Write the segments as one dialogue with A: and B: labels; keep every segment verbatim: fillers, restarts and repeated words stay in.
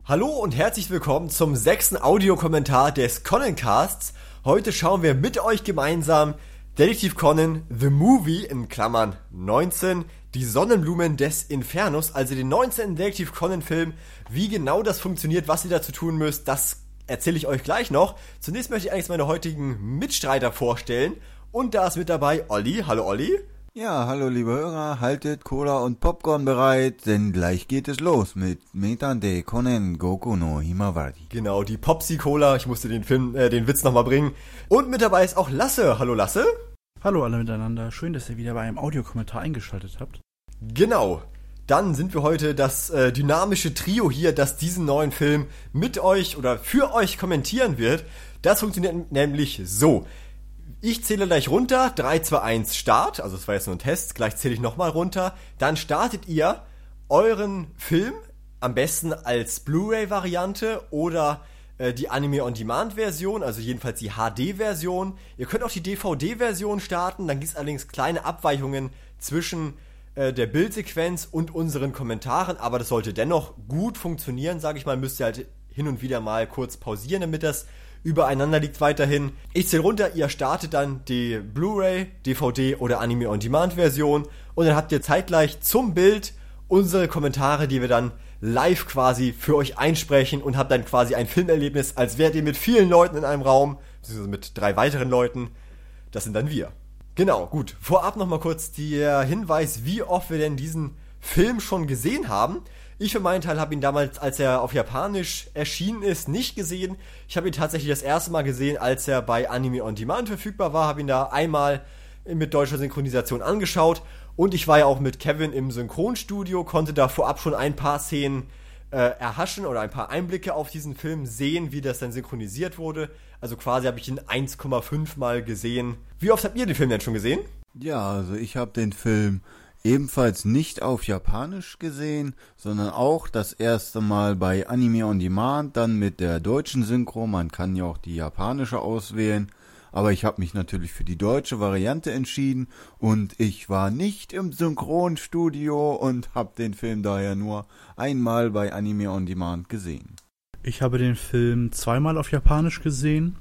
A: Hallo und herzlich willkommen zum sechsten Audiokommentar des Conan-Casts. Heute schauen wir mit euch gemeinsam Detektiv Conan The Movie in Klammern neunzehn, die Sonnenblumen des Infernos, also den neunzehnten Detektiv Conan Film. Wie genau das funktioniert, was ihr dazu tun müsst, das erzähle ich euch gleich noch. Zunächst möchte ich eigentlich meine heutigen Mitstreiter vorstellen und da ist mit dabei Olli. Hallo Olli.
B: Ja, hallo liebe Hörer, haltet Cola und Popcorn bereit, denn gleich geht es los mit Metan de Conan Goku no Himawari.
A: Genau, die Popsi-Cola, ich musste den Film, äh, den Witz nochmal bringen. Und mit dabei ist auch Lasse. Hallo Lasse.
C: Hallo alle miteinander, schön, dass ihr wieder bei einem Audiokommentar eingeschaltet habt.
A: Genau, dann sind wir heute das äh, dynamische Trio hier, das diesen neuen Film mit euch oder für euch kommentieren wird. Das funktioniert nämlich so. Ich zähle gleich runter, drei, zwei, eins, Start, also das war jetzt nur ein Test, gleich zähle ich nochmal runter, dann startet ihr euren Film, am besten als Blu-ray-Variante oder äh, die Anime-on-Demand-Version, also jedenfalls die H D-Version. Ihr könnt auch die D V D-Version starten, dann gibt es allerdings kleine Abweichungen zwischen äh, der Bildsequenz und unseren Kommentaren, aber das sollte dennoch gut funktionieren, sage ich mal, müsst ihr halt hin und wieder mal kurz pausieren, damit das übereinander liegt weiterhin. Ich zähle runter, ihr startet dann die Blu-ray, D V D oder Anime-on-Demand-Version und dann habt ihr zeitgleich zum Bild unsere Kommentare, die wir dann live quasi für euch einsprechen und habt dann quasi ein Filmerlebnis, als wärt ihr mit vielen Leuten in einem Raum, beziehungsweise mit drei weiteren Leuten. Das sind dann wir. Genau, gut. Vorab nochmal kurz der Hinweis, wie oft wir denn diesen Film schon gesehen haben. Ich für meinen Teil habe ihn damals, als er auf Japanisch erschienen ist, nicht gesehen. Ich habe ihn tatsächlich das erste Mal gesehen, als er bei Anime On Demand verfügbar war. Habe ihn da einmal mit deutscher Synchronisation angeschaut. Und ich war ja auch mit Kevin im Synchronstudio, konnte da vorab schon ein paar Szenen äh, erhaschen oder ein paar Einblicke auf diesen Film sehen, wie das dann synchronisiert wurde. Also quasi habe ich ihn eins Komma fünf Mal gesehen. Wie oft habt ihr den Film denn schon gesehen?
B: Ja, also ich habe den Film ebenfalls nicht auf Japanisch gesehen, sondern auch das erste Mal bei Anime On Demand, dann mit der deutschen Synchro. Man kann ja auch die japanische auswählen, aber ich habe mich natürlich für die deutsche Variante entschieden und ich war nicht im Synchronstudio und habe den Film daher nur einmal bei Anime On Demand gesehen.
C: Ich habe den Film zweimal auf Japanisch gesehen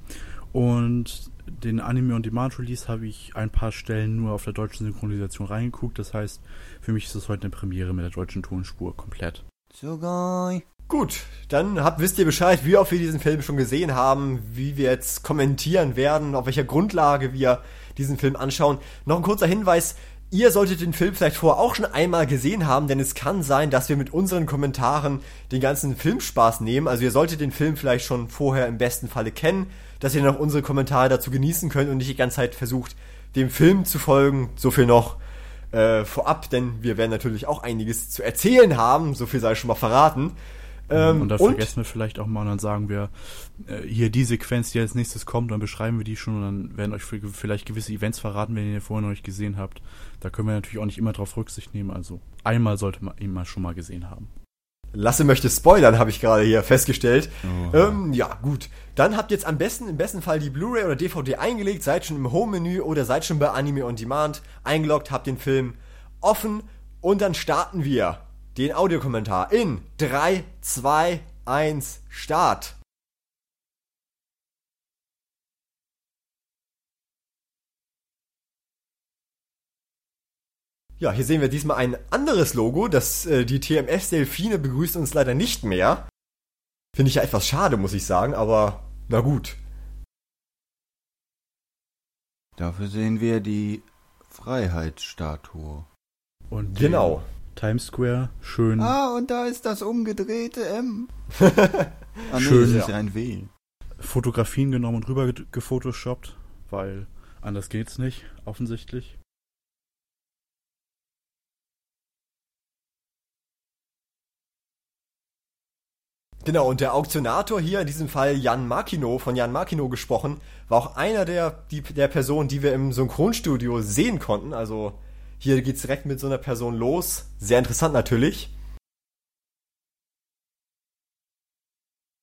C: und den Anime-on-Demand-Release habe ich ein paar Stellen nur auf der deutschen Synchronisation reingeguckt. Das heißt, für mich ist das heute eine Premiere mit der deutschen Tonspur komplett.
B: Sogai.
A: Gut, dann habt, wisst ihr Bescheid, wie oft wir diesen Film schon gesehen haben, wie wir jetzt kommentieren werden, auf welcher Grundlage wir diesen Film anschauen. Noch ein kurzer Hinweis, ihr solltet den Film vielleicht vorher auch schon einmal gesehen haben, denn es kann sein, dass wir mit unseren Kommentaren den ganzen Filmspaß nehmen. Also ihr solltet den Film vielleicht schon vorher im besten Falle kennen, dass ihr noch unsere Kommentare dazu genießen könnt und nicht die ganze Zeit versucht, dem Film zu folgen. So viel noch äh, vorab, denn wir werden natürlich auch einiges zu erzählen haben, so viel sei schon mal verraten. Ähm,
C: und dann
A: und
C: vergessen wir vielleicht auch mal und dann sagen wir, äh, hier die Sequenz, die als nächstes kommt, dann beschreiben wir die schon und dann werden euch vielleicht gewisse Events verraten, wenn ihr vorher noch nicht gesehen habt. Da können wir natürlich auch nicht immer drauf Rücksicht nehmen, also einmal sollte man ihn mal schon mal gesehen haben.
A: Lasse möchte spoilern, habe ich gerade hier festgestellt. Oh. Ähm, ja, gut. Dann habt ihr jetzt am besten, im besten Fall die Blu-ray oder D V D eingelegt, seid schon im Home-Menü oder seid schon bei Anime On Demand eingeloggt, habt den Film offen und dann starten wir den Audiokommentar in drei, zwei, eins, Start. Ja, hier sehen wir diesmal ein anderes Logo, das äh, die T M S-Delfine begrüßt uns leider nicht mehr. Finde ich ja etwas schade, muss ich sagen, aber na gut.
B: Dafür sehen wir die Freiheitsstatue.
C: Und
A: genau.
C: Times Square, schön.
B: Ah, und da ist das umgedrehte M. ah, nee,
C: schön,
B: das ist ja ein W.
C: Fotografien genommen und rüber gefotoshoppt, weil anders geht's nicht, offensichtlich.
A: Genau, und der Auktionator hier, in diesem Fall Jan Makino, von Jan Makino gesprochen, war auch einer der, die, der Personen, die wir im Synchronstudio sehen konnten. Also hier geht's direkt mit so einer Person los. Sehr interessant natürlich.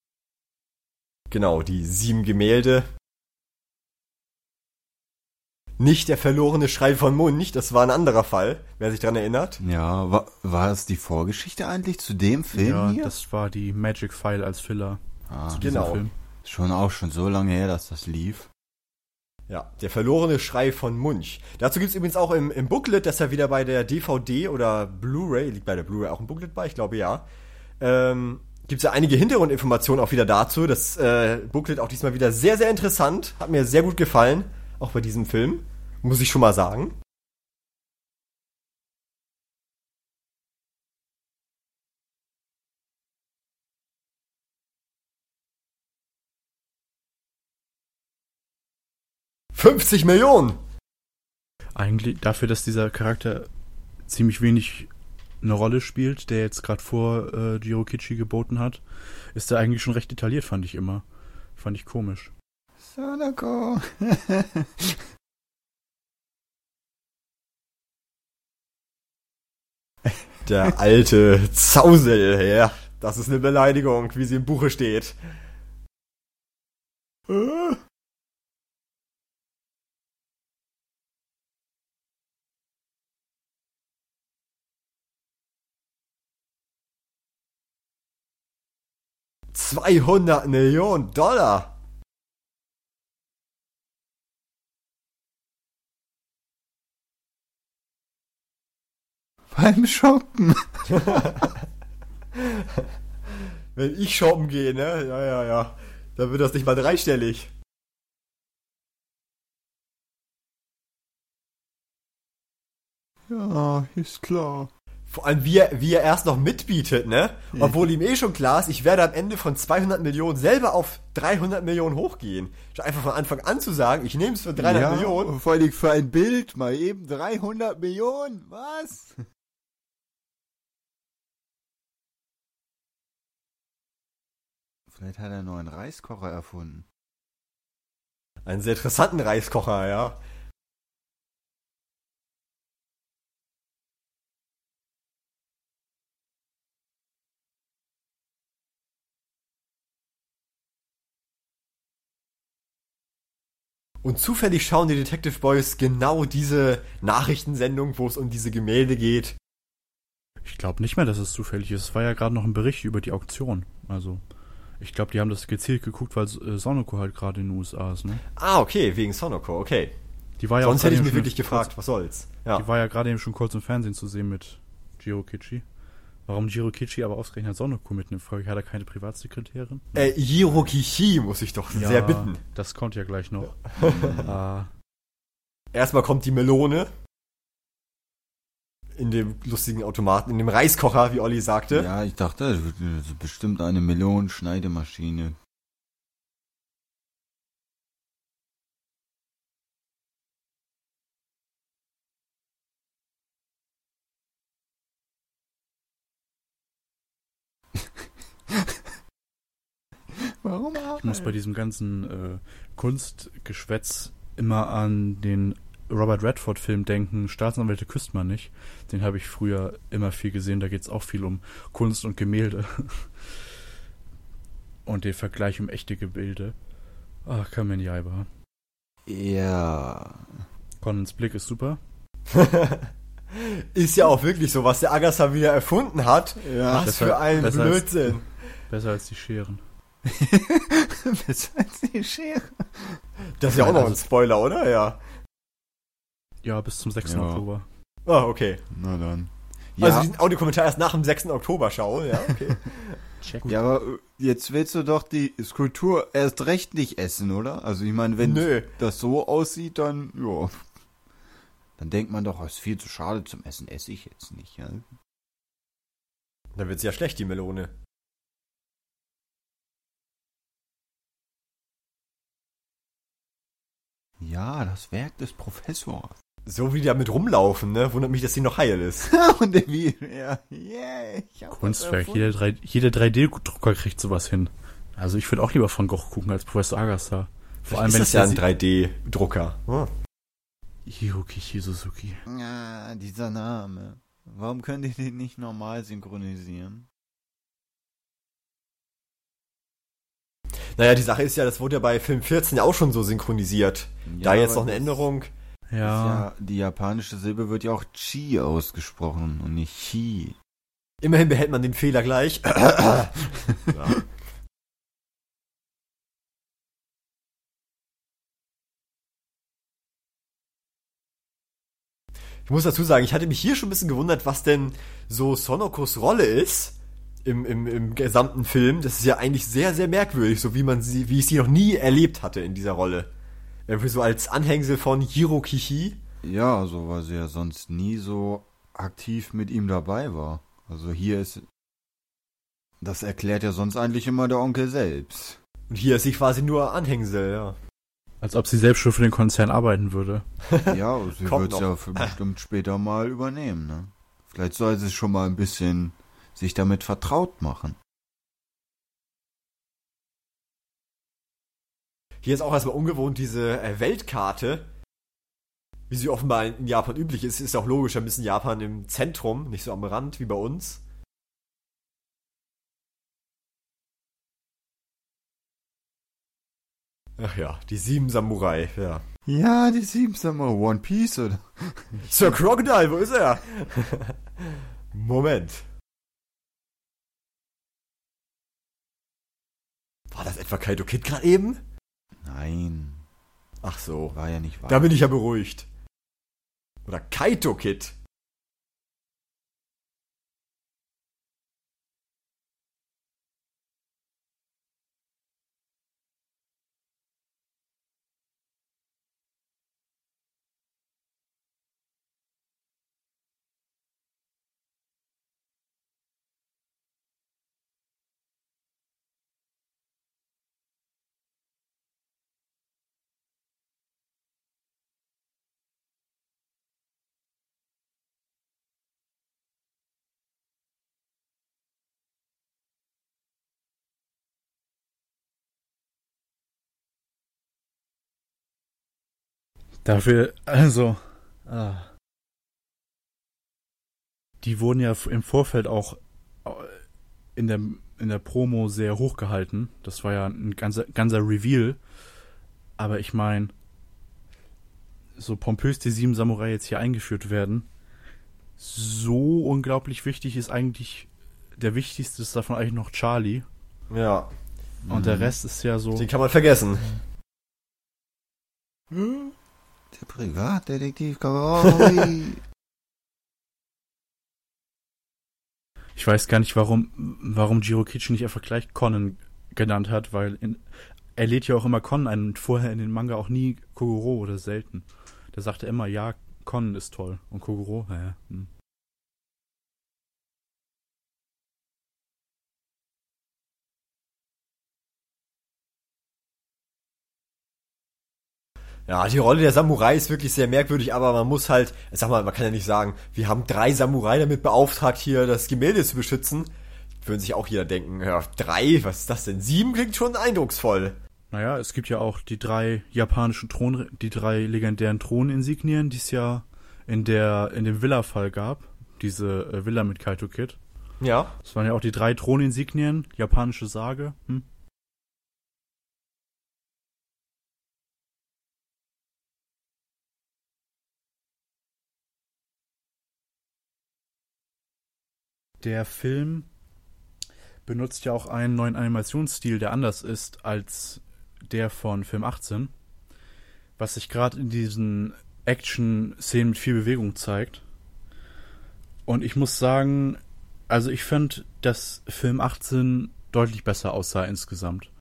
A: Genau, die sieben Gemälde. nicht der verlorene Schrei von Munch, das war ein anderer Fall, wer sich dran erinnert.
B: Ja, war, war es die Vorgeschichte eigentlich zu dem Film
C: Ja,
B: hier?
C: das war die Magic File als Filler
B: Ah,
C: zu diesem
A: genau.
C: Film.
B: schon auch schon so lange her, dass das lief.
A: Ja, der verlorene Schrei von Munch. Dazu gibt's übrigens auch im, im Booklet, das ja wieder bei der D V D oder Blu-ray, liegt bei der Blu-ray auch ein Booklet bei, ich glaube ja, ähm, gibt's ja einige Hintergrundinformationen auch wieder dazu. Das äh, Booklet auch diesmal wieder sehr, sehr interessant, hat mir sehr gut gefallen, auch bei diesem Film, muss ich schon mal sagen. fünfzig Millionen!
C: Eigentlich dafür, dass dieser Charakter ziemlich wenig eine Rolle spielt, der jetzt gerade vor äh, Jirokichi geboten hat, ist er eigentlich schon recht detailliert, fand ich immer. Fand ich komisch.
B: Sadako.
A: Der alte Zausel, ja, das ist eine Beleidigung, wie sie im Buche steht. Äh? zweihundert Millionen Dollar!
B: Beim Shoppen.
A: Wenn ich shoppen gehe, ne? Ja, ja, ja. Dann wird das nicht mal dreistellig.
B: Ja, ist klar.
A: Vor allem, wie er, wie er erst noch mitbietet, ne? Obwohl ihm eh schon klar ist, ich werde am Ende von zweihundert Millionen selber auf dreihundert Millionen hochgehen. Einfach von Anfang an zu sagen, ich nehme es für dreihundert
B: ja,
A: Millionen.
B: vor allem für ein Bild mal eben dreihundert Millionen. Was? Vielleicht hat er einen neuen Reiskocher erfunden.
A: Einen sehr interessanten Reiskocher, ja. Und zufällig schauen die Detective Boys genau diese Nachrichtensendung, wo es um diese Gemälde geht.
C: Ich glaube nicht mehr, dass es zufällig ist. Es war ja gerade noch ein Bericht über die Auktion. Also, ich glaube, die haben das gezielt geguckt, weil äh, Sonoko halt gerade in den U S A ist, ne?
A: Ah, okay, wegen Sonoko, okay.
C: Die war ja
A: Sonst
C: auch
A: hätte ich
C: gerade
A: mich
C: eben
A: wirklich
C: schon
A: gefragt,
C: kurz,
A: was soll's. Ja.
C: Die war ja gerade eben schon kurz im Fernsehen zu sehen mit Jirokichi. Warum Jirokichi aber ausgerechnet Sonoko mitnimmt? Folge hat er keine Privatsekretärin?
A: Äh, Jirokichi muss ich doch sehr bitten.
C: Das kommt ja gleich noch. ah,
A: Erstmal kommt die Melone. In dem lustigen Automaten, in dem Reiskocher, wie Olli sagte.
B: Ja, ich dachte, das ist bestimmt eine Melonenschneidemaschine. Warum auch?
C: ich muss bei diesem ganzen äh, Kunstgeschwätz immer an den Robert Redford-Film denken, Staatsanwälte küsst man nicht. Den habe ich früher immer viel gesehen, da geht es auch viel um Kunst und Gemälde. Und den Vergleich um echte Gebilde. Ach, Kamen Jaiba.
B: Ja.
C: Conans Blick ist super.
A: Ist ja auch wirklich so, was der Agassi wieder erfunden hat.
B: Ja,
A: was
C: besser-
A: für ein
C: besser als-
A: Blödsinn.
C: Besser als die Scheren.
B: Besser als die Schere.
A: Das ist ja auch noch ein Spoiler, oder? Ja.
C: Ja, bis zum sechsten
B: Ja.
C: Oktober.
A: Ah, okay.
B: Na dann. Ja,
A: Also diesen Audiokommentar erst nach dem sechsten Oktober schauen, ja, okay.
C: Check.
B: ja, aber äh, jetzt willst du doch die Skulptur erst recht nicht essen, oder? Also ich meine, wenn
A: Nö.
B: das so aussieht, dann, ja. Dann denkt man doch, es ist viel zu schade zum Essen, esse ich jetzt nicht, ja.
A: Dann wird's ja schlecht, die Melone.
B: Ja, das Werk des Professors.
A: So wie die damit rumlaufen, ne? Wundert mich, dass sie noch heil ist.
B: Und der wie, ja, yeah, ich hab was
C: Kunstwerk.
B: erfunden.
C: Jeder, drei, jeder drei D-Drucker kriegt sowas hin. Also ich würde auch lieber Van Gogh gucken als Professor Agassi. Vor allem,
A: ist
C: wenn
A: das
C: es
A: ja
C: der
A: ein drei D-Drucker. Hm.
C: Hirokichi Suzuki.
B: Ja, dieser Name. Warum könnt ihr den nicht normal synchronisieren?
A: Naja, die Sache ist ja, das wurde ja bei Film vierzehn ja auch schon so synchronisiert. Da
B: Ja,
A: jetzt
B: aber
A: noch eine
B: das-
A: Änderung.
C: Ja.
B: Ja, die japanische Silbe wird ja auch Chi ausgesprochen und nicht Chi.
A: Immerhin behält man den Fehler gleich. Ja. Ich muss dazu sagen, ich hatte mich hier schon ein bisschen gewundert, was denn so Sonokos Rolle ist im, im, im gesamten Film. Das ist ja eigentlich sehr, sehr merkwürdig, so wie man sie, wie ich sie noch nie erlebt hatte in dieser Rolle. Irgendwie so als Anhängsel von Hiro Kichi.
B: Ja, also weil sie ja sonst nie so aktiv mit ihm dabei war. Also hier ist... Das erklärt ja sonst eigentlich immer der Onkel selbst.
A: Und hier ist sie quasi nur Anhängsel, ja.
C: Als ob sie selbst schon für den Konzern arbeiten würde.
B: Ja, sie
A: Kommt
B: wird es ja für bestimmt später mal übernehmen, ne? Vielleicht soll sie schon mal ein bisschen sich damit vertraut machen.
A: Hier ist auch erstmal ungewohnt diese äh, Weltkarte, wie sie offenbar in Japan üblich ist. Ist ja auch logisch, ein bisschen Japan im Zentrum, nicht so am Rand wie bei uns. Ach ja, die sieben Samurai, ja.
B: Ja, die sieben Samurai, One Piece, oder?
A: Sir Crocodile, wo ist er? Moment. War das etwa Kaito Kid gerade eben?
B: Nein,
A: Ach so,
B: war ja nicht wahr.
A: da bin ich ja beruhigt. Oder Kaito Kid.
C: Dafür, also, ah. Die wurden ja im Vorfeld auch in der, in der Promo sehr hochgehalten. Das war ja ein ganzer, ganzer Reveal. Aber ich meine, so pompös die sieben Samurai jetzt hier eingeführt werden, so unglaublich wichtig ist eigentlich, der wichtigste ist davon eigentlich noch Charlie.
A: Ja,
C: Und der Rest ist ja so...
A: den kann man vergessen.
B: Der Privatdetektiv Kawaii.
C: Ich weiß gar nicht, warum, warum Jirokichi nicht einfach gleich Conan genannt hat, weil in, er lädt ja auch immer Conan ein und vorher in den Manga auch nie Kogoro oder selten. Der sagte immer, ja, Conan ist toll. Und Kogoro, naja. Hm.
A: Ja, die Rolle der Samurai ist wirklich sehr merkwürdig, aber man muss halt, ich sag mal, man kann ja nicht sagen, wir haben drei Samurai damit beauftragt, hier das Gemälde zu beschützen. Würden sich auch jeder denken, ja, drei, was ist das denn? Sieben klingt schon eindrucksvoll.
C: Naja, es gibt ja auch die drei japanischen Thron, die drei legendären Throninsignien, die es ja in der, in dem Villa-Fall gab. Diese äh, Villa mit Kaito Kid.
A: Ja.
C: Das waren ja auch die drei Throninsignien, japanische Sage. Hm? Der Film benutzt ja auch einen neuen Animationsstil, der anders ist als der von Film achtzehn, was sich gerade in diesen Action-Szenen mit viel Bewegung zeigt. Und ich muss sagen, also ich fand, dass Film achtzehn deutlich besser aussah insgesamt.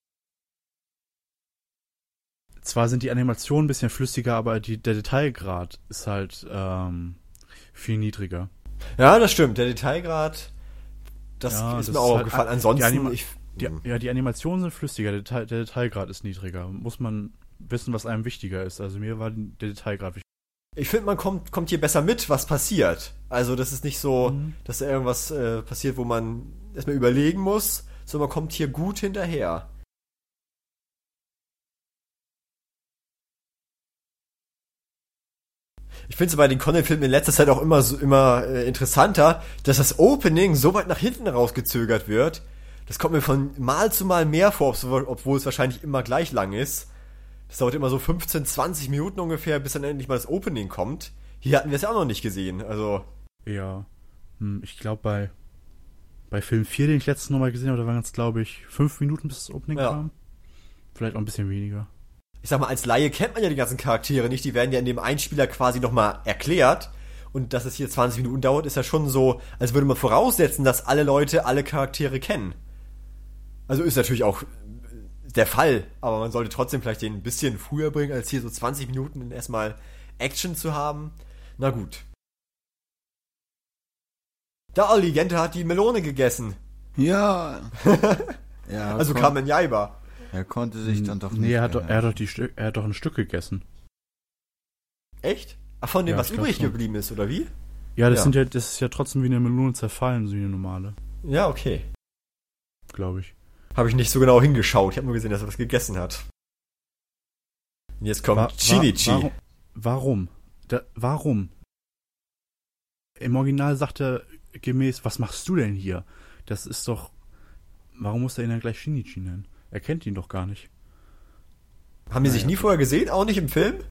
C: Zwar sind die Animationen ein bisschen flüssiger, aber die, der Detailgrad ist halt ähm, viel niedriger.
A: Ja, das stimmt. Der Detailgrad, das
C: Ja,
A: ist
C: das
A: mir auch
C: ist halt
A: aufgefallen.
C: ein-
A: Ansonsten,
C: die Anima-
A: ich,
C: Die, ja, die Animationen sind flüssiger, der, Detail, der Detailgrad ist niedriger. Muss man wissen, was einem wichtiger ist. Also mir war der Detailgrad wichtig.
A: ich finde, man kommt, kommt hier besser mit, was passiert. Also das ist nicht so,
C: Mhm.
A: dass da irgendwas äh, passiert, wo man erstmal überlegen muss, sondern man kommt hier gut hinterher. Ich finde es bei den Conan-Filmen in letzter Zeit auch immer so immer äh, interessanter, dass das Opening so weit nach hinten rausgezögert wird. Das kommt mir von Mal zu Mal mehr vor, obwohl es wahrscheinlich immer gleich lang ist. Das dauert immer so fünfzehn, zwanzig Minuten ungefähr, bis dann endlich mal das Opening kommt. Hier hatten wir es ja auch noch nicht gesehen, also...
C: Ja, hm, ich glaube bei bei Film vier, den ich letztes Mal gesehen habe, da waren es, glaube ich, fünf Minuten, bis das Opening
A: Ja.
C: kam. Vielleicht auch ein bisschen weniger.
A: Ich sag mal, als Laie kennt man ja die ganzen Charaktere nicht, die werden ja in dem Einspieler quasi nochmal erklärt. Und dass es hier zwanzig Minuten dauert, ist ja schon so, als würde man voraussetzen, dass alle Leute alle Charaktere kennen. Also ist natürlich auch der Fall, aber man sollte trotzdem vielleicht den ein bisschen früher bringen, als hier so zwanzig Minuten erstmal Action zu haben. Na gut. Da Olli, Gente hat die Melone gegessen.
B: Ja. ja
A: Also
B: kon-
A: Kamen Jaiba.
B: Er konnte sich dann doch nicht.
C: Nee, er hat, doch,
B: mehr-
C: er, hat doch die Stück, er hat doch ein Stück gegessen.
A: Echt? Ach, von dem,
C: Ja,
A: was
C: ich glaub
A: übrig
C: schon.
A: geblieben ist, oder wie?
C: Ja, das
A: Ja.
C: sind ja, das ist ja trotzdem wie eine Melone zerfallen, so wie eine normale,
A: Ja, okay.
C: glaube ich.
A: Habe ich nicht so genau hingeschaut. Ich habe nur gesehen, dass er was gegessen hat. Und jetzt kommt
C: Wa- wa-
A: Shinichi.
C: Warum? Warum? Da, warum? Im Original sagt er gemäß, was machst du denn hier? Das ist doch... Warum muss er ihn dann gleich Shinichi nennen? Er kennt ihn doch gar nicht.
A: Haben die sich
C: Naja.
A: nie vorher gesehen? Auch nicht im Film?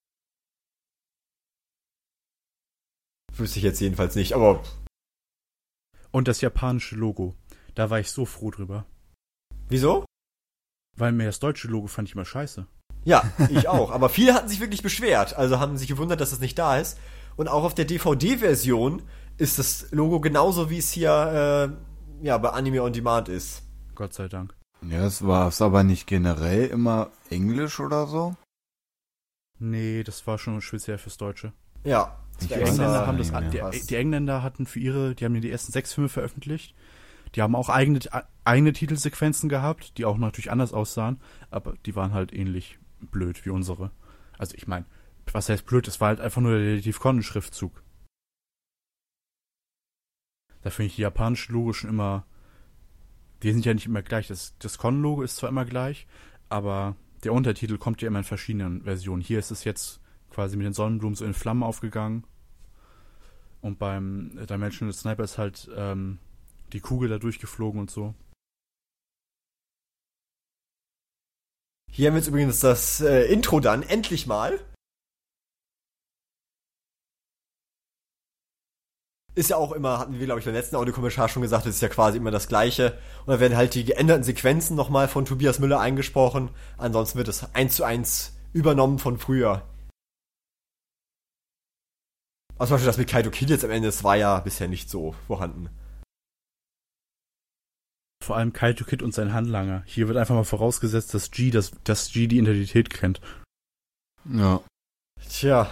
A: Wüsste ich jetzt jedenfalls nicht, aber
C: Und das japanische Logo. Da war ich so froh drüber.
A: wieso?
C: Weil mir das deutsche Logo fand ich immer scheiße.
A: Ja, ich auch. Aber viele hatten sich wirklich beschwert. Also haben sich gewundert, dass es nicht da ist. Und auch auf der D V D-Version ist das Logo genauso, wie es hier äh, ja, bei Anime On Demand ist.
C: Gott sei Dank.
B: Ja, es war es aber nicht generell immer Englisch oder so.
C: Nee, das war schon speziell fürs Deutsche.
A: Ja.
B: Ich
C: Die
B: weiß
C: Engländer
B: es
C: haben
B: nicht
C: das,
B: mehr.
C: die,
A: Passt.
C: die Engländer hatten für ihre, die haben ja die ersten sechs Filme veröffentlicht. Die haben auch eigene, eigene Titelsequenzen gehabt, die auch natürlich anders aussahen, aber die waren halt ähnlich blöd wie unsere. Also ich meine, was heißt blöd? Es war halt einfach nur der Detektiv Conan-Schriftzug. Da finde ich die japanischen Logo schon immer, die sind ja nicht immer gleich. Das, das Conan-Logo ist zwar immer gleich, aber der Untertitel kommt ja immer in verschiedenen Versionen. Hier ist es jetzt quasi mit den Sonnenblumen so in Flammen aufgegangen. Und beim Dimensional Sniper ist halt ähm, die Kugel da durchgeflogen und so.
A: Hier haben wir jetzt übrigens das äh, Intro dann, endlich mal. Ist ja auch immer, hatten wir, glaube ich, beim letzten Audiokommentar schon gesagt, es ist ja quasi immer das Gleiche. Und dann werden halt die geänderten Sequenzen nochmal von Tobias Müller eingesprochen. Ansonsten wird es eins zu eins übernommen von früher. Also zum Beispiel das mit Kaito Kid jetzt am Ende, das war ja bisher nicht so vorhanden.
C: Vor allem Kaito Kid und sein Handlanger. Hier wird einfach mal vorausgesetzt, dass G, dass, dass G die Identität kennt.
B: Ja.
A: Tja,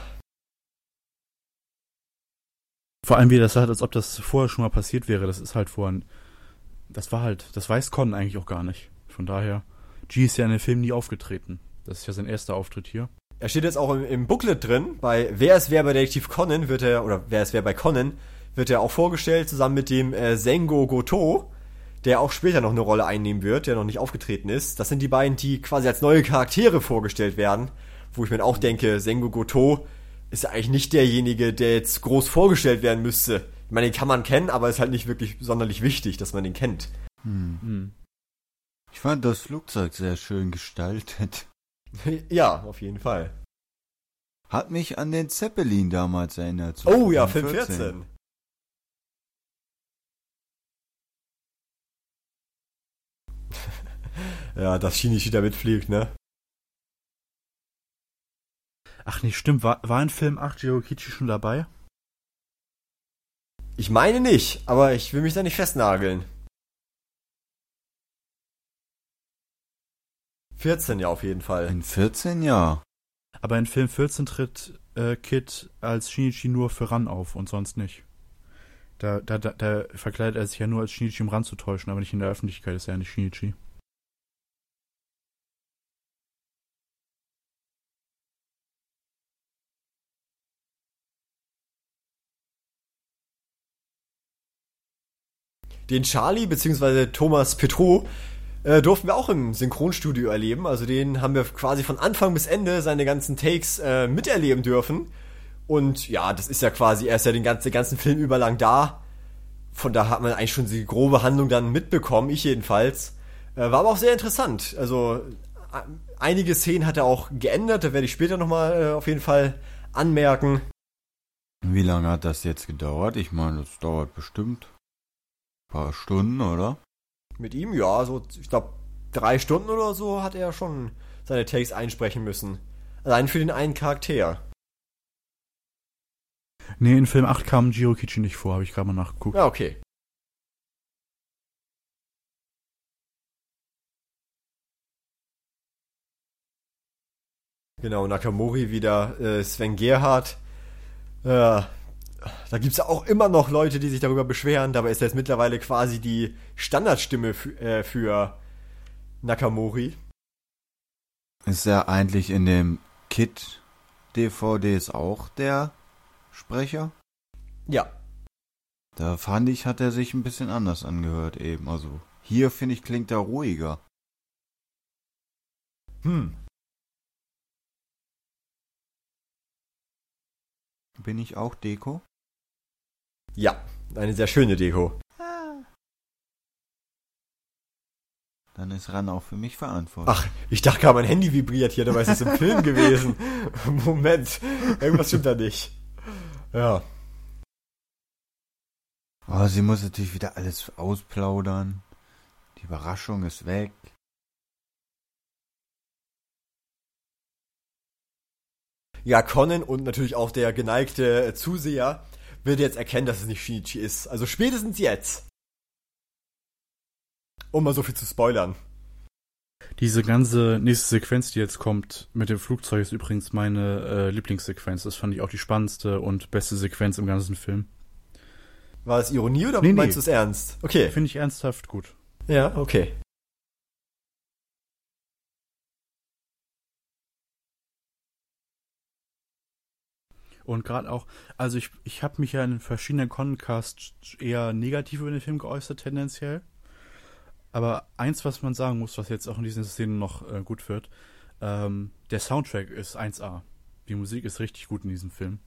C: Vor allem wie er das sagt, als ob das vorher schon mal passiert wäre. Das ist halt vorhin. Das war halt, das weiß Conan eigentlich auch gar nicht. Von daher, G ist ja in dem Film nie aufgetreten. Das ist ja sein erster Auftritt hier.
A: er steht jetzt auch im, im Booklet drin, bei Wer ist wer bei Detektiv Conan wird er, oder Wer ist wer bei Conan, wird er auch vorgestellt, zusammen mit dem äh, Sengo Goto, der auch später noch eine Rolle einnehmen wird, der noch nicht aufgetreten ist. Das sind die beiden, die quasi als neue Charaktere vorgestellt werden, wo ich mir auch denke, Sengo Goto ist ja eigentlich nicht derjenige, der jetzt groß vorgestellt werden müsste. Ich meine, den kann man kennen, aber ist halt nicht wirklich sonderlich wichtig, dass man den kennt.
B: Hm.
C: Hm.
B: Ich fand das Flugzeug sehr schön gestaltet.
A: Ja, auf jeden Fall.
B: Hat mich an den Zeppelin damals erinnert. zu
A: Oh ja,
B: Film
A: Film vierzehn. Ja, dass Shinichi da mitfliegt, ne?
C: Ach nee, stimmt. War, war in Film acht Jirokichi schon dabei?
A: Ich meine nicht, aber ich will mich da nicht festnageln. vierzehn ja auf jeden Fall.
B: In vierzehn Jahren.
C: Aber in Film vierzehn tritt äh, Kid als Shinichi nur für Ran auf und sonst nicht. Da, da, da, da verkleidet er sich ja nur als Shinichi, um Ran zu täuschen, aber nicht in der Öffentlichkeit ist er ja nicht Shinichi.
A: Den Charlie bzw. Thomas Petrou äh, durften wir auch im Synchronstudio erleben. Also den haben wir quasi von Anfang bis Ende seine ganzen Takes äh, miterleben dürfen. Und ja, das ist ja quasi, er ist ja den ganzen, den ganzen Film über lang da. Von da hat man eigentlich schon die grobe Handlung dann mitbekommen, ich jedenfalls. Äh, war aber auch sehr interessant. Also einige Szenen hat er auch geändert, da werde ich später nochmal äh, auf jeden Fall anmerken.
B: Wie lange hat das jetzt gedauert? Ich meine, das dauert bestimmt ein paar Stunden, oder?
A: Mit ihm, ja, so, ich glaube, drei Stunden oder so hat er schon seine Takes einsprechen müssen. Allein für den einen Charakter.
C: Nee, in Film acht kam Jiro Kichi nicht vor, habe ich gerade mal nachgeguckt.
A: Ja, okay. Genau, Nakamori wieder, äh, Sven Gerhardt. Äh, da gibt's ja auch immer noch Leute, die sich darüber beschweren. Dabei ist er jetzt mittlerweile quasi die Standardstimme für, äh, für Nakamori.
B: Ist er eigentlich in dem Kid-D V Ds auch der Sprecher?
A: Ja.
B: Da fand ich, hat er sich ein bisschen anders angehört eben. Also hier, finde ich, klingt er ruhiger.
A: Hm.
B: Bin ich auch Deko?
A: Ja, eine sehr schöne Deko.
B: Dann ist Ran auch für mich verantwortlich.
A: Ach, ich dachte gerade, mein Handy vibriert hier, dabei ist es im Film gewesen. Moment, irgendwas stimmt da nicht. Ja.
B: Oh, sie muss natürlich wieder alles ausplaudern. Die Überraschung ist weg.
A: Ja, Conan und natürlich auch der geneigte Zuseher wird jetzt erkennen, dass es nicht Shinichi ist. Also spätestens jetzt. Um mal so viel zu spoilern.
C: Diese ganze nächste Sequenz, die jetzt kommt, mit dem Flugzeug, ist übrigens meine äh, Lieblingssequenz. Das fand ich auch die spannendste und beste Sequenz im ganzen Film.
A: War das Ironie oder
C: Nee,
A: meinst
C: nee.
A: du es ernst? Okay.
C: Finde ich ernsthaft gut.
A: Ja, okay.
C: Und gerade auch, also ich, ich habe mich ja in verschiedenen Concasts eher negativ über den Film geäußert, tendenziell. Aber eins, was man sagen muss, was jetzt auch in diesen Szenen noch äh, gut wird, ähm, der Soundtrack ist eins A. Die Musik ist richtig gut in diesem Film.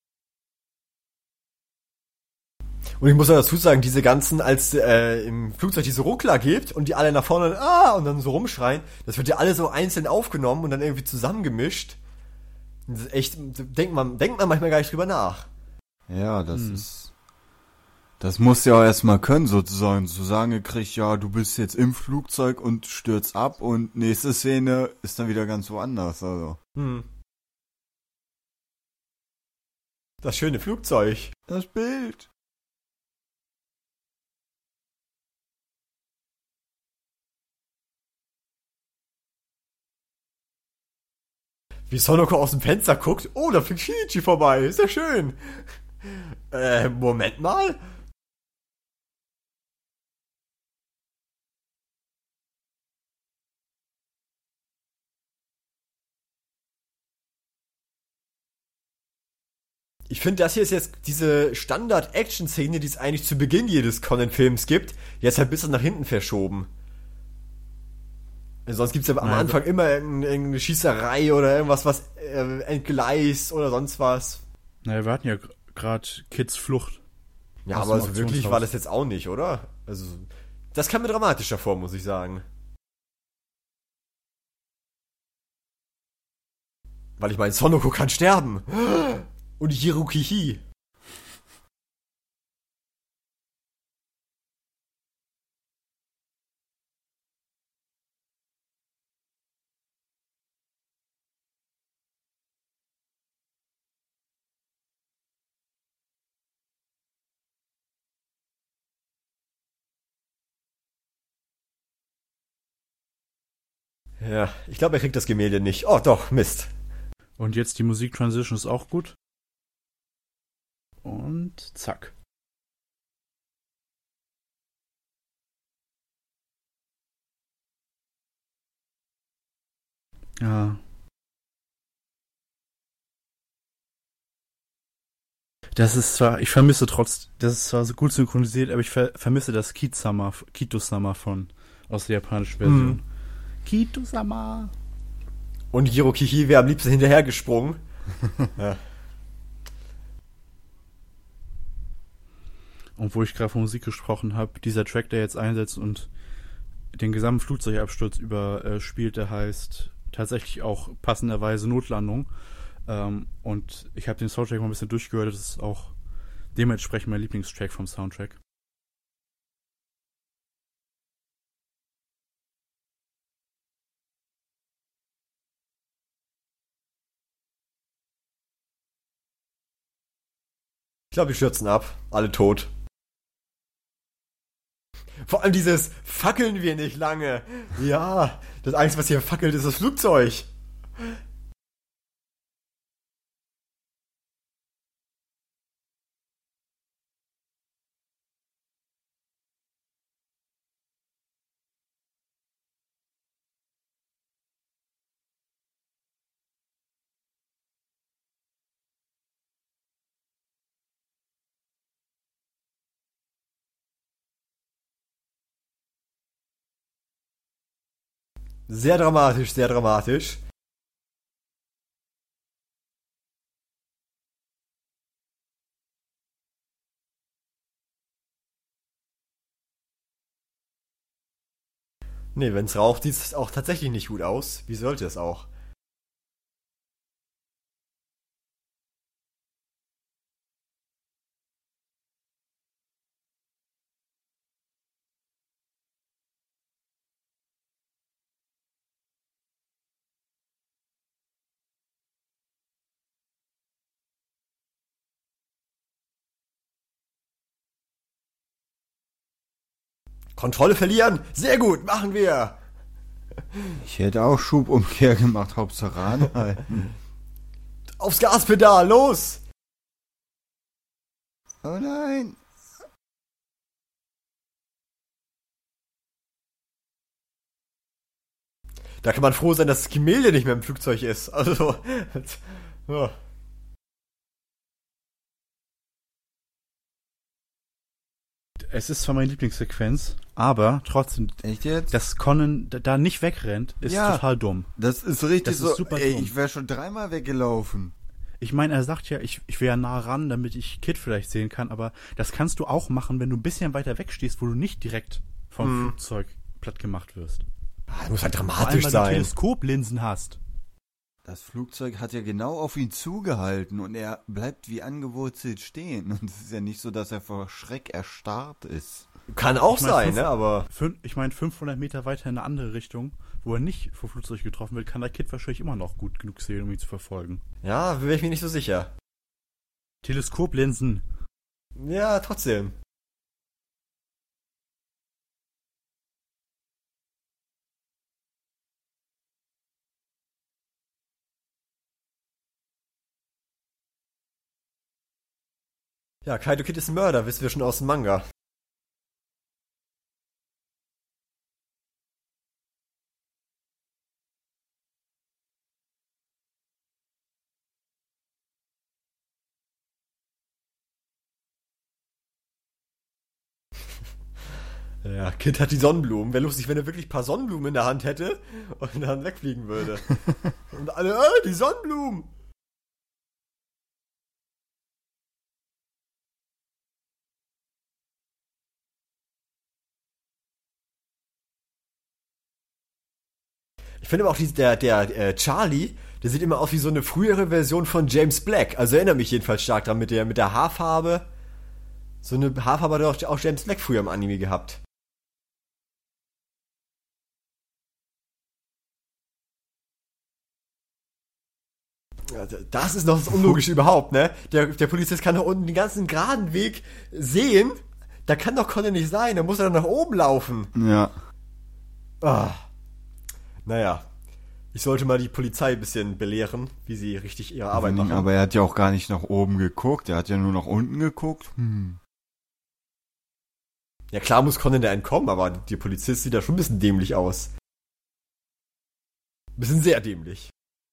A: Und ich muss auch dazu sagen, diese ganzen, als äh, im Flugzeug diese Ruckler gibt und die alle nach vorne ah und dann so rumschreien, das wird ja alle so einzeln aufgenommen und dann irgendwie zusammengemischt. Das ist echt, denkt man, denkt man manchmal gar nicht drüber nach.
B: Ja, das
C: Hm.
B: ist... Das musst du ja auch erstmal können, sozusagen. Zu sagen gekriegt, ja, du bist jetzt im Flugzeug und stürzt ab und nächste Szene ist dann wieder ganz woanders, also.
A: Hm. Das schöne Flugzeug.
B: Das Bild.
A: Wie Sonoko aus dem Fenster guckt. Oh, da fliegt Shinichi vorbei. Ist ja schön. Äh, Moment mal. Ich finde, das hier ist jetzt diese Standard-Action-Szene, die es eigentlich zu Beginn jedes Conan-Films gibt, jetzt halt ein bisschen nach hinten verschoben. Sonst gibt's ja am
C: Naja,
A: Anfang immer irgendeine, irgendeine Schießerei oder irgendwas, was äh, entgleist oder sonst was.
C: Naja, wir hatten ja gerade Kids Flucht.
A: Ja,
C: Aus
A: aber
C: dem
A: so wirklich
C: Auktionshaus.
A: war das jetzt auch nicht, oder? Also, das kam mir dramatischer vor, muss ich sagen. Weil ich meine, Sonoko kann sterben. Und Hirokihi. Ja, ich glaube, er kriegt das Gemälde nicht. Oh, doch, Mist.
C: Und jetzt die Musik-Transition ist auch gut. Und zack. Ja. Das ist zwar, ich vermisse trotz, das ist zwar so gut synchronisiert, aber ich ver vermisse das Kitsama, Kito-sama von, aus der japanischen Version.
A: Hm.
C: Kito-sama.
A: Und Hirokihi wäre am liebsten hinterhergesprungen. Ja.
C: Und wo ich gerade von Musik gesprochen habe, dieser Track, der jetzt einsetzt und den gesamten Flugzeugabsturz über äh, spielt, der heißt tatsächlich auch passenderweise Notlandung. Ähm, und ich habe den Soundtrack mal ein bisschen durchgehört, das ist auch dementsprechend mein Lieblingstrack vom Soundtrack.
A: Ich glaube, wir stürzen ab. Alle tot. Vor allem dieses fackeln wir nicht lange. Ja, das Einzige, was hier fackelt, ist das Flugzeug. Sehr dramatisch, sehr dramatisch. Nee, wenn's raucht, sieht es auch tatsächlich nicht gut aus. Wie sollte es auch? Kontrolle verlieren? Sehr gut, machen wir.
B: Ich hätte auch Schubumkehr gemacht, Hauptsache anhalten.
A: Aufs Gaspedal, los!
B: Oh nein!
A: Da kann man froh sein, dass das Gemälde nicht mehr im Flugzeug ist. Also, ja.
C: Es ist zwar meine Lieblingssequenz, aber trotzdem,
B: Echt jetzt?
C: dass Conan da- da nicht wegrennt, ist
B: Ja.
C: total dumm.
B: Das ist richtig
C: Das ist
B: so.
C: super
B: Ey,
C: dumm.
B: ich wäre schon dreimal weggelaufen.
C: Ich meine, er sagt ja, ich, ich wäre nah ran, damit ich Kid vielleicht sehen kann, aber das kannst du auch machen, wenn du ein bisschen weiter weg stehst, wo du nicht direkt vom
A: Hm.
C: Flugzeug platt gemacht wirst.
A: Ah, muss halt
C: Vor allem,
A: dramatisch
C: weil du
A: sein.
C: Teleskoplinsen hast.
B: Das Flugzeug hat ja genau auf ihn zugehalten und er bleibt wie angewurzelt stehen. Und es ist ja nicht so, dass er vor Schreck erstarrt ist.
A: Kann auch
C: Ich mein,
A: sein,
C: fünf-
A: ne? Aber
C: Fün- ich meine, fünfhundert Meter weiter in eine andere Richtung, wo er nicht vom Flugzeug getroffen wird, kann der Kid wahrscheinlich immer noch gut genug sehen, um ihn zu verfolgen.
A: ja, wäre ich mir nicht so sicher.
C: Teleskoplinsen.
A: Ja, trotzdem. Ja, Kaido Kid ist ein Mörder, wissen wir schon aus dem Manga. Ja, Kid hat die Sonnenblumen. Wäre lustig, wenn er wirklich ein paar Sonnenblumen in der Hand hätte und dann wegfliegen würde. Und alle, äh, die Sonnenblumen! Ich finde aber auch die, der, der äh, Charlie, der sieht immer aus wie so eine frühere Version von James Black. Also erinnere mich jedenfalls stark dran mit der, mit der Haarfarbe. So eine Haarfarbe hat auch, auch James Black früher im Anime gehabt. Ja, das ist noch das Unlogische überhaupt, ne? Der, der Polizist kann da unten den ganzen geraden Weg sehen. Da kann doch Conan nicht sein, da muss er dann nach oben laufen.
B: Ja.
A: Ah. Naja. Ich sollte mal die Polizei ein bisschen belehren, wie sie richtig ihre Arbeit machen.
B: Aber er hat ja auch gar nicht nach oben geguckt, er hat ja nur nach unten geguckt. Hm.
A: Ja klar muss Conan da entkommen, aber die Polizist sieht da schon ein bisschen dämlich aus. Ein bisschen sehr dämlich.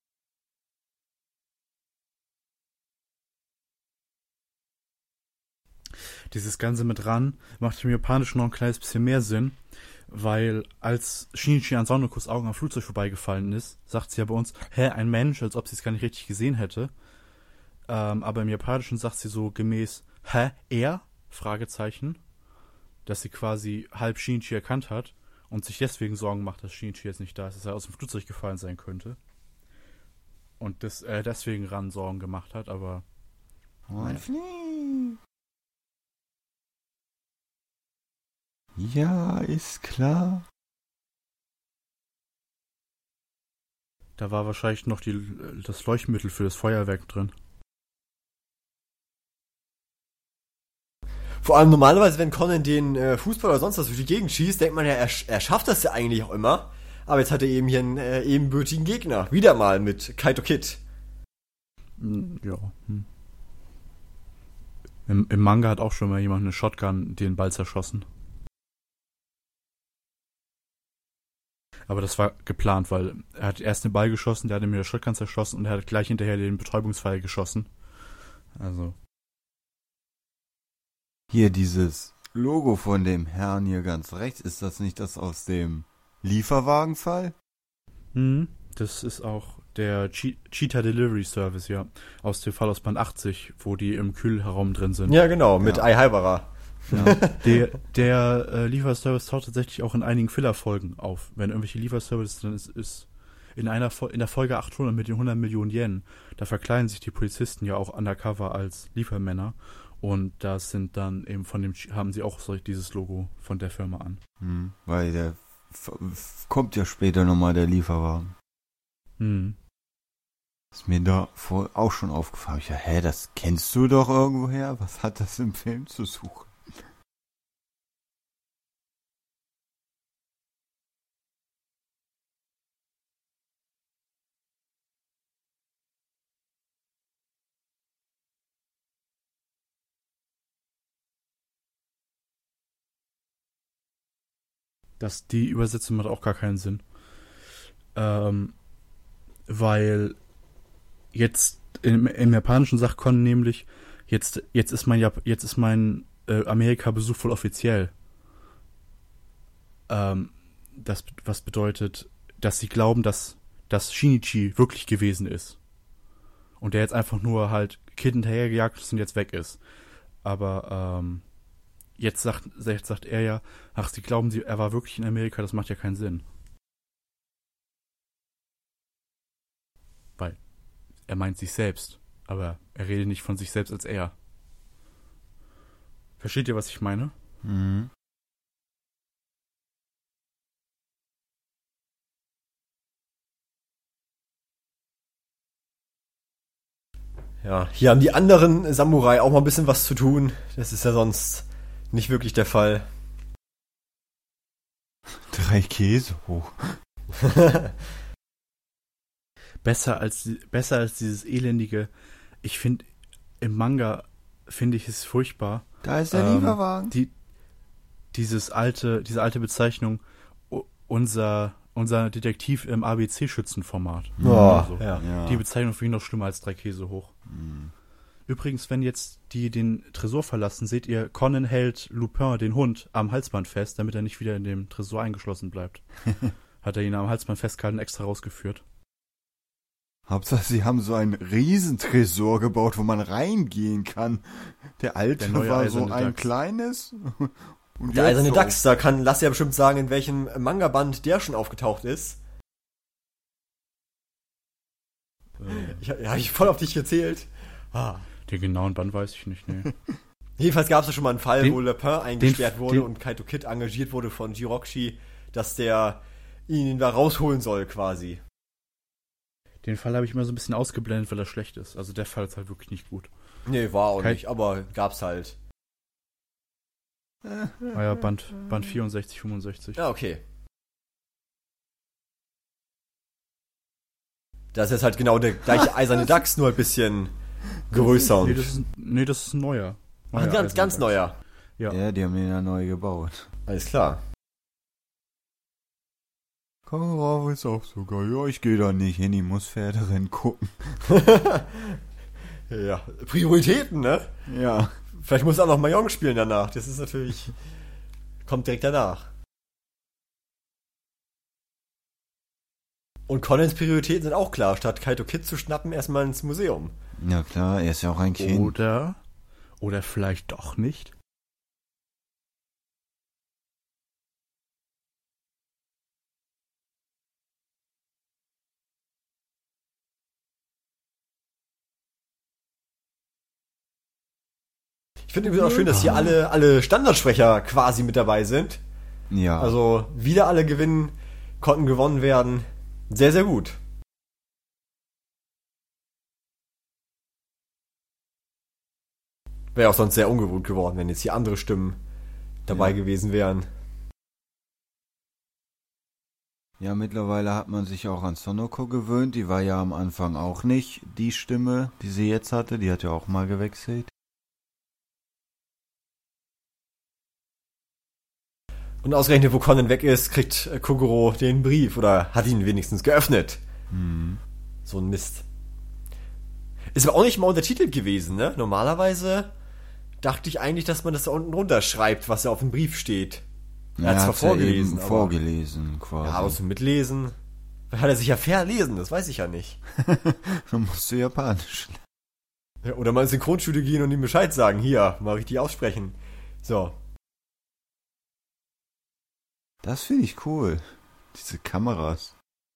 C: Dieses Ganze mit ran macht im Japanischen noch ein kleines bisschen mehr Sinn, weil als Shinichi an Sonokos Augen am Flugzeug vorbeigefallen ist, sagt sie ja bei uns, hä, ein Mensch, als ob sie es gar nicht richtig gesehen hätte. Ähm, aber im Japanischen sagt sie so gemäß, hä, er? Fragezeichen. Dass sie quasi halb Shinichi erkannt hat. und sich deswegen Sorgen macht, dass Shinichi jetzt nicht da ist, dass er aus dem Flugzeug gefallen sein könnte. Und das, äh, deswegen Ran Sorgen gemacht hat, aber
B: Und flieg. Ja, ist klar.
C: da war wahrscheinlich noch die, das Leuchtmittel für das Feuerwerk drin.
A: Vor allem normalerweise, wenn Conan den äh, Fußball oder sonst was durch die Gegend schießt, denkt man ja, er, er schafft das ja eigentlich auch immer. Aber jetzt hat er eben hier einen äh, ebenbürtigen Gegner. Wieder mal mit Kaito Kid.
C: Hm, Ja. Hm. Im, Im Manga hat auch schon mal jemand eine Shotgun den Ball zerschossen. Aber das war geplant, weil er hat erst den Ball geschossen, der hat ihn mit der Shotgun zerschossen und er hat gleich hinterher den Betäubungsfall geschossen. Also.
B: Hier dieses Logo von dem Herrn hier ganz rechts, ist das nicht das aus dem Lieferwagenfall?
C: Hm, das ist auch der Che- Cheetah Delivery Service, ja. Aus dem Fall aus Band achtzig, wo die im Kühlraum drin sind.
A: Ja, genau, mit
B: Ja.
A: Ai Haibara.
C: Ja. Der, der äh, Lieferservice taucht tatsächlich auch in einigen Filler-Folgen auf. Wenn irgendwelche Lieferservices drin ist, ist in einer Fol- in der Folge achthundert mit den hundert Millionen Yen, da verkleiden sich die Polizisten ja auch undercover als Liefermänner. Und da sind dann eben von dem, haben sie auch so dieses Logo von der Firma an.
B: Hm, weil der f- f- kommt ja später nochmal der Lieferwagen.
C: Hm.
B: Ist mir da vor auch schon aufgefallen. Ich ja, hä, das kennst du doch irgendwoher? Was hat das im Film zu suchen?
C: Das, die Übersetzung macht auch gar keinen Sinn. Ähm, weil jetzt im, im Japanischen sagt Con nämlich, jetzt, jetzt ist mein, Jap- jetzt ist mein äh, Amerika-Besuch voll offiziell. Ähm, das, was bedeutet, dass sie glauben, dass, dass Shinichi wirklich gewesen ist. Und der jetzt einfach nur halt Kid hinterhergejagt ist und jetzt weg ist. Aber, ähm, Jetzt sagt, jetzt sagt er ja, ach, sie glauben, sie, er war wirklich in Amerika, das macht ja keinen Sinn. Weil er meint sich selbst, aber er redet nicht von sich selbst als er. Versteht ihr, was ich meine?
B: Mhm.
A: Ja, hier haben die anderen Samurai auch mal ein bisschen was zu tun. Das ist ja sonst nicht wirklich der Fall.
B: Drei Käse hoch.
C: Besser als, besser als dieses elendige, ich finde, im Manga finde ich es furchtbar.
B: Da ist der
C: Ähm,
B: Lieferwagen.
C: Die, dieses alte, diese alte Bezeichnung, u- unser, unser Detektiv im A B C-Schützenformat.
A: Oh,
C: Oder so.
A: ja.
B: Ja.
C: Die Bezeichnung finde ich noch schlimmer als drei Käse hoch.
B: Hm.
C: Übrigens, wenn jetzt die den Tresor verlassen, seht ihr, Conan hält Lupin, den Hund, am Halsband fest, damit er nicht wieder in dem Tresor eingeschlossen bleibt. Hat er ihn am Halsband festgehalten, extra rausgeführt.
B: Hauptsache, sie haben so ein Riesentresor gebaut, wo man reingehen kann. Der alte
C: Der neue
B: war so
C: eiserne
B: ein
C: Dachs.
B: kleines. Und
A: Der
B: jetzt
A: eiserne
B: so.
A: Dachs, da kann Lass ja bestimmt sagen, in welchem Manga-Band der schon aufgetaucht ist. Ich, ja, hab ich voll auf dich gezählt. Ah.
C: Den genauen Band weiß ich nicht, nee.
A: Jedenfalls gab es ja schon mal einen Fall,
C: Den-
A: wo Le Pen eingesperrt
C: den-
A: wurde
C: den-
A: und Kaito Kid engagiert wurde von Jiroxi, dass der ihn da rausholen soll quasi.
C: Den Fall habe ich immer so ein bisschen ausgeblendet, weil er schlecht ist. Also der Fall ist halt wirklich nicht gut.
A: Nee, war auch
C: Kein-
A: nicht, aber gab's halt.
C: Ah ja, Band, Band vierundsechzig, fünfundsechzig.
A: Ja, okay. Das ist jetzt halt genau der gleiche eiserne Dachs, nur ein bisschen größer
C: Nee,
A: und
C: das ist, nee, das ist ein neuer.
A: Ach, ein ganz, ganz neuer.
C: Ja.
B: Ja, die haben den ja neu gebaut.
A: Alles klar.
B: Kamera ist auch so geil. Ja, ich gehe da nicht hin, ich muss Pferderennen gucken.
A: Ja, Prioritäten, ne?
B: Ja.
A: Vielleicht muss er auch noch Mahjong spielen danach. Das ist natürlich... Kommt direkt danach. Und Conans Prioritäten sind auch klar. Statt Kaito Kid zu schnappen, erstmal ins Museum.
B: Ja klar, er ist ja auch ein Kind.
C: Oder, oder vielleicht doch nicht.
A: Ich finde übrigens auch schön, dass hier alle, alle Standardsprecher quasi mit dabei sind.
B: Ja.
A: Also wieder alle gewinnen, konnten gewonnen werden. Sehr, sehr gut. Wäre auch sonst sehr ungewohnt geworden, wenn jetzt hier andere Stimmen dabei
B: Ja.
A: gewesen wären.
B: Ja, mittlerweile hat man sich auch an Sonoko gewöhnt. Die war ja am Anfang auch nicht die Stimme, die sie jetzt hatte. Die hat ja auch mal gewechselt.
A: Und ausgerechnet, wo Conan weg ist, kriegt äh, Kogoro den Brief oder hat ihn wenigstens geöffnet.
B: Hm.
A: So ein Mist. Ist aber auch nicht mal untertitelt gewesen, ne? Normalerweise dachte ich eigentlich, dass man das da unten runterschreibt, was ja auf dem Brief steht. Er hat zwar vorgelesen,
B: ja
A: aber...
B: vorgelesen quasi.
A: Ja, aber zum Mitlesen... Hat er sich ja verlesen, das weiß ich ja nicht.
B: Dann musst du Japanisch.
A: Ja, oder mal ins Synchronstudio gehen und ihm Bescheid sagen. Hier, mal richtig aussprechen. So.
B: Das finde ich cool. Diese Kameras.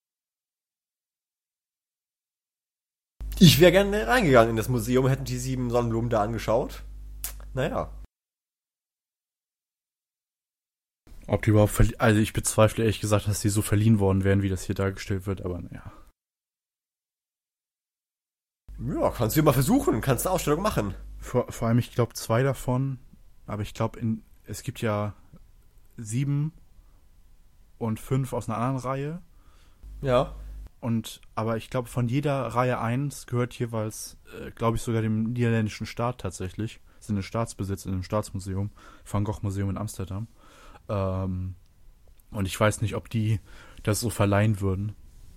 A: Ich wäre gerne reingegangen in das Museum, hätten die sieben Sonnenblumen da angeschaut. Naja.
C: Ob die überhaupt verli- Also ich bezweifle ehrlich gesagt, dass die so verliehen worden wären, wie das hier dargestellt wird, aber naja.
A: Ja, kannst du ja mal versuchen, kannst eine Ausstellung machen.
C: Vor, vor allem, ich glaube, zwei davon, aber ich glaube, in es gibt ja sieben und fünf aus einer anderen Reihe.
A: Ja.
C: Und aber ich glaube, von jeder Reihe eins gehört jeweils, äh, glaube ich, sogar dem niederländischen Staat tatsächlich. Sind in Staatsbesitz in einem Staatsmuseum, Van Gogh Museum in Amsterdam. Ähm, und ich weiß nicht, ob die das so verleihen würden.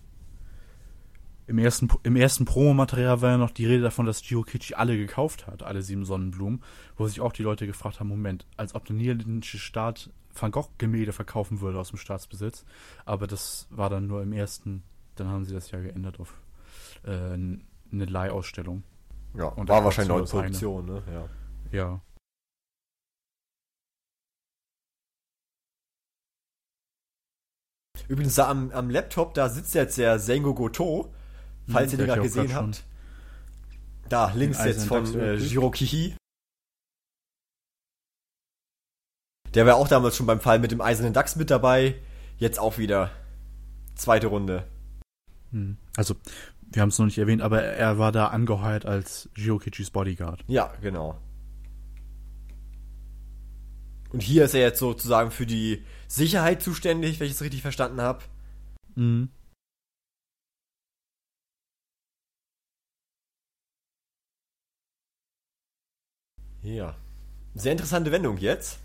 C: Im ersten, im ersten Promomaterial war ja noch die Rede davon, dass Jirokichi alle gekauft hat, alle sieben Sonnenblumen, wo sich auch die Leute gefragt haben, Moment, als ob der niederländische Staat Van Gogh-Gemälde verkaufen würde aus dem Staatsbesitz. Aber das war dann nur im ersten, dann haben sie das ja geändert auf äh, eine Leihausstellung.
A: Ja,
C: Und
A: war
C: da
A: wahrscheinlich
C: kaufst
A: neue
C: du das
A: Produktion, ne? Ja.
C: Ja.
A: Übrigens, da am, am Laptop, da sitzt jetzt der Sengo Goto, falls
C: Hm,
A: ihr den
C: der
A: gerade
C: hat ja auch
A: gesehen
C: grad
A: habt. Da, links
C: Den
A: jetzt
C: Eisernen
A: von
C: Dachs
A: äh,
C: wirklich.
A: Jirokichi. Der war auch damals schon beim Fall mit dem Eisernen Dachs mit dabei. Jetzt auch wieder. Zweite Runde.
C: Hm. Also, wir haben es noch nicht erwähnt, aber er war da angeheuert als Jirokichis Bodyguard.
A: Ja, genau. Und hier ist er jetzt sozusagen für die Sicherheit zuständig, wenn ich es richtig verstanden habe.
C: Mhm.
A: Ja. Sehr interessante Wendung jetzt.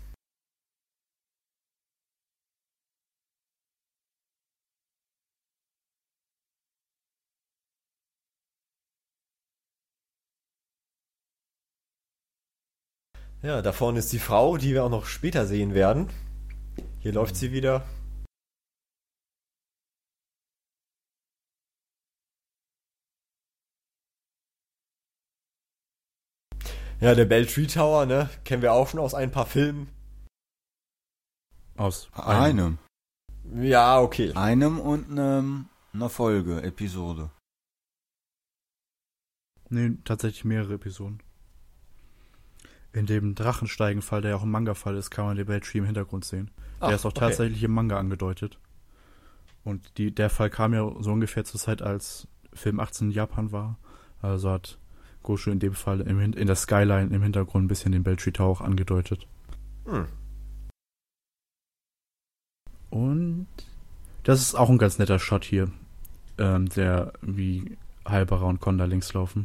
A: Ja, da vorne ist die Frau, die wir auch noch später sehen werden. Hier läuft sie wieder. Ja, der Beltree Tower, ne? Kennen wir auch schon aus ein paar Filmen.
C: Aus
B: Einem.
A: Ja, okay.
B: Einem und einem, einer Folge, Episode.
C: Nee, tatsächlich mehrere Episoden. In dem Drachensteigen-Fall, der ja auch ein Manga-Fall ist, kann man den Beltree im Hintergrund sehen.
A: Ach,
C: der ist auch
A: okay.
C: tatsächlich im Manga angedeutet. Und die, der Fall kam ja so ungefähr zur Zeit, als Film achtzehn in Japan war. Also hat Gosho in dem Fall im, Hin- in der Skyline im Hintergrund ein bisschen den Beltree Tower auch angedeutet.
A: Hm.
C: Und das ist auch ein ganz netter Shot hier, ähm, der wie Halbara und Konda links laufen.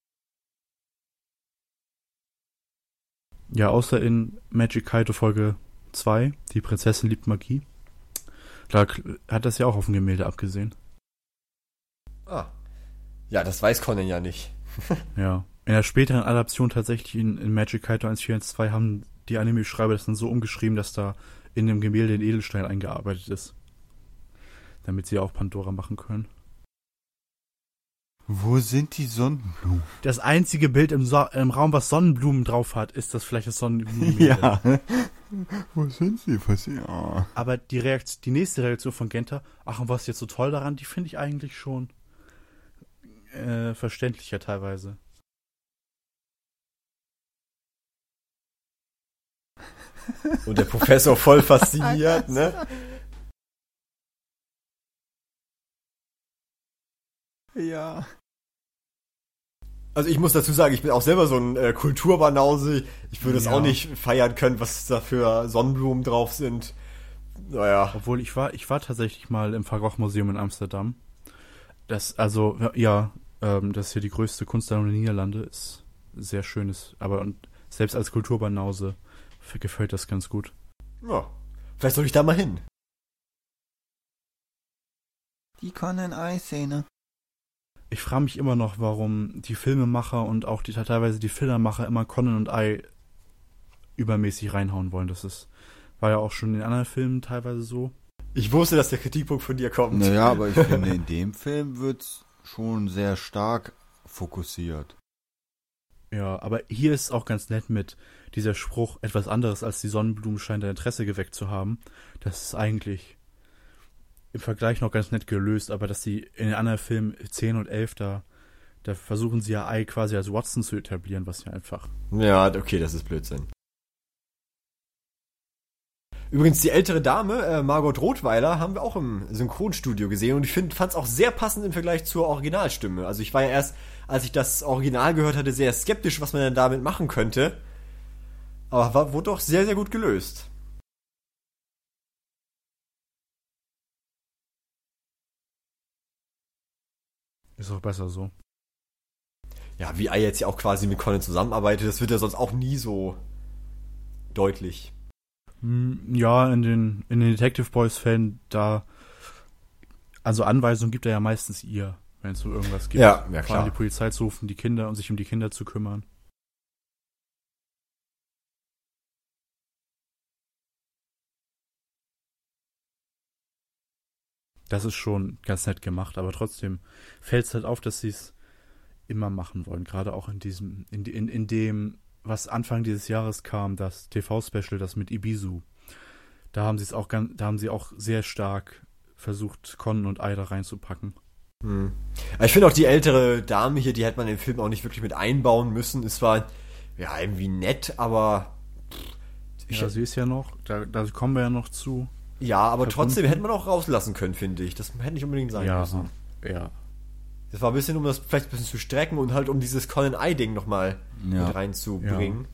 C: Ja, außer in Magic Kaito Folge zwei, die Prinzessin liebt Magie. Da k- hat das ja auch auf dem Gemälde abgesehen.
A: Ah. Ja, das weiß Conan ja nicht.
C: Ja. In der späteren Adaption tatsächlich in, in Magic Kaito eins vier eins zwei haben die Anime-Schreiber das dann so umgeschrieben, dass da in dem Gemälde ein Edelstein eingearbeitet ist. Damit sie auch Pandora machen können.
B: Wo sind die Sonnenblumen?
C: Das einzige Bild im, so im Raum, was Sonnenblumen drauf hat, ist das vielleicht das Sonnenblumengemälde.
B: Ja. Wo sind sie? Was ja.
C: Aber die, Reakt die nächste Reaktion von Genta, ach, und was ist jetzt so toll daran, die finde ich eigentlich schon äh, verständlicher teilweise.
A: Und der Professor voll fasziniert, ne?
B: Ja.
A: Also ich muss dazu sagen, ich bin auch selber so ein äh, Kulturbanause. Ich würde es
C: Ja.
A: auch nicht feiern können, was da für Sonnenblumen drauf sind. Naja.
C: Obwohl ich war, ich war tatsächlich mal im Van Gogh Museum in Amsterdam. Das, also, ja, ähm, das ist hier die größte Kunstsammlung der Niederlande, ist sehr schönes, aber und selbst als Kulturbanause f- gefällt das ganz gut.
A: Ja. Vielleicht soll ich da mal hin.
B: Die können Eiszene.
C: Ich frage mich immer noch, warum die Filmemacher und auch die teilweise die Filmemacher immer Conan und I übermäßig reinhauen wollen. Das ist, war ja auch schon in anderen Filmen teilweise so.
A: Ich wusste, dass der Kritikpunkt von dir kommt.
B: Naja, aber ich finde, in dem Film wird's schon sehr stark fokussiert.
C: Ja, aber hier ist es auch ganz nett mit dieser Spruch, etwas anderes als die Sonnenblumen scheint dein Interesse geweckt zu haben. Das ist eigentlich im Vergleich noch ganz nett gelöst, aber dass sie in den anderen Filmen zehn und elf da, da versuchen sie ja I quasi als Watson zu etablieren, was ja einfach.
A: Ja, okay, das ist Blödsinn. Übrigens, die ältere Dame, äh, Margot Rothweiler, haben wir auch im Synchronstudio gesehen und ich fand es auch sehr passend im Vergleich zur Originalstimme. Also ich war ja erst, als ich das Original gehört hatte, sehr skeptisch, was man denn damit machen könnte. Aber war, wurde doch sehr, sehr gut gelöst.
C: Ist auch besser so.
A: Ja, wie I jetzt ja auch quasi mit Conan zusammenarbeitet, das wird ja sonst auch nie so deutlich.
C: Hm, Ja, in den, in den Detective Boys-Fällen, da, also Anweisungen gibt er ja meistens ihr, wenn es so irgendwas gibt.
A: Ja, ja,
C: Vor
A: klar.
C: allem die Polizei zu rufen, die Kinder und sich um die Kinder zu kümmern. Das ist schon ganz nett gemacht, aber trotzdem fällt es halt auf, dass sie es immer machen wollen. Gerade auch in diesem, in, in, in dem, was Anfang dieses Jahres kam, das T V-Special, das mit Ibisu. Da haben sie es auch ganz, da haben sie auch sehr stark versucht, Conan und I da reinzupacken.
A: Hm. Aber ich finde auch die ältere Dame hier, die hätte man im Film auch nicht wirklich mit einbauen müssen. Es war ja irgendwie nett, aber ich,
C: Ja, sie ist ja noch, da, da kommen wir ja noch zu.
A: ja, aber
C: verbunden.
A: trotzdem hätte man auch rauslassen können, finde ich. Das hätte nicht unbedingt sein
C: Ja,
A: müssen.
C: ja.
A: Das war ein bisschen, um das vielleicht ein bisschen zu strecken und halt um dieses Conan-Eye-Ding nochmal
B: Ja.
A: mit reinzubringen.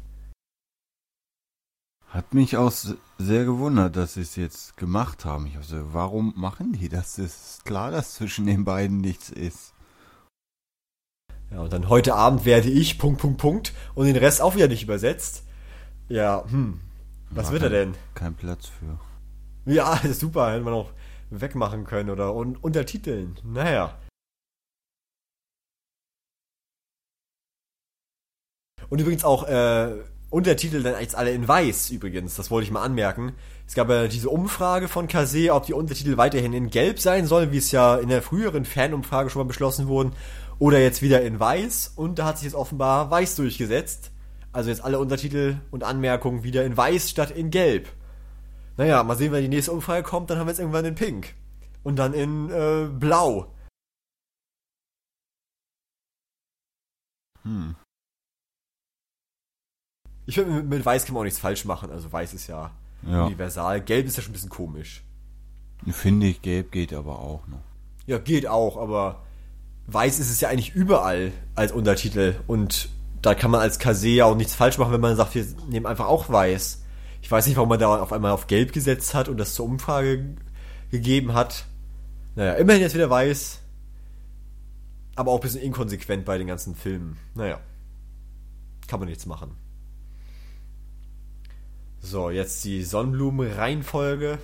B: Hat mich auch s- sehr gewundert, dass sie es jetzt gemacht haben. Ich dachte, warum machen die das? Es ist klar, dass zwischen den beiden nichts ist.
A: Ja, und dann heute Abend werde ich, Punkt, Punkt, Punkt, und den Rest auch wieder nicht übersetzt. Ja, hm, was
B: War
A: wird er
B: kein-
A: denn?
B: Kein Platz für.
A: Ja, das ist super, hätte man auch wegmachen können oder un untertiteln. Naja. Und übrigens auch äh, Untertitel dann jetzt alle in weiß übrigens, das wollte ich mal anmerken. Es gab ja diese Umfrage von Kase, ob die Untertitel weiterhin in gelb sein sollen, wie es ja in der früheren Fanumfrage schon mal beschlossen wurden, oder jetzt wieder in weiß. Und da hat sich jetzt offenbar weiß durchgesetzt. Also jetzt alle Untertitel und Anmerkungen wieder in weiß statt in gelb. Naja, mal sehen, wenn die nächste Umfrage kommt, dann haben wir jetzt irgendwann in pink. Und dann in äh, blau.
B: Hm.
A: Ich finde, mit, mit weiß kann man auch nichts falsch machen. Also weiß ist ja,
B: Ja.
A: universal. Gelb ist ja schon ein bisschen komisch.
B: Finde ich, gelb geht aber auch noch.
A: Ja, geht auch, aber weiß ist es ja eigentlich überall als Untertitel. Und da kann man als Kase ja auch nichts falsch machen, wenn man sagt, wir nehmen einfach auch weiß. Ich weiß nicht, warum man da auf einmal auf gelb gesetzt hat und das zur Umfrage g- gegeben hat. Naja, immerhin jetzt wieder weiß. Aber auch ein bisschen inkonsequent bei den ganzen Filmen. Naja, kann man nichts machen. So, jetzt die Sonnenblumen-Reihenfolge.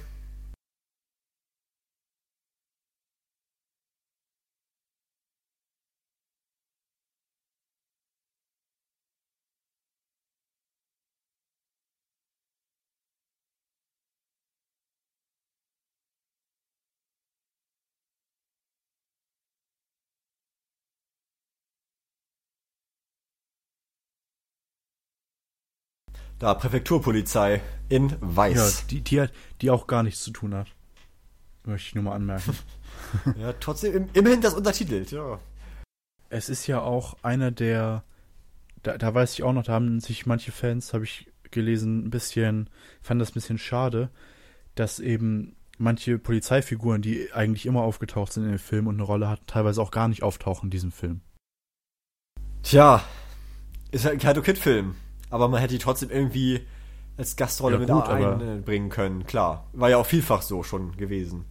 A: Da, Präfekturpolizei in
C: Ja,
A: weiß.
C: die, die, hat, die auch gar nichts zu tun hat. Möchte ich nur mal anmerken.
A: Ja, trotzdem im, immerhin das untertitelt, ja.
C: Es ist ja auch einer der, da, da weiß ich auch noch, da haben sich manche Fans, habe ich gelesen, ein bisschen, fand das ein bisschen schade, dass eben manche Polizeifiguren, die eigentlich immer aufgetaucht sind in dem Film und eine Rolle hatten, teilweise auch gar nicht auftauchen in diesem Film.
A: Tja, ist halt ein Kato-Kid-Film. Aber man hätte die trotzdem irgendwie als Gastrolle
C: Ja,
A: mit
C: gut, aber-
A: einbringen können, klar. War ja auch vielfach so schon gewesen.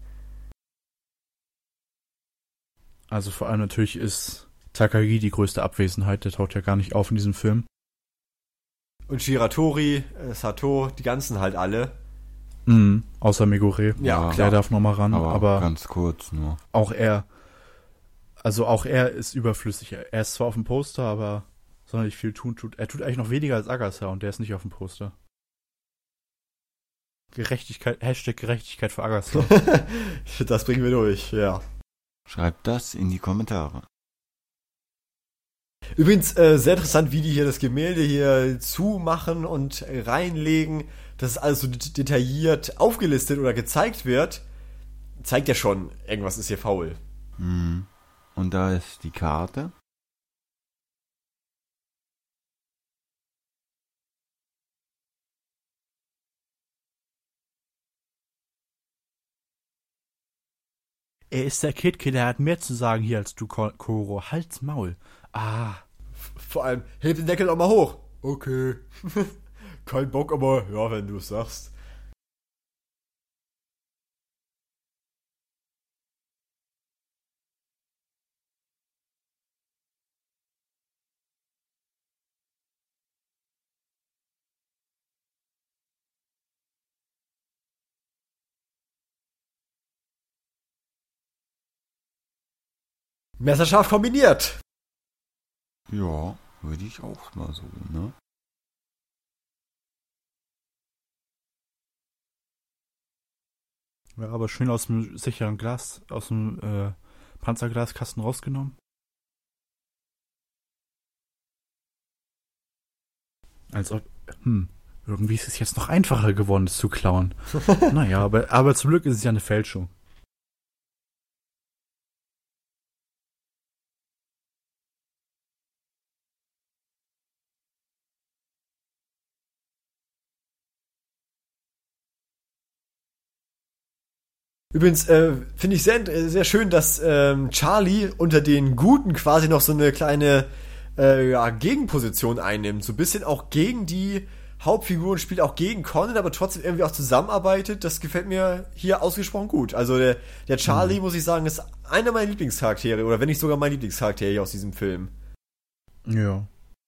C: Also vor allem natürlich ist Takagi die größte Abwesenheit, der taucht ja gar nicht auf in diesem Film.
A: Und Shiratori, äh, Sato, die ganzen halt alle.
C: Mhm, außer Megure.
A: Ja,
B: Ja,
C: Der
A: klar.
C: darf nochmal ran,
B: Aber,
C: aber
B: ganz kurz nur.
C: auch er, also auch er ist überflüssig. Er ist zwar auf dem Poster, aber sonderlich viel tun tut. Er tut eigentlich noch weniger als Agasa und der ist nicht auf dem Poster. Gerechtigkeit, Hashtag Gerechtigkeit für Agasa.
A: Das bringen wir durch, ja.
B: Schreibt das in die Kommentare.
A: Übrigens, äh, sehr interessant, wie die hier das Gemälde hier zumachen und reinlegen. Dass es alles so det- detailliert aufgelistet oder gezeigt wird, zeigt ja schon, irgendwas ist hier faul.
B: Mhm. Und da ist die Karte.
C: Er ist der Kidkiller, er hat mehr zu sagen hier als du, Ko- Koro. Halt's Maul. Ah.
A: Vor allem, heb den Deckel doch mal hoch. Okay. Kein Bock, aber ja, wenn du es sagst. Messerscharf kombiniert.
B: Ja, würde ich auch mal so, ne?
C: Ja, aber schön aus dem sicheren Glas, aus dem äh, Panzerglaskasten rausgenommen. Als ob, hm, irgendwie ist es jetzt noch einfacher geworden, es zu klauen. Naja, aber, aber zum Glück ist es ja eine Fälschung.
A: Übrigens, äh, finde ich sehr, sehr schön, dass ähm, Charlie unter den Guten quasi noch so eine kleine äh, ja, Gegenposition einnimmt. So ein bisschen auch gegen die Hauptfiguren, spielt auch gegen Conan, aber trotzdem irgendwie auch zusammenarbeitet. Das gefällt mir hier ausgesprochen gut. Also der, der Charlie, muss ich sagen, ist einer meiner Lieblingscharaktere, oder wenn nicht sogar mein Lieblingscharakter hier aus diesem Film.
C: Ja.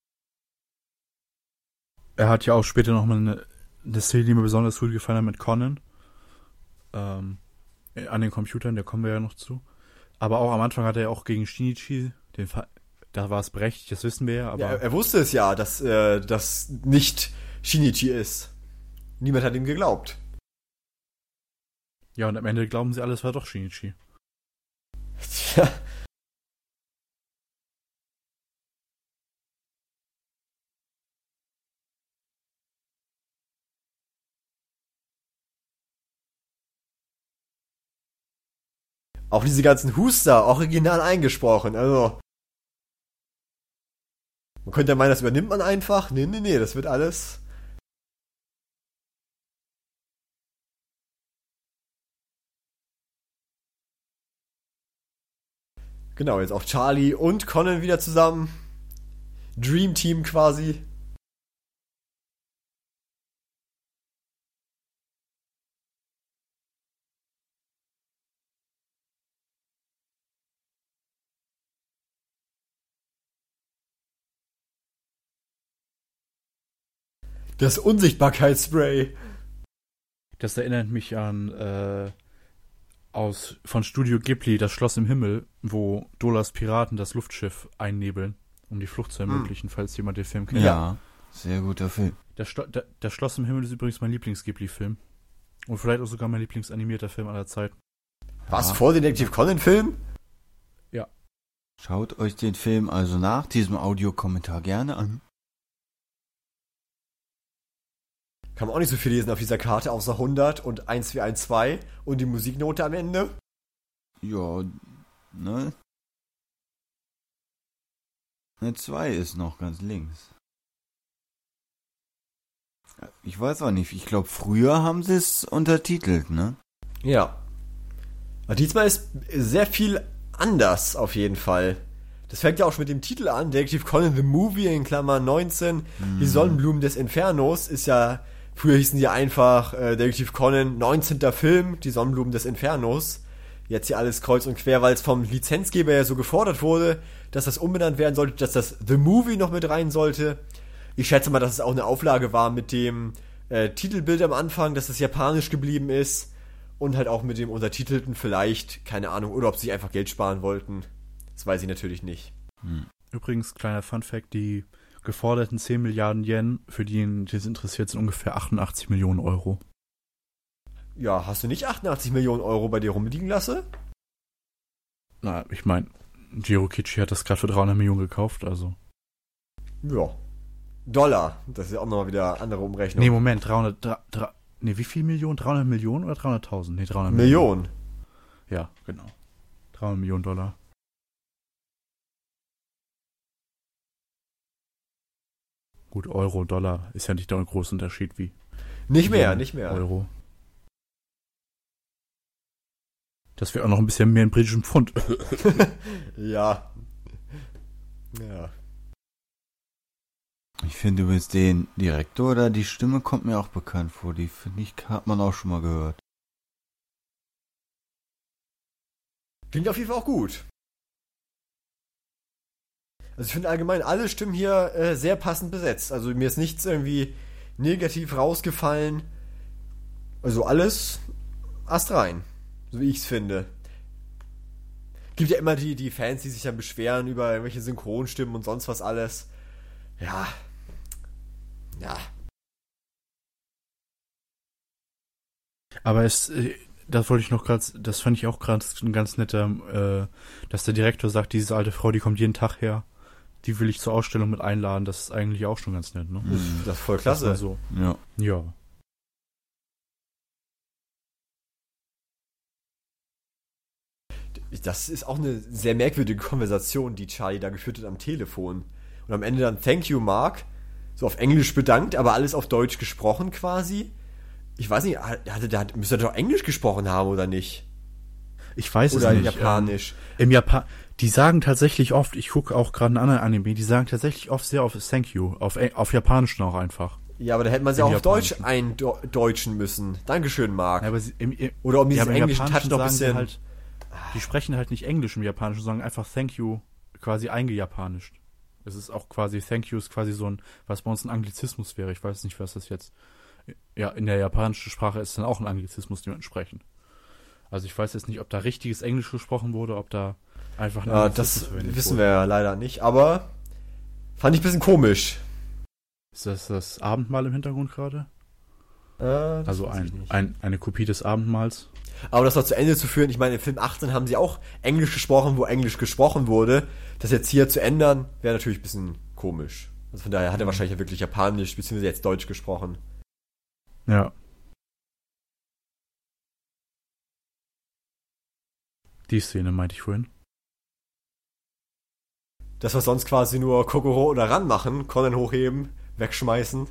C: Er hat ja auch später nochmal eine, eine Szene, die mir besonders gut gefallen hat mit Conan. Ähm, an den Computern, da kommen wir ja noch zu. Aber auch am Anfang hat er ja auch gegen Shinichi, den Fa- da war es berechtigt, das wissen wir ja, aber
A: Ja, er, er wusste es ja, dass äh, das nicht Shinichi ist. Niemand hat ihm geglaubt.
C: ja, und am Ende glauben sie alles war doch Shinichi.
A: Tja. Auch diese ganzen Huster, original eingesprochen, also. Man könnte ja meinen, das übernimmt man einfach. Nee, nee, nee, das wird alles. Genau, jetzt auch Charlie und Conan wieder zusammen. Dream Team quasi. Das Unsichtbarkeitsspray.
C: Das erinnert mich an äh, aus von Studio Ghibli, das Schloss im Himmel, wo Dolas Piraten das Luftschiff einnebeln, um die Flucht zu ermöglichen, falls jemand den Film kennt.
B: Ja, sehr guter Film.
C: Das, Schlo- der, das Schloss im Himmel ist übrigens mein Lieblings-Ghibli-Film. Und vielleicht auch sogar mein Lieblingsanimierter Film aller Zeiten.
A: Was,
B: Ja.
A: vor Detektiv Conan-Film?
B: Schaut euch den Film also nach diesem Audiokommentar gerne an.
A: Kann man auch nicht so viel lesen auf dieser Karte, außer hundert und eins vier eins zwei und die Musiknote am Ende.
B: Ja, ne? Eine zwei ist noch ganz links. Ich weiß auch nicht. Ich glaube, früher haben sie es untertitelt, ne?
A: Ja. Aber diesmal ist sehr viel anders auf jeden Fall. Das fängt ja auch schon mit dem Titel an. Detektiv Conan the Movie in Klammern neunzehn. Mhm. Die Sonnenblumen des Infernos ist ja, früher hießen die einfach äh, Detektiv Conan neunzehnter Film, die Sonnenblumen des Infernos. Jetzt hier alles kreuz und quer, weil es vom Lizenzgeber ja so gefordert wurde, dass das umbenannt werden sollte, dass das The Movie noch mit rein sollte. Ich schätze mal, dass es auch eine Auflage war mit dem äh, Titelbild am Anfang, dass es japanisch geblieben ist und halt auch mit dem Untertitelten vielleicht, keine Ahnung, oder ob sie einfach Geld sparen wollten. Das weiß ich natürlich nicht.
C: Hm. Übrigens, kleiner Funfact, die geforderten zehn Milliarden Yen, für die, die es interessiert, sind ungefähr achtundachtzig Millionen Euro.
A: Ja, hast du nicht achtundachtzig Millionen Euro bei dir rumliegen lassen?
C: Na, ich meine, Jiro Kichi hat das gerade für dreihundert Millionen gekauft, also.
A: Ja. Dollar. Das ist ja auch nochmal wieder andere Umrechnung.
C: Nee, Moment, dreihundert, drei, drei, nee, wie viel Millionen? dreihundert Millionen oder dreihunderttausend? Nee, dreihundert
A: Millionen.
C: Millionen. Ja, genau. dreihundert Millionen Dollar. Gut, Euro, Dollar ist ja nicht der große Unterschied wie.
A: Nicht mehr, nicht mehr.
C: Euro. Das wäre auch noch ein bisschen mehr in britischem Pfund.
A: Ja. Ja.
B: Ich finde übrigens den Direktor oder die Stimme kommt mir auch bekannt vor. Die finde ich, hat man auch schon mal gehört.
A: Klingt auf jeden Fall auch gut. Also ich finde allgemein alle Stimmen hier äh, sehr passend besetzt. Also mir ist nichts irgendwie negativ rausgefallen. Also alles astrein. So wie ich es finde. Gibt ja immer die, die Fans, die sich dann beschweren über irgendwelche Synchronstimmen und sonst was alles. Ja. Ja.
C: Aber es, das wollte ich noch gerade, das fand ich auch gerade ein ganz netter, äh, dass der Direktor sagt, diese alte Frau, die kommt jeden Tag her, die will ich zur Ausstellung mit einladen. Das ist eigentlich auch schon ganz nett, ne?
A: Mhm. Das ist voll klasse.
C: Das so.
B: Ja.
C: Ja.
A: Das ist auch eine sehr merkwürdige Konversation, die Charlie da geführt hat am Telefon. Und am Ende dann Thank you, Mark. So auf Englisch bedankt, aber alles auf Deutsch gesprochen quasi. Ich weiß nicht, hatte der hat, müsste er doch Englisch gesprochen haben oder nicht?
C: Ich weiß
A: oder
C: es nicht.
A: Oder Japanisch.
C: Ähm, Im Japan, die sagen tatsächlich oft, ich gucke auch gerade einen anderen Anime, die sagen tatsächlich oft sehr auf Thank you, auf, auf Japanisch auch einfach.
A: Ja, aber da hätte man sie auch auf Deutsch eindeutschen müssen. Dankeschön, Mark.
C: Ja, aber sie, im, im,
A: oder um dieses
C: ja,
A: englische Touch noch ein bisschen...
C: Halt, die sprechen halt nicht Englisch im Japanischen, sondern einfach Thank you quasi eingejapanischt. Es ist auch quasi, Thank you ist quasi so ein, was bei uns ein Anglizismus wäre. Ich weiß nicht, was das jetzt, ja, in der japanischen Sprache ist dann auch ein Anglizismus dementsprechend. Also ich weiß jetzt nicht, ob da richtiges Englisch gesprochen wurde, ob da einfach ein
A: Ja, das wissen wir ja leider nicht, aber fand ich ein bisschen komisch.
C: Ist das das Abendmahl im Hintergrund gerade?
A: Äh,
C: also ein, ein, eine Kopie des Abendmahls.
A: Aber das noch zu Ende zu führen, ich meine, im Film achtzehn haben sie auch Englisch gesprochen, wo Englisch gesprochen wurde. Das jetzt hier zu ändern, wäre natürlich ein bisschen komisch. Also von daher hat er wahrscheinlich wirklich Japanisch, beziehungsweise jetzt Deutsch gesprochen.
C: Ja. Die Szene meinte ich vorhin.
A: Das, was sonst quasi nur Kokoro oder Ran machen, Conan hochheben, wegschmeißen.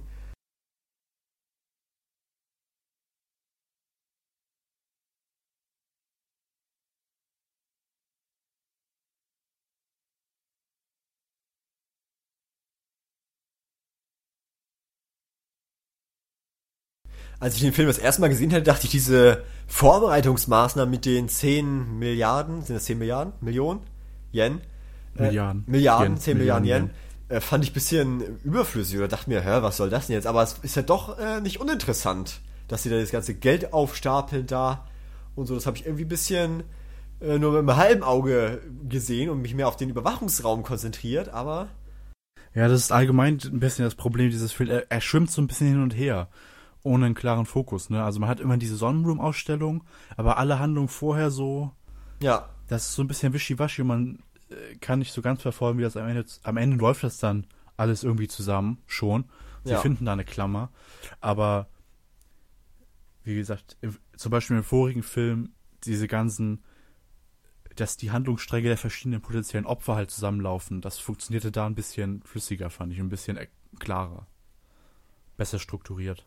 A: Als ich den Film das erste Mal gesehen hatte, dachte ich, diese Vorbereitungsmaßnahmen mit den zehn Milliarden, sind das zehn Milliarden? Millionen? Yen?
C: Milliarden.
A: Äh, Milliarden,
C: Yen,
A: zehn Milliarden Yen.
C: Yen.
A: Äh, fand ich ein bisschen überflüssig oder dachte mir, hä, was soll das denn jetzt? Aber es ist ja doch äh, nicht uninteressant, dass sie da das ganze Geld aufstapeln da und so. Das habe ich irgendwie ein bisschen äh, nur mit einem halben Auge gesehen und mich mehr auf den Überwachungsraum konzentriert, aber...
C: Ja, das ist allgemein ein bisschen das Problem dieses Films. Er, er schwimmt so ein bisschen hin und her. Ohne einen klaren Fokus, ne? Also man hat immer diese Sonnenblumen-Ausstellung, aber alle Handlungen vorher so,
A: ja,
C: das ist so ein bisschen wischiwaschi und man äh, kann nicht so ganz verfolgen, wie das am Ende, am Ende läuft das dann alles irgendwie zusammen, schon. Sie
A: ja.
C: finden da eine Klammer, aber wie gesagt, im, zum Beispiel im vorigen Film, diese ganzen, dass die Handlungsstränge der verschiedenen potenziellen Opfer halt zusammenlaufen, das funktionierte da ein bisschen flüssiger, fand ich, ein bisschen klarer. besser strukturiert.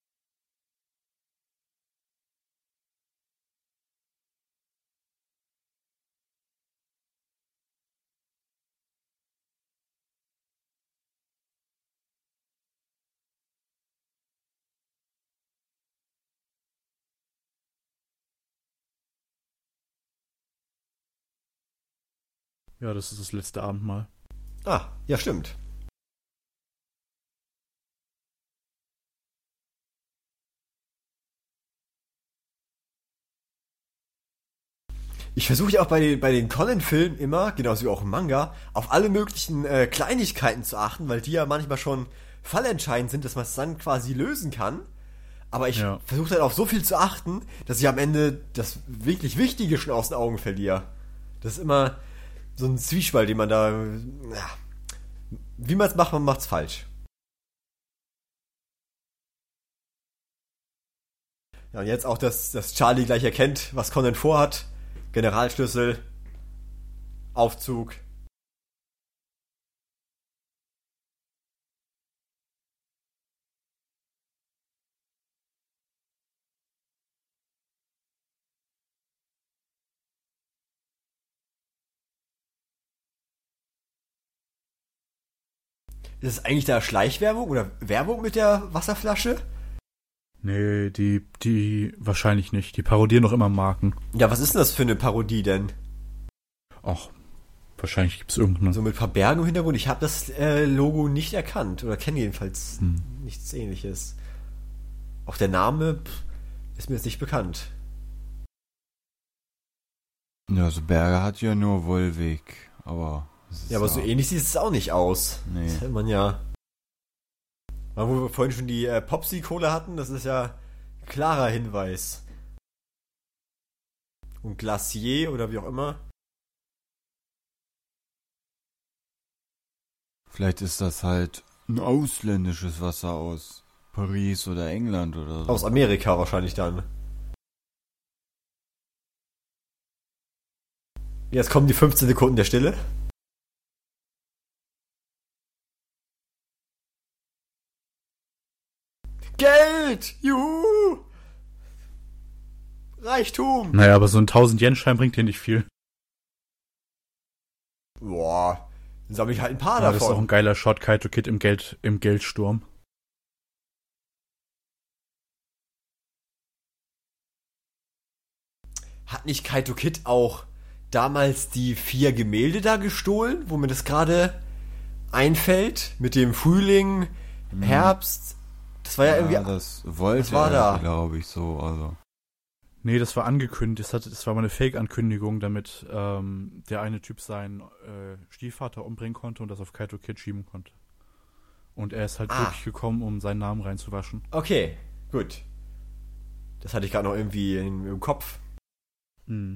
C: Ja, das ist das letzte Abendmahl.
A: Ah, ja, stimmt. Ich versuche ja auch bei den, bei den Conan-Filmen immer, genauso wie auch im Manga, auf alle möglichen äh, Kleinigkeiten zu achten, weil die ja manchmal schon fallentscheidend sind, dass man es dann quasi lösen kann. Aber ich
C: Ja.
A: versuche dann auf so viel zu achten, dass ich am Ende das wirklich Wichtige schon aus den Augen verliere. Das ist immer so ein Zwiespalt, den man da... Ja, wie man es macht, man macht es falsch. Ja, und jetzt auch, dass, dass Charlie gleich erkennt, was Conan vorhat. Generalschlüssel, Aufzug. Ist es eigentlich da Schleichwerbung oder Werbung mit der Wasserflasche?
C: Nee, die, die wahrscheinlich nicht. Die parodieren doch immer Marken.
A: Ja, was ist denn das für eine Parodie denn?
C: Ach, wahrscheinlich gibt's irgendeine.
A: So mit ein paar Bergen im Hintergrund. Ich habe das äh, Logo nicht erkannt oder kenne jedenfalls
C: Hm.
A: nichts Ähnliches. Auch der Name pff, ist mir jetzt nicht bekannt.
B: Ja, so Berge hat ja nur Wolwig, aber... es ist
A: Ja, aber so ähnlich sieht es auch nicht aus.
B: Nee.
A: Das hätte man ja... Aber wo wir vorhin schon die äh, Popsi-Cola hatten, das ist ja klarer Hinweis. Und Glacier oder wie auch immer.
B: Vielleicht ist das halt ein ausländisches Wasser aus Paris oder England oder so.
A: Aus Amerika wahrscheinlich dann. Jetzt kommen die fünfzehn Sekunden der Stille. Geld! Juhu! Reichtum!
C: Naja, aber so ein tausend-Yen-Schein bringt dir nicht viel.
A: Boah, dann sammle ich halt ein paar
C: Ja, das ist auch
A: davon.
C: ein geiler Shot, Kaito Kid im Geld, im Geldsturm.
A: Hat nicht Kaito Kid auch damals die vier Gemälde da gestohlen, wo mir das gerade einfällt? Mit dem Frühling, Herbst. Das war ja,
B: Ja,
A: irgendwie.
B: das wollte
A: das war
B: er,
A: da.
B: glaube ich, so. Also.
C: Nee, das war angekündigt. Das, hat, das war mal eine Fake-Ankündigung, damit ähm, der eine Typ seinen äh, Stiefvater umbringen konnte und das auf Kaito Kid schieben konnte. Und er ist halt
A: Ah.
C: wirklich gekommen, um seinen Namen reinzuwaschen.
A: Okay, gut. Das hatte ich gerade noch irgendwie in, im Kopf.
C: Mhm.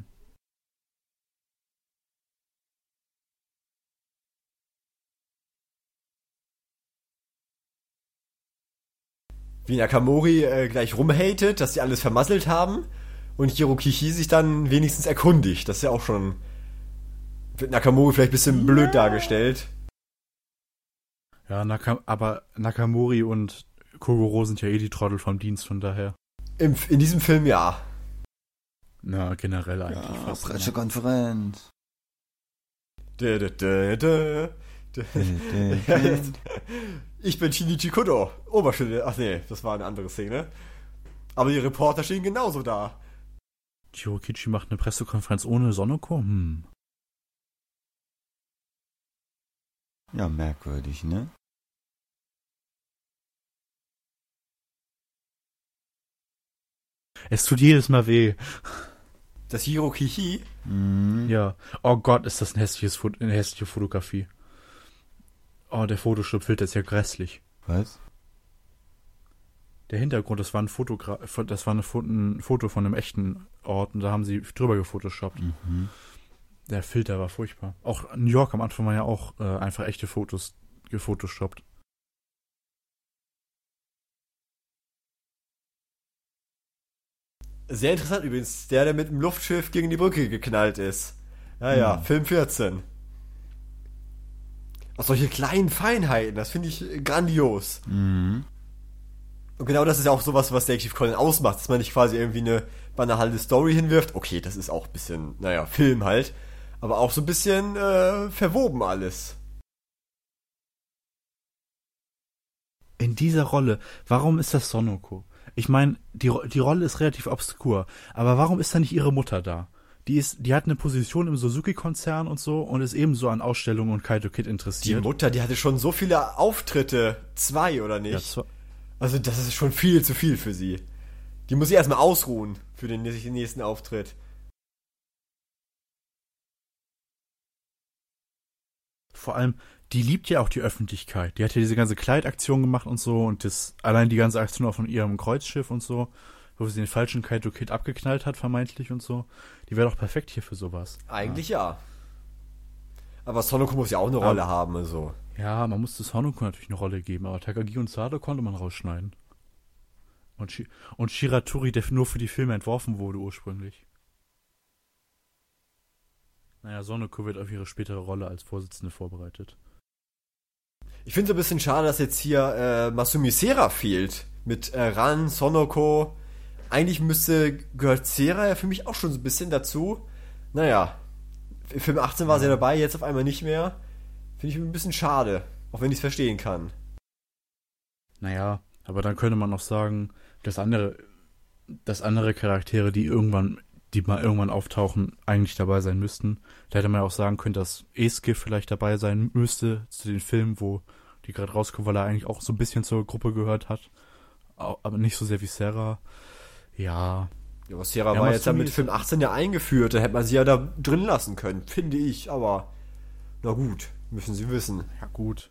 A: Wie Nakamori äh, gleich rumhatet, dass sie alles vermasselt haben. Und Hirokichi sich dann wenigstens erkundigt. Das ist ja auch schon. Wird Nakamori vielleicht ein bisschen blöd dargestellt.
C: Ja, Naka aber Nakamori und Kogoro sind ja eh die Trottel vom Dienst, von daher.
A: Im, in diesem Film ja.
C: Na, generell eigentlich
B: Ja,
C: fast. immer.
B: Pressekonferenz.
A: Dö, dö, dö, dö. Dö. Ich bin Shinichi Kudo. Oberschütte. Ach nee, das war eine andere Szene. Aber die Reporter stehen genauso da.
C: Hirokichi macht eine Pressekonferenz ohne Sonoko? Hm.
B: Ja, merkwürdig, ne?
C: Es tut jedes Mal weh.
A: Das Hirokichi.
B: Mhm.
C: Ja. Oh Gott, ist das ein hässliches Fot eine hässliche Fotografie. Oh, der Photoshop-Filter ist ja grässlich.
B: Was?
C: Der Hintergrund, das war ein Fotogra das war eine Fo ein Foto von einem echten Ort und da haben sie drüber gefotoshoppt.
B: Mhm.
C: Der Filter war furchtbar. Auch New York am Anfang war ja auch äh, einfach echte Fotos gefotoshoppt.
A: Sehr interessant übrigens. Der, der mit dem Luftschiff gegen die Brücke geknallt ist. Ja, ja,
B: Hm.
A: Film vierzehn. Auch solche kleinen Feinheiten, das finde ich grandios.
B: Mhm.
A: Und genau das ist ja auch sowas, was Detective Conan ausmacht, dass man nicht quasi irgendwie eine banale Story hinwirft. Okay, das ist auch ein bisschen, naja, Film halt. Aber auch so ein bisschen äh, verwoben alles.
C: In dieser Rolle, warum ist das Sonoko? Ich meine, die, die Rolle ist relativ obskur, aber warum ist da nicht ihre Mutter da? Die ist, die hat eine Position im Suzuki-Konzern und so und ist ebenso an Ausstellungen und Kaito Kid
A: Die
C: interessiert.
A: Mutter, die hatte schon so viele Auftritte. Zwei, oder nicht?
C: Ja, zwar-
A: Also das ist schon viel zu viel für sie. Die muss sich erstmal ausruhen für den nächsten Auftritt.
C: Vor allem, die liebt ja auch die Öffentlichkeit. Die hat ja diese ganze Kleidaktion gemacht und so und das, allein die ganze Aktion auch von ihrem Kreuzschiff und so, wo sie den falschen Kaito Kid abgeknallt hat, vermeintlich und so. Die wäre doch perfekt hier für sowas.
A: Eigentlich ja. Aber Sonoko muss ja auch eine Rolle haben, also.
C: Ja, man musste Sonoko natürlich eine Rolle geben, aber Takagi und Sado konnte man rausschneiden. Und, Shi- und Shiraturi, der nur für die Filme entworfen wurde ursprünglich. Naja, Sonoko wird auf ihre spätere Rolle als Vorsitzende vorbereitet.
A: Ich finde es ein bisschen schade, dass jetzt hier äh, Masumi Sera fehlt. Mit äh, Ran, Sonoko. Eigentlich müsste, gehört Sera ja für mich auch schon so ein bisschen dazu. Naja, im Film achtzehn war sie ja dabei, jetzt auf einmal nicht mehr. Finde ich ein bisschen schade. Auch wenn ich es verstehen kann.
C: Naja, aber dann könnte man noch sagen, dass andere, dass andere Charaktere, die irgendwann, die mal irgendwann auftauchen, eigentlich dabei sein müssten. Da hätte man auch sagen können, dass Esuke vielleicht dabei sein müsste zu den Filmen, wo die gerade rauskommen, weil er eigentlich auch so ein bisschen zur Gruppe gehört hat. Au- Aber nicht so sehr wie Sarah. Ja.
A: Ja, aber Sera
C: Ja,
A: war jetzt ja
C: Masumi
A: mit
C: ist-
A: Film achtzehn ja eingeführt. Da hätte man sie ja da drin lassen können, finde ich. Aber na gut, müssen sie wissen.
C: Ja, gut.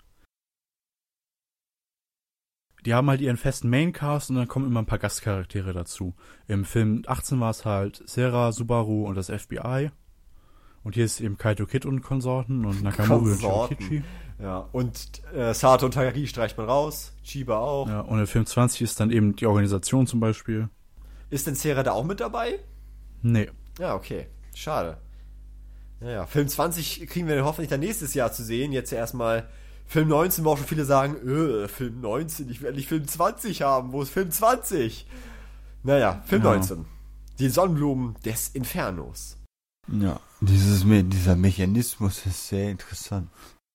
C: Die haben halt ihren festen Maincast und dann kommen immer ein paar Gastcharaktere dazu. Im Film achtzehn war es halt Sera, Subaru und das F B I. Und hier ist eben Kaito Kid und Konsorten und Nakamura und
A: Konsorten.
C: Shirikichi.
A: Ja, und äh, Sato und Takagi streicht man raus. Chiba auch.
C: Ja, und im Film zwanzig ist dann eben die Organisation zum Beispiel.
A: Ist denn Sera da auch mit dabei?
C: Nee.
A: Ja, okay. Schade. Naja, Film zwanzig kriegen wir hoffentlich dann nächstes Jahr zu sehen. Jetzt ja erstmal Film neunzehn, wo auch schon viele sagen, äh, Film neunzehn, ich will endlich Film zwanzig haben. Wo ist Film zwanzig? Naja, Film
C: Ja.
A: neunzehn. Die Sonnenblumen des Infernos.
B: Ja, dieses, Me- dieser Mechanismus ist sehr interessant.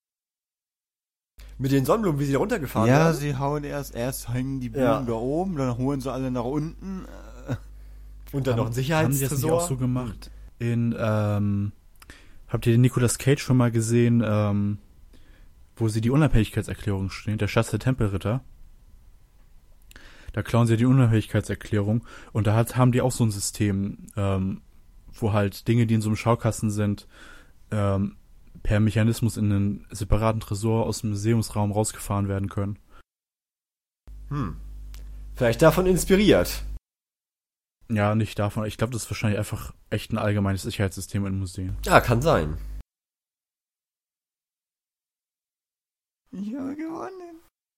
A: Mit den Sonnenblumen, wie sie da runtergefahren
B: Ja,
A: werden.
B: sie hauen erst, erst hängen die Blumen
A: Ja.
B: da oben, dann holen sie alle nach unten.
A: Und dann noch ein
C: Haben die das nicht
A: Sicherheitstresor.
C: auch so gemacht? In, ähm, habt ihr den Nicolas Cage schon mal gesehen, ähm, wo sie die Unabhängigkeitserklärung stehen, der Schatz der Tempelritter? Da klauen sie die Unabhängigkeitserklärung und da hat, haben die auch so ein System, ähm, wo halt Dinge, die in so einem Schaukasten sind, ähm, per Mechanismus in einen separaten Tresor aus dem Museumsraum rausgefahren werden können.
A: Hm. Vielleicht davon inspiriert.
C: Ja, nicht davon. Ich glaube, das ist wahrscheinlich einfach echt ein allgemeines Sicherheitssystem in Museen.
A: Ja, kann sein.
B: Ich habe gewonnen.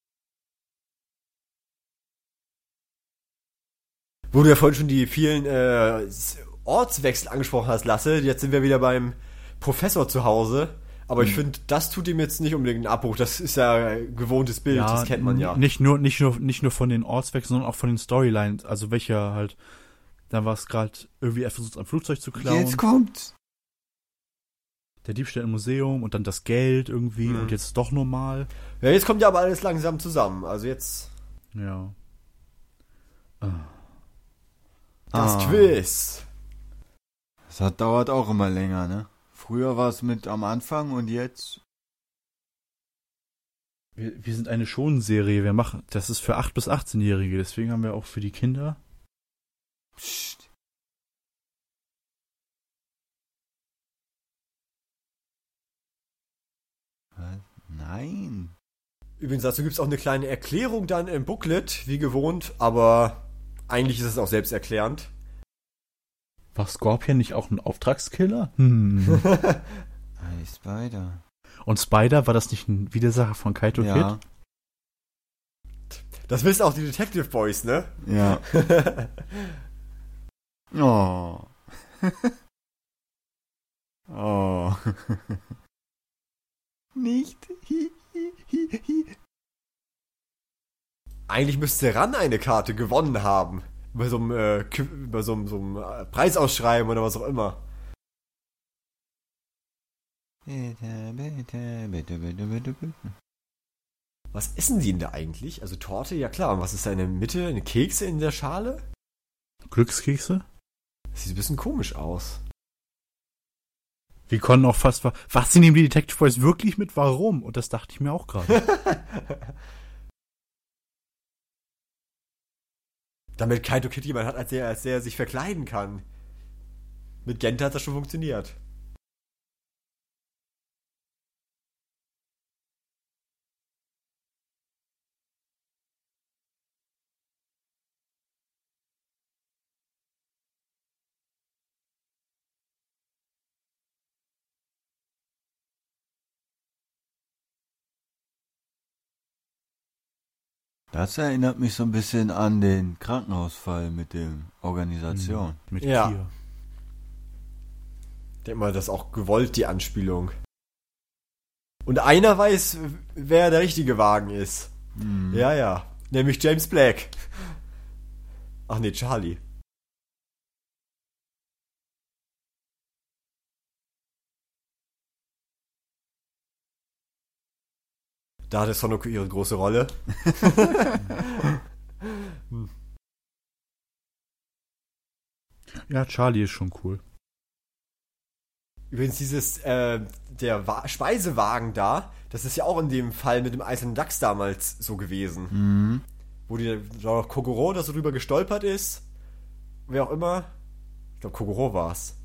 A: Wo du ja vorhin schon die vielen äh, Ortswechsel angesprochen hast, Lasse, jetzt sind wir wieder beim Professor zu Hause. Aber ich finde, das tut ihm jetzt nicht unbedingt einen Abbruch. Das ist ja gewohntes Bild, das kennt man ja.
C: n- Nicht nur, nicht nur, nicht nur von den Ortswechseln, sondern auch von den Storylines. Also welcher halt, dann war es gerade irgendwie, er versucht am Flugzeug zu klauen.
B: Jetzt kommt's.
C: Der Diebstahl im Museum und dann das Geld irgendwie
A: Mhm.
C: und jetzt doch normal.
A: Ja, jetzt kommt ja aber alles langsam zusammen. Also jetzt
C: Ja.
A: das
B: Ah.
A: Quiz.
B: Das hat, dauert auch immer länger, ne? Früher war es mit am Anfang und jetzt.
C: Wir, wir sind eine Schonserie. Wir machen, das ist für acht bis achtzehnjährige, deswegen haben wir auch für die Kinder.
B: Psst. Was? Nein.
A: Übrigens, dazu gibt es auch eine kleine Erklärung dann im Booklet, wie gewohnt, aber eigentlich ist es auch selbsterklärend.
C: War Scorpion nicht auch ein Auftragskiller? Hm.
B: Hey, Spider.
C: Und Spider, war das nicht ein Widersacher von Kaito
B: Ja.
C: Kid?
A: Das wissen auch die Detective Boys, ne?
B: Ja. Oh. Oh. Nicht. Hi, hi, hi, hi.
A: Eigentlich müsste Ran eine Karte gewonnen haben. Bei so einem, äh, bei so einem, so einem äh, Preisausschreiben oder was auch immer.
B: Bitte, bitte, bitte, bitte, bitte, bitte.
A: Was essen die denn da eigentlich? Also Torte, ja klar. Und was ist da in der Mitte? Eine Kekse in der Schale?
C: Glückskekse?
A: Das sieht ein bisschen komisch aus.
C: Wir konnten auch fast... Was, sie nehmen die Detective Boys wirklich mit? Warum? Und das dachte ich mir auch gerade.
A: Damit Kaito Kid jemand hat, als der, als der sich verkleiden kann. Mit Genta hat das schon funktioniert.
B: Das erinnert mich so ein bisschen an den Krankenhausfall mit dem Organisation.
C: Mit
A: Ja.
C: Kia.
A: Ich denke mal, das ist auch gewollt, die Anspielung. Und einer weiß, wer der richtige Wagen ist.
B: Mhm.
A: Ja, ja. Nämlich James Black. Ach nee, Charlie. Da hatte Sonoko ihre große Rolle. Hm.
C: Ja, Charlie ist schon cool.
A: Übrigens dieses, äh, der Wa- Speisewagen da, das ist ja auch in dem Fall mit dem Eisernen Dachs damals so gewesen.
B: Mhm.
A: Wo die, da Kogoro da so drüber gestolpert ist. Wer auch immer. Ich glaube, Kogoro war's.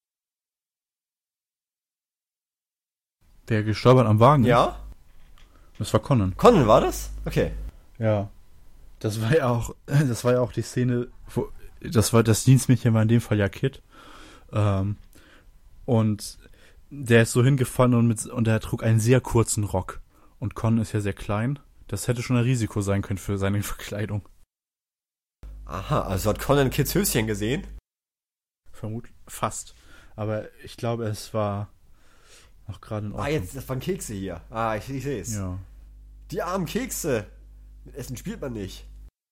C: Der gestolpert am Wagen.
A: Ja?
C: Das war Conan.
A: Conan war das? Okay.
C: Ja. Das war ja auch, das war ja auch die Szene, wo, das war, das Dienstmädchen war in dem Fall ja Kid. Ähm, und der ist so hingefallen und mit, und er trug einen sehr kurzen Rock. Und Conan ist ja sehr klein. Das hätte schon ein Risiko sein können für seine Verkleidung.
A: Aha, also hat Conan Kids Höschen gesehen?
C: Vermutlich, fast. Aber ich glaube, es war noch gerade in Ordnung.
A: Ah, jetzt, das waren Kekse hier. Ah, ich, ich sehe es.
C: Ja.
A: Die armen Kekse. Mit Essen spielt man nicht.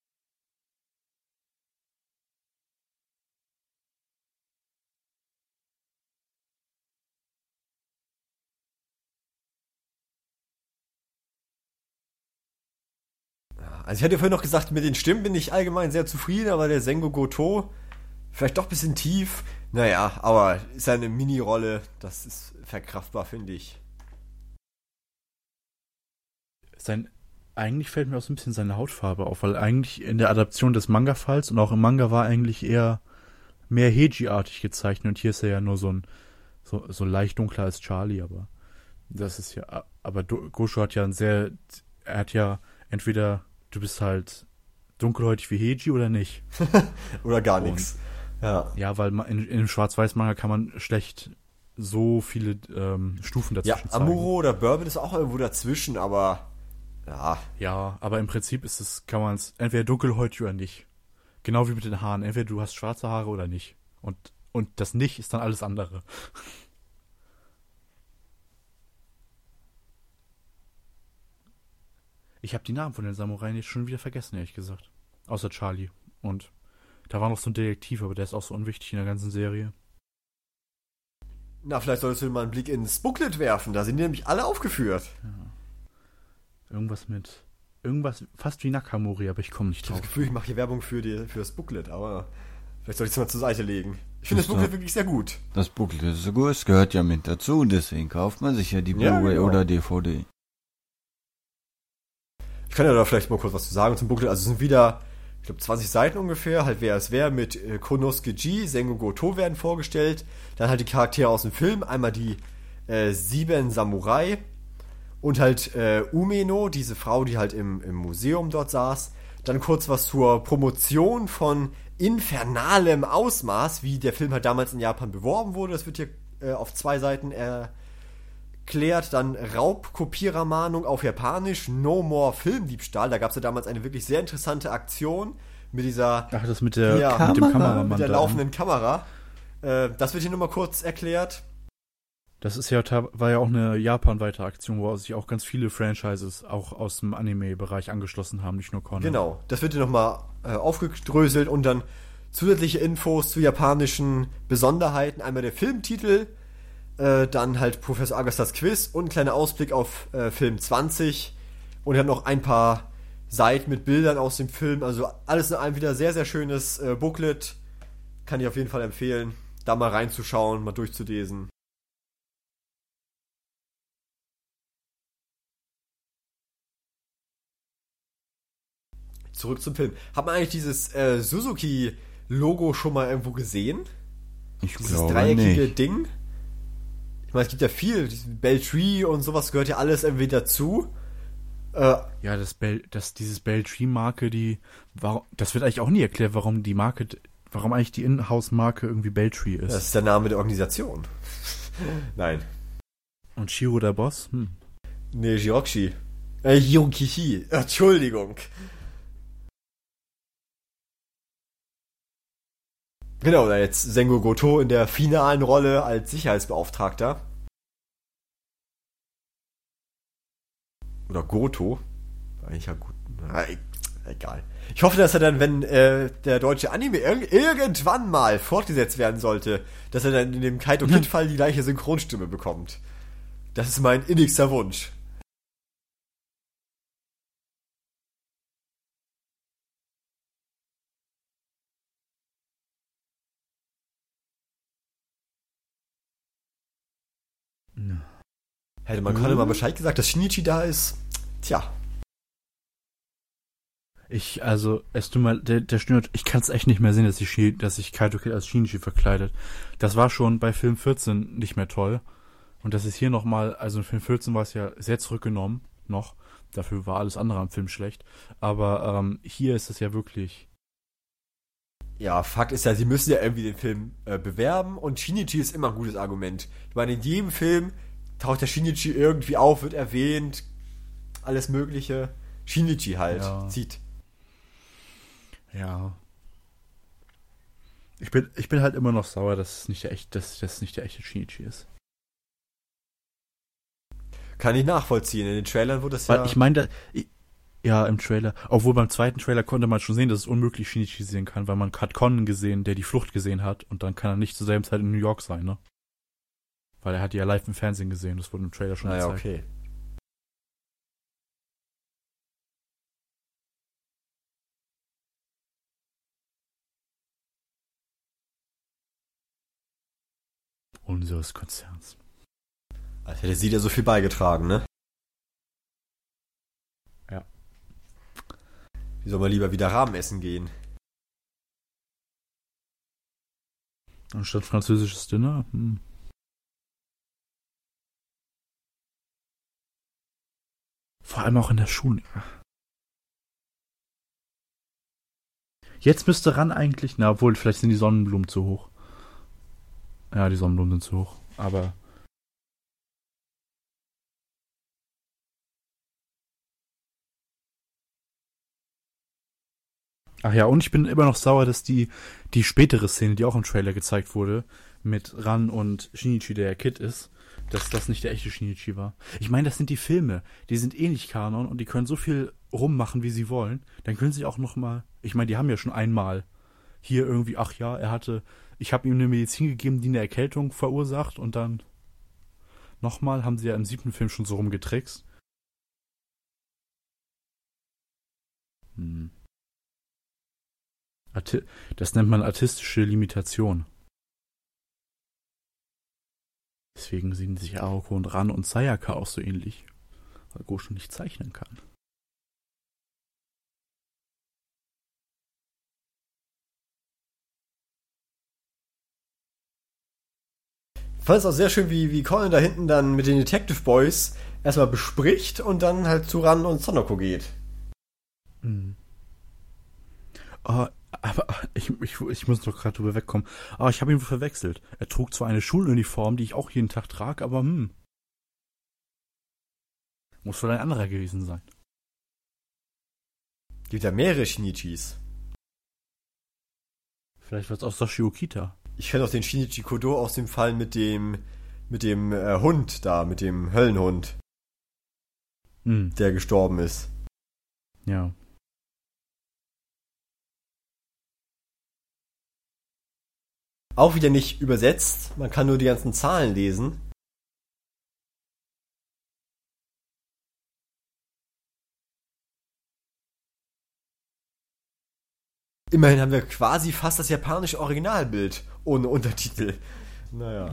A: Also ich hatte vorhin noch gesagt, mit den Stimmen bin ich allgemein sehr zufrieden, aber der Sengo Goto vielleicht doch ein bisschen tief. Naja, aber ist ja eine Mini-Rolle, das ist verkraftbar, finde ich.
C: Sein, eigentlich fällt mir auch so ein bisschen seine Hautfarbe auf, weil eigentlich in der Adaption des Manga-Falls und auch im Manga war eigentlich eher mehr Heiji-artig gezeichnet und hier ist er ja nur so ein so, so leicht dunkler als Charlie, aber das ist ja, aber Gosho hat ja ein sehr, er hat ja entweder du bist halt dunkelhäutig wie Heiji oder nicht.
A: Oder gar nichts. Ja.
C: Ja, weil man in, in dem Schwarz-Weiß-Manga kann man schlecht so viele ähm, Stufen dazwischen
A: Ja,
C: zeigen.
A: Amuro oder Bourbon ist auch irgendwo dazwischen, aber ja.
C: Ja, aber im Prinzip ist es, kann man es entweder dunkelhäutig oder nicht. Genau wie mit den Haaren. Entweder du hast schwarze Haare oder nicht. Und, und das nicht ist dann alles andere. Ich habe die Namen von den Samurai jetzt schon wieder vergessen, ehrlich gesagt. Außer Charlie. Und da war noch so ein Detektiv, aber der ist auch so unwichtig in der ganzen Serie.
A: Na, vielleicht solltest du mal einen Blick ins Booklet werfen. Da sind die nämlich alle aufgeführt.
C: Ja. Irgendwas mit... Irgendwas fast wie Nakamori, aber ich komme nicht
A: Ich habe
C: drauf.
A: das Gefühl, ich mache hier Werbung für, die, für das Booklet, aber vielleicht soll ich es mal zur Seite legen. Ich finde das
B: Ist
A: Booklet
B: doch-
A: wirklich sehr gut.
B: Das Booklet ist so gut, es gehört ja mit dazu, deswegen kauft man sich ja die
A: Ja,
B: Blu-ray
A: genau.
B: oder D V D.
A: Ich kann ja da vielleicht mal kurz was zu sagen zum Booklet. Also es sind wieder, ich glaube, zwanzig Seiten ungefähr, halt wer es wäre, mit äh, Konosuke G, Sengo Goto werden vorgestellt. Dann halt die Charaktere aus dem Film. Einmal die äh, sieben Samurai und halt äh, Umeno, diese Frau, die halt im, im Museum dort saß. Dann kurz was zur Promotion von infernalem Ausmaß, wie der Film halt damals in Japan beworben wurde. Das wird hier äh, auf zwei Seiten erklärt. Dann Raubkopierermahnung auf Japanisch, No More Filmdiebstahl. Da gab es ja damals eine wirklich sehr interessante Aktion mit dieser
C: Ach, das mit der
A: Ja,
C: mit dem
B: Kamera.
C: Kameramann.
A: mit der
C: da.
A: laufenden Kamera. Äh, das wird hier nochmal kurz erklärt.
C: Das ist ja war ja auch eine japanweite Aktion, wo sich auch ganz viele Franchises auch aus dem Anime-Bereich angeschlossen haben, nicht nur Conan.
A: Genau, das wird hier nochmal äh, aufgedröselt und dann zusätzliche Infos zu japanischen Besonderheiten. Einmal der Filmtitel, äh, dann halt Professor Agastas Quiz und ein kleiner Ausblick auf äh, Film zwanzig und dann noch ein paar Seiten mit Bildern aus dem Film. Also alles in einem wieder sehr, sehr schönes äh, Booklet. Kann ich auf jeden Fall empfehlen, da mal reinzuschauen, mal durchzulesen. Zurück zum Film. Hat man eigentlich dieses äh, Suzuki-Logo schon mal irgendwo gesehen?
B: Ich
A: dieses
B: glaube
A: dreieckige
B: nicht.
A: Ding? Ich meine, es gibt ja viel. Beltree und sowas gehört ja alles irgendwie dazu. Äh,
C: ja, das Bell, das, dieses Beltree-Marke, die, warum, das wird eigentlich auch nie erklärt, warum die Marke, warum eigentlich die Inhouse-Marke irgendwie Beltree ist.
A: Das ist der Name der Organisation. Nein.
C: Und Shiro der Boss? Hm.
A: Nee, Jiroki. Äh, Jirokichi. Entschuldigung. Genau, da jetzt Sengo Goto in der finalen Rolle als Sicherheitsbeauftragter. Oder Goto. Eigentlich ja gut. Na, egal. Ich hoffe, dass er dann, wenn äh, der deutsche Anime irg- irgendwann mal fortgesetzt werden sollte, dass er dann in dem Kaito Kid-Fall die gleiche Synchronstimme bekommt. Das ist mein innigster Wunsch. Hätte man gerade mal Bescheid gesagt, dass Shinichi da ist. Tja.
C: Ich, also, es tut mal, der, der stört, ich kann es echt nicht mehr sehen, dass sich, dass sich Kaito Kid als Shinichi verkleidet. Das war schon bei Film vierzehn nicht mehr toll. Und das ist hier nochmal, also in Film vierzehn war es ja sehr zurückgenommen, noch. Dafür war alles andere am Film schlecht. Aber ähm, hier ist es ja wirklich...
A: Ja, Fakt ist ja, sie müssen ja irgendwie den Film äh, bewerben und Shinichi ist immer ein gutes Argument. Ich meine, in jedem Film taucht der Shinichi irgendwie auf, wird erwähnt, alles mögliche. Shinichi halt,
C: ja.
A: zieht.
C: Ja. Ich bin, ich bin halt immer noch sauer, dass es nicht der echt, dass das nicht der echte Shinichi ist.
A: Kann ich nachvollziehen. In den Trailern wurde das
C: Weil
A: ja...
C: ich meine, ja, im Trailer. Obwohl beim zweiten Trailer konnte man schon sehen, dass es unmöglich Shinichi sehen kann, weil man hat Conan gesehen, der die Flucht gesehen hat und dann kann er nicht zur selben Zeit in New York sein, ne? Weil er hat die ja live im Fernsehen gesehen, das wurde im Trailer schon
A: naja,
C: gezeigt.
A: okay.
C: Unseres Konzerns.
A: Als hätte sie da so viel beigetragen, ne?
C: Ja.
A: Wie soll man lieber wieder Ramen essen gehen?
C: Anstatt französisches Dinner? Hm. Vor allem auch in der Schule. Jetzt müsste ran eigentlich, na obwohl, vielleicht sind die Sonnenblumen zu hoch. Ja, die Sonnenblumen sind zu hoch, aber... Ach ja, und ich bin immer noch sauer, dass die, die spätere Szene, die auch im Trailer gezeigt wurde, mit Ran und Shinichi, der Kid ist, dass das nicht der echte Shinichi war. Ich meine, das sind die Filme, die sind eh nicht Kanon und die können so viel rummachen, wie sie wollen. Dann können sie auch noch mal, ich meine, die haben ja schon einmal hier irgendwie, ach ja, er hatte, ich habe ihm eine Medizin gegeben, die eine Erkältung verursacht und dann nochmal haben sie ja im siebten Film schon so rumgetrickst. Hm. Arti- das nennt man artistische Limitation. Deswegen sehen sich Aoko und Ran und Sayaka auch so ähnlich, weil Gosho nicht zeichnen kann.
A: Ich fand es auch sehr schön, wie, wie Colin da hinten dann mit den Detective Boys erstmal bespricht und dann halt zu Ran und Sonoko geht.
C: Mhm. Oh, aber ich, ich, ich muss doch gerade drüber wegkommen. Aber ich habe ihn verwechselt. Er trug zwar eine Schuluniform, die ich auch jeden Tag trage, aber hm. Muss wohl ein anderer gewesen sein.
A: Gibt ja mehrere Shinichis.
C: Vielleicht war es auch Sashi Okita.
A: Ich kenne auch den Shinichi Kodo aus dem Fall mit dem mit dem äh, Hund da, mit dem Höllenhund,
C: Hm,
A: der gestorben ist.
C: ja.
A: Auch wieder nicht übersetzt, man kann nur die ganzen Zahlen lesen. Immerhin haben wir quasi fast das japanische Originalbild ohne Untertitel. Naja.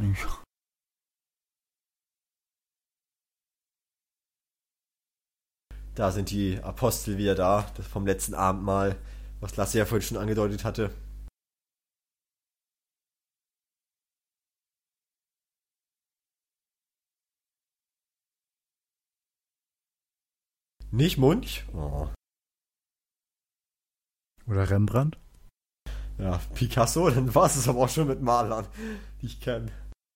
A: Da sind die Apostel wieder da, das vom letzten Abendmahl, was Lasse ja vorhin schon angedeutet hatte. Nicht Munch? Oh.
C: Oder Rembrandt?
A: Ja, Picasso, dann war es aber auch schon mit Malern, die ich kenne.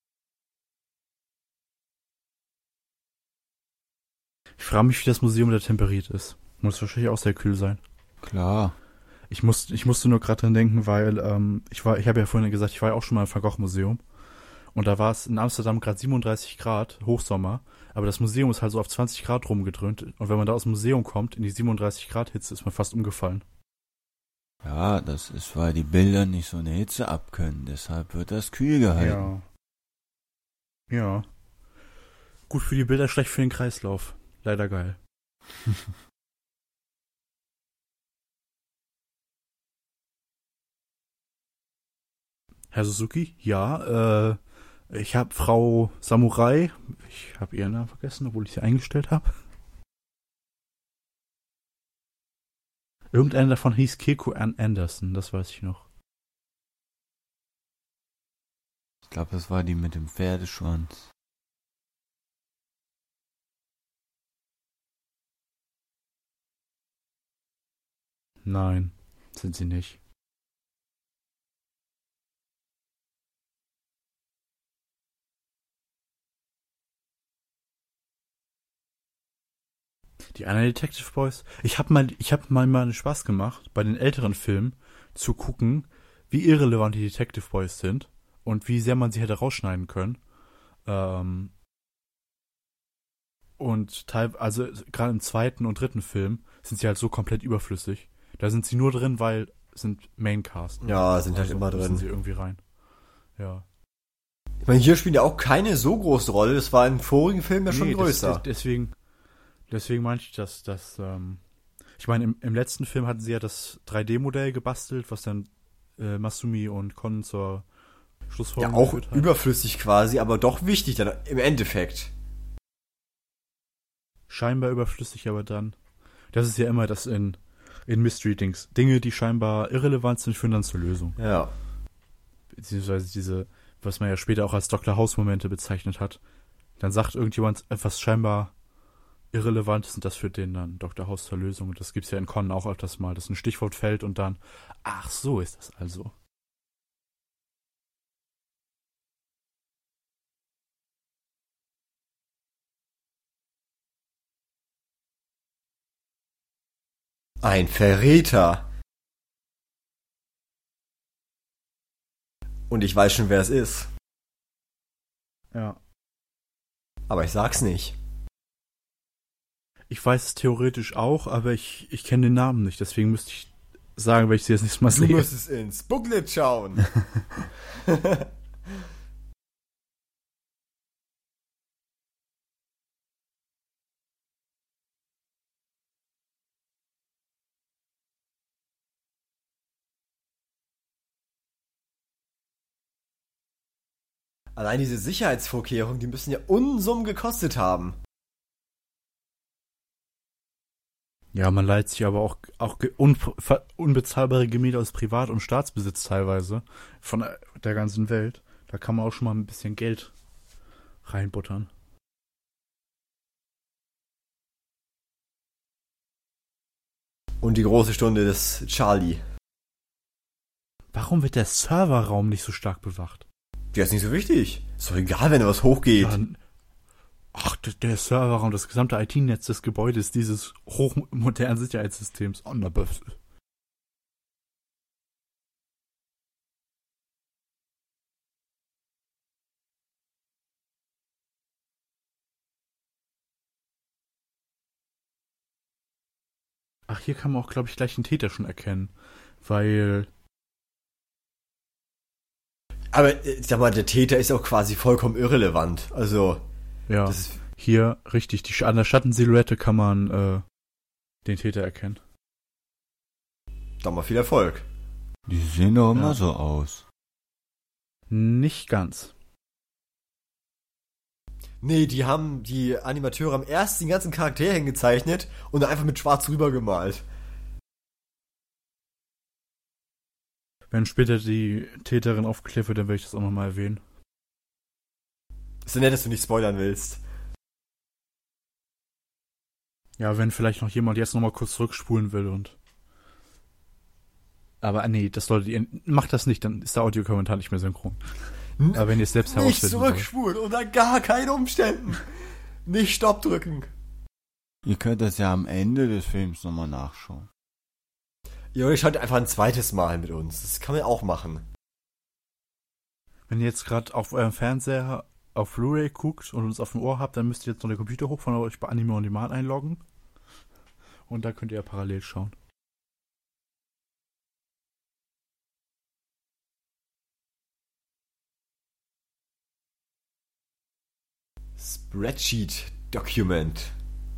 C: Ich frage mich, wie das Museum da temperiert ist. Muss wahrscheinlich auch sehr kühl sein.
B: Klar.
C: Ich, muss, ich musste nur gerade dran denken, weil ähm, ich war, ich habe ja vorhin gesagt, ich war ja auch schon mal im Van Gogh Museum. Und da war es in Amsterdam gerade siebenunddreißig Grad, Hochsommer. Aber das Museum ist halt so auf zwanzig Grad rumgedröhnt. Und wenn man da aus dem Museum kommt, in die siebenunddreißig Grad Hitze, ist man fast umgefallen.
B: Ja, das ist, weil die Bilder nicht so eine Hitze abkönnen. Deshalb wird das kühl gehalten.
C: Ja. Ja. Gut für die Bilder, schlecht für den Kreislauf. Leider geil. Herr Suzuki? Ja, äh, ich habe Frau Samurai, ich habe ihren Namen vergessen, obwohl ich sie eingestellt habe. Irgendeiner davon hieß Keiko Ann Anderson, das weiß ich noch.
B: Ich glaube, das war die mit dem Pferdeschwanz.
C: Nein, sind sie nicht. Die anderen Detective Boys. Ich habe mal, ich habe mal mal einen Spaß gemacht, bei den älteren Filmen zu gucken, wie irrelevant die Detective Boys sind und wie sehr man sie hätte rausschneiden können. Ähm, und teil, also gerade im zweiten und dritten Film sind sie halt so komplett überflüssig. Da sind sie nur drin, weil sind Maincast.
A: Ja, sind halt
C: Also
A: immer
C: müssen
A: drin.
C: sie irgendwie rein. Ja.
A: Ich meine, hier spielt ja auch keine so große Rolle. Das war im vorigen Film ja schon
C: Nee,
A: größer.
C: Das, das, deswegen, deswegen meinte ich, dass das, ähm, ich meine, im, im letzten Film hatten sie ja das drei D-Modell gebastelt, was dann äh, Masumi und Kon zur
A: ja,
C: Schlussfolgerung
A: auch
C: geführt hat.
A: überflüssig quasi, aber doch wichtig dann im Endeffekt.
C: Scheinbar überflüssig, aber dann. Das ist ja immer das in, in Mystery-Dings. Dinge, die scheinbar irrelevant sind, führen dann zur Lösung.
A: Ja.
C: Beziehungsweise diese, was man ja später auch als Doktor House-Momente bezeichnet hat. Dann sagt irgendjemand etwas scheinbar Irrelevantes und das führt den dann Doktor House zur Lösung. Und das gibt's ja in Con auch öfters mal, dass ein Stichwort fällt und dann, ach, so ist das also.
A: Ein Verräter. Und ich weiß schon, wer es ist.
C: Ja.
A: Aber ich sag's nicht.
C: Ich weiß es theoretisch auch, aber ich, ich kenne den Namen nicht. Deswegen müsste ich sagen, wenn ich sie jetzt nächstes Mal
A: Du
C: sehe.
A: müsstest ins Booklet schauen. Allein diese Sicherheitsvorkehrungen, die müssen ja Unsummen gekostet haben.
C: Ja, man leiht sich aber auch, auch ge- un, ver- unbezahlbare Gemälde aus Privat- und Staatsbesitz teilweise von der ganzen Welt. Da kann man auch schon mal ein bisschen Geld reinbuttern.
A: Und die große Stunde des Charlie.
C: Warum wird der Serverraum nicht so stark bewacht?
A: Der ist nicht so wichtig. Ist doch egal, wenn da was hochgeht.
C: Ja, ach, d- der Serverraum, das gesamte I T-Netz des Gebäudes, dieses hochmodernen Sicherheitssystems. Oh, na, bef- Ach, hier kann man auch, glaube ich, gleich den Täter schon erkennen. Weil,
A: Aber äh, sag mal, der Täter ist auch quasi vollkommen irrelevant. Also,
C: ja,
A: das ist,
C: hier, richtig, die, an der Schattensilhouette kann man äh, den Täter erkennen.
A: doch mal viel Erfolg.
B: Die sehen doch immer
C: Ja.
B: so aus.
C: Nicht ganz.
A: Nee, die haben, die Animateure haben erst den ganzen Charakter hingezeichnet und dann einfach mit schwarz rüber gemalt.
C: Wenn später die Täterin aufgeklärt wird, dann werde ich das auch nochmal erwähnen.
A: Ist ja nett, dass du nicht spoilern willst.
C: Ja, wenn vielleicht noch jemand jetzt nochmal kurz zurückspulen will und. Aber nee, das solltet ihr. Macht das nicht, dann ist der Audiokommentar nicht mehr synchron.
A: N-
C: Aber wenn ihr es selbst
A: Nicht
C: herausfinden wollt.
A: zurückspulen, unter gar keinen Umständen. Nicht Stopp drücken.
B: Ihr könnt das ja am Ende des Films nochmal nachschauen.
A: Ja, oder schaut einfach ein zweites Mal mit uns. Das kann man auch machen.
C: Wenn ihr jetzt gerade auf eurem Fernseher auf Blu-ray guckt und uns auf dem Ohr habt, dann müsst ihr jetzt noch den Computer hochfahren und euch bei Anime on Demand einloggen. Und da könnt ihr ja parallel schauen.
A: Spreadsheet Document.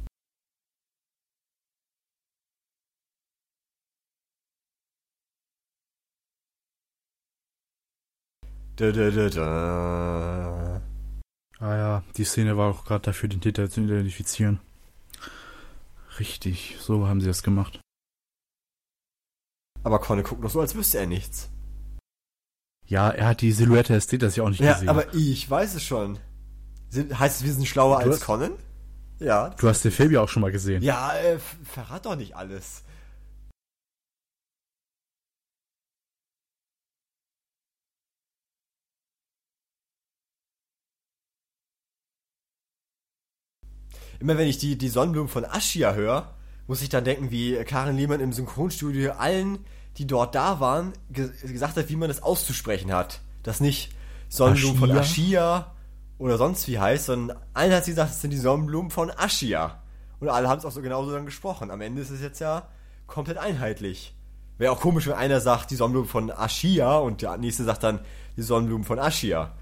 A: Da, da, da, da.
C: Ah ja, die Szene war auch gerade dafür, den Täter zu identifizieren. Richtig, so haben sie das gemacht.
A: Aber Conne guckt noch so, als wüsste er nichts.
C: Ja, er hat die Silhouette des Täters ja auch nicht
A: Ja,
C: gesehen.
A: aber ich weiß es schon. Sind, heißt es, wir sind schlauer
C: Du
A: als
C: hast-
A: Conan? Ja.
C: Du hast den Film ja auch schon mal gesehen.
A: Ja, äh, f- verrat doch nicht alles. Immer wenn ich die, die Sonnenblumen von Aschia höre, muss ich dann denken, wie Karin Lehmann im Synchronstudio allen, die dort da waren, ge gesagt hat, wie man das auszusprechen hat. Das nicht Sonnenblumen von Aschia oder sonst wie heißt, sondern allen hat sie gesagt, es sind die Sonnenblumen von Aschia. Und alle haben es auch so genauso dann gesprochen. Am Ende ist es jetzt ja komplett einheitlich. Wäre auch komisch, wenn einer sagt, die Sonnenblumen von Aschia und der nächste sagt dann, die Sonnenblumen von Aschia.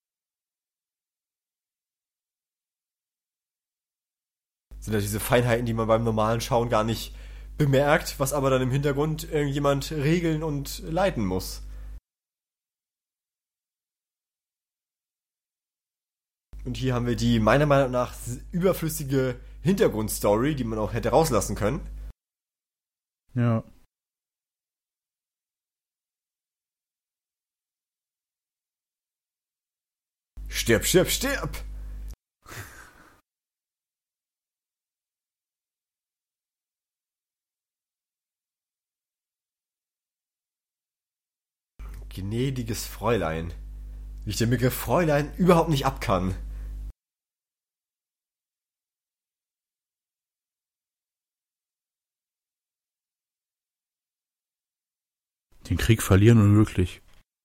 A: Sind ja diese Feinheiten, die man beim normalen Schauen gar nicht bemerkt, was aber dann im Hintergrund irgendjemand regeln und leiten muss. Und hier haben wir die meiner Meinung nach überflüssige Hintergrundstory, die man auch hätte rauslassen können.
C: Ja.
A: Stirb, stirb, stirb! Gnädiges Fräulein. Wie ich den Begriff Fräulein überhaupt nicht abkann.
C: Den Krieg verlieren unmöglich.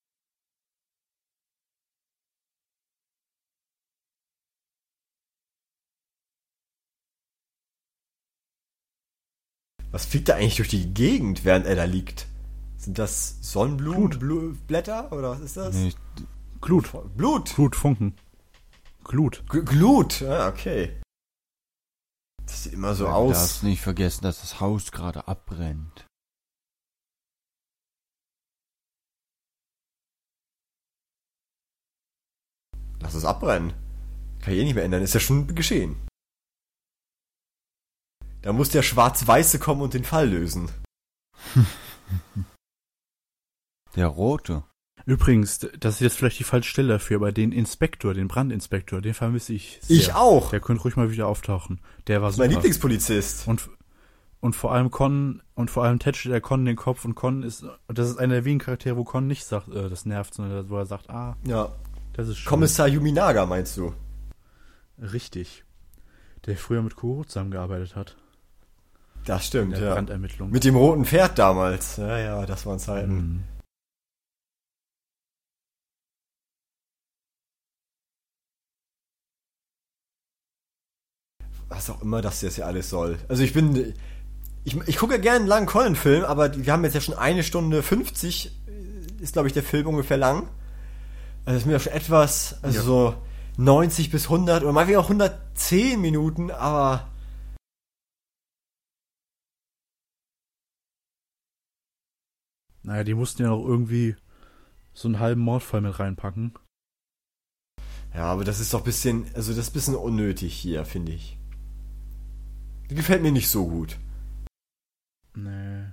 A: Was fliegt da eigentlich durch die Gegend, während er da liegt? Sind das Sonnenblumenblätter oder was ist das?
B: Nee,
C: Glut.
A: Blut!
C: Glut, Funken. Glut.
A: G Glut! Ah, okay. Das sieht immer so
B: du
A: aus.
B: darfst nicht vergessen, dass das Haus gerade abbrennt.
A: Lass es abbrennen. Kann ich eh nicht mehr ändern, ist ja schon geschehen. Da muss der Schwarz-Weiße kommen und den Fall lösen.
B: Der Rote.
C: Übrigens, das ist jetzt vielleicht die falsche Stelle dafür, aber den Inspektor, den Brandinspektor, den vermisse ich sehr.
A: Ich auch!
C: Der könnte ruhig mal wieder auftauchen. Der war
A: Das ist
C: super.
A: mein Lieblingspolizist.
C: Und, und vor allem Con, und vor allem tätschelt er Con den Kopf und Con ist, und das ist einer der wenigen Charaktere, wo Con nicht sagt, äh, das nervt, sondern wo er sagt, ah,
A: Ja.
C: das ist schön.
A: Kommissar Yuminaga, meinst du?
C: Richtig. Der früher mit Kuro zusammengearbeitet hat.
A: Das
C: In
A: stimmt,
C: der
A: ja.
C: Brandermittlung.
A: Mit dem roten Pferd damals. Ja, ja, das waren Zeiten.
C: Mhm.
A: Was auch immer das jetzt hier alles soll. Also ich bin... Ich, ich gucke ja gerne einen langen Conan-Film, aber wir haben jetzt ja schon eine Stunde fünfzig, ist glaube ich der Film ungefähr lang. Also das ist mir ja schon etwas, also ja. so neunzig bis hundert oder mal wieder auch hundertzehn Minuten, aber...
C: Naja, die mussten ja noch irgendwie so einen halben Mordfall mit reinpacken.
A: Ja, aber das ist doch ein bisschen, also das ist ein bisschen unnötig hier, finde ich. Die gefällt mir nicht so gut.
C: Nee.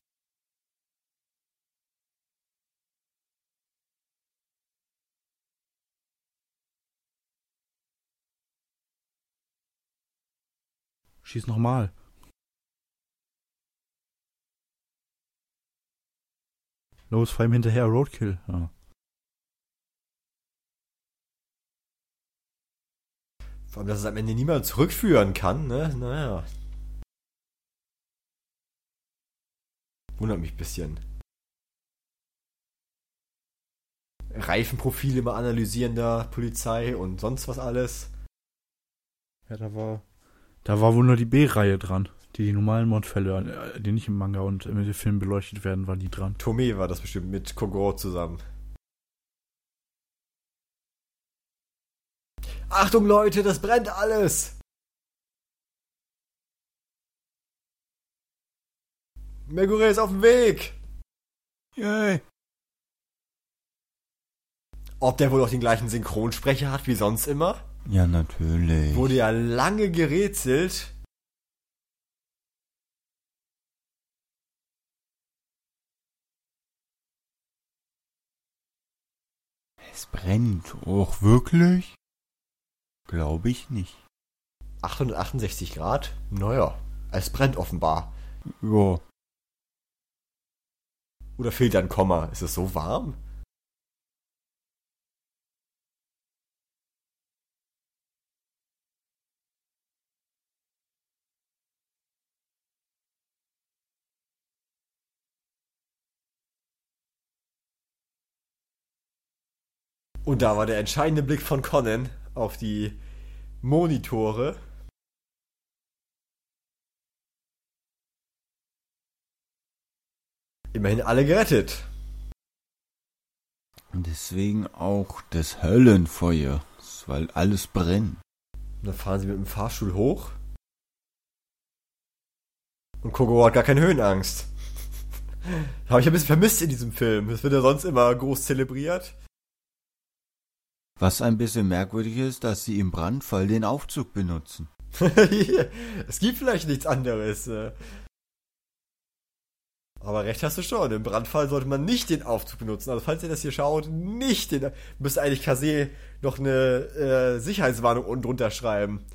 C: Schieß nochmal. Los, fahr ihm hinterher, Roadkill. Ja.
A: Vor allem, dass es am Ende niemand zurückführen kann, ne? Naja. Wundert mich ein bisschen. Reifenprofile mal analysieren da, Polizei und sonst was alles.
C: Ja, da war... Da war wohl nur die B-Reihe dran. Die, die normalen Mordfälle, die nicht im Manga und im Film beleuchtet werden, war die dran.
A: Tomei war das bestimmt mit Kogoro zusammen. Achtung Leute, das brennt alles! Megure ist auf dem Weg!
B: Yay!
A: Ob der wohl auch den gleichen Synchronsprecher hat wie sonst immer?
B: Ja, natürlich.
A: Wurde ja lange gerätselt.
B: Es brennt. Och, wirklich? Glaube ich nicht.
A: achthundertachtundsechzig Grad? Naja, es brennt offenbar.
B: Ja.
A: Oder fehlt da ein Komma? Ist es so warm? Und da war der entscheidende Blick von Conan auf die Monitore. Immerhin alle gerettet.
B: Und deswegen auch das Höllenfeuer, weil alles brennt.
A: Und dann fahren sie mit dem Fahrstuhl hoch. Und Kogoro hat gar keine Höhenangst. Habe ich ein bisschen vermisst in diesem Film. Das wird ja sonst immer groß zelebriert.
B: Was ein bisschen merkwürdig ist, dass sie im Brandfall den Aufzug benutzen.
A: Es gibt vielleicht nichts anderes. Aber recht hast du schon. Im Brandfall sollte man nicht den Aufzug benutzen. Also falls ihr das hier schaut, nicht den... Müsste eigentlich Kase noch eine äh, Sicherheitswarnung unten drunter schreiben.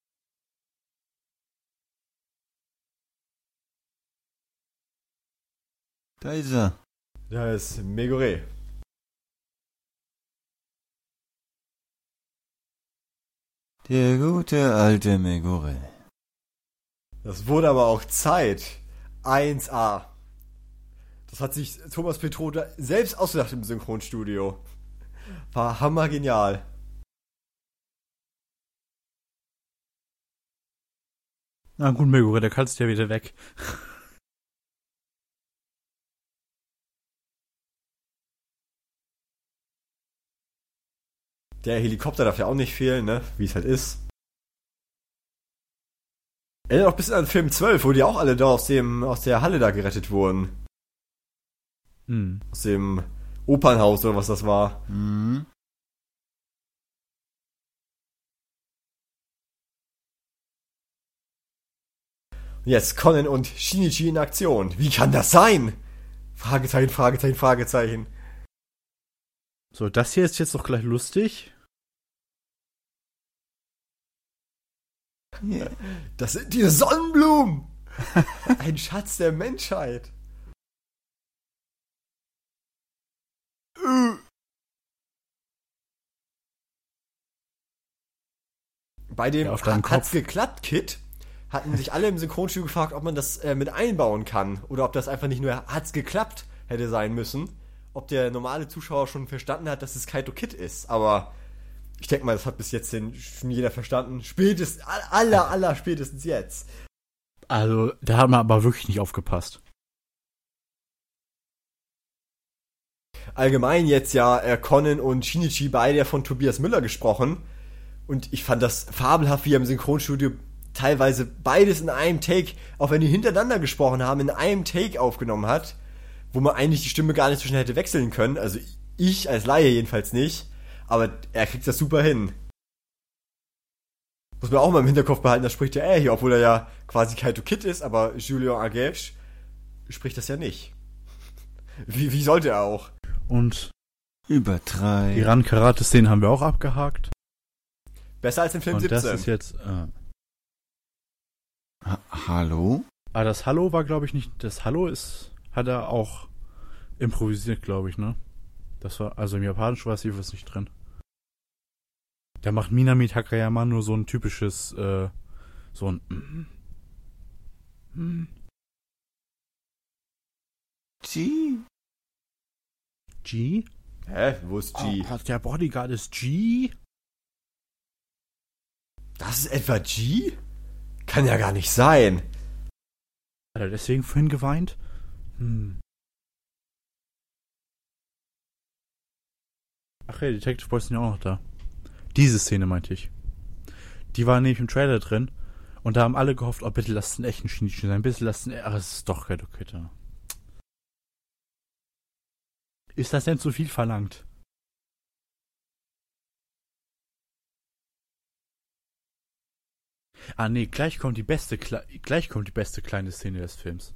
B: Da ist er.
A: Da ist Megure.
B: Der gute alte Megure.
A: Das wurde aber auch Zeit. eins A. Das hat sich Thomas Petrota selbst ausgedacht im Synchronstudio. War hammergenial.
C: Na gut, Megure, da kannst du ja wieder weg.
A: Der Helikopter darf ja auch nicht fehlen, ne? Wie es halt ist. Erinnert auch ein bisschen an Film zwölf, wo die auch alle da aus dem, aus der Halle da gerettet wurden.
C: Hm.
A: Aus dem Opernhaus oder was das war.
B: Mhm.
A: Und jetzt Conan und Shinichi in Aktion. Wie kann das sein? Fragezeichen, Fragezeichen, Fragezeichen.
C: So, das hier ist jetzt doch gleich lustig.
A: Das sind die Sonnenblumen! Ein Schatz der Menschheit. Bei dem
C: Ja,
A: Hat's geklappt Kit hatten sich alle im Synchronstudio gefragt, ob man das äh, mit einbauen kann oder ob das einfach nicht nur Hat's geklappt hätte sein müssen. Ob der normale Zuschauer schon verstanden hat, dass es Kaito Kid ist. Aber ich denke mal, das hat bis jetzt schon jeder verstanden. Spätestens, aller, aller spätestens jetzt.
C: Also, da hat man aber wirklich nicht aufgepasst.
A: Allgemein jetzt ja äh, Conan und Shinichi beide von Tobias Müller gesprochen. Und ich fand das fabelhaft, wie er im Synchronstudio teilweise beides in einem Take, auch wenn die hintereinander gesprochen haben, in einem Take aufgenommen hat, wo man eigentlich die Stimme gar nicht so schnell hätte wechseln können. Also ich als Laie jedenfalls nicht. Aber er kriegt das super hin. Muss man auch mal im Hinterkopf behalten, da spricht ja er hier, obwohl er ja quasi Kaito Kid ist, aber Julien Agege spricht das ja nicht. Wie, wie sollte er auch?
C: Und
B: Übertreib.
C: die Ran-Karate-Szenen haben wir auch abgehakt.
A: Besser als im Film
C: Und
A: siebzehn.
C: das ist jetzt... Äh,
B: Ha Hallo?
C: ah, das Hallo war, glaube ich, nicht... Das Hallo ist... Hat er auch improvisiert, glaube ich, ne? Das war... Also im Japanischen war es jedenfalls nicht drin. Da macht Minami Takayama nur so ein typisches... Äh, so ein... Mm, mm,
B: G?
C: G?
A: Hä? Wo ist G?
C: Oh, der Bodyguard ist G?
A: Das ist etwa G? Kann ja gar nicht sein.
C: Hat er deswegen vorhin geweint? Hm. Ach ja, Detective Boys sind ja auch noch da. Diese Szene meinte ich. Die war nämlich im Trailer drin und da haben alle gehofft, oh bitte lasst den echten Shinichi sein, bitte lasst den... Ach, es ist doch Kaito Kid. Ist das denn zu viel verlangt? Ah nee, gleich kommt die beste Kle- gleich kommt die beste kleine Szene des Films.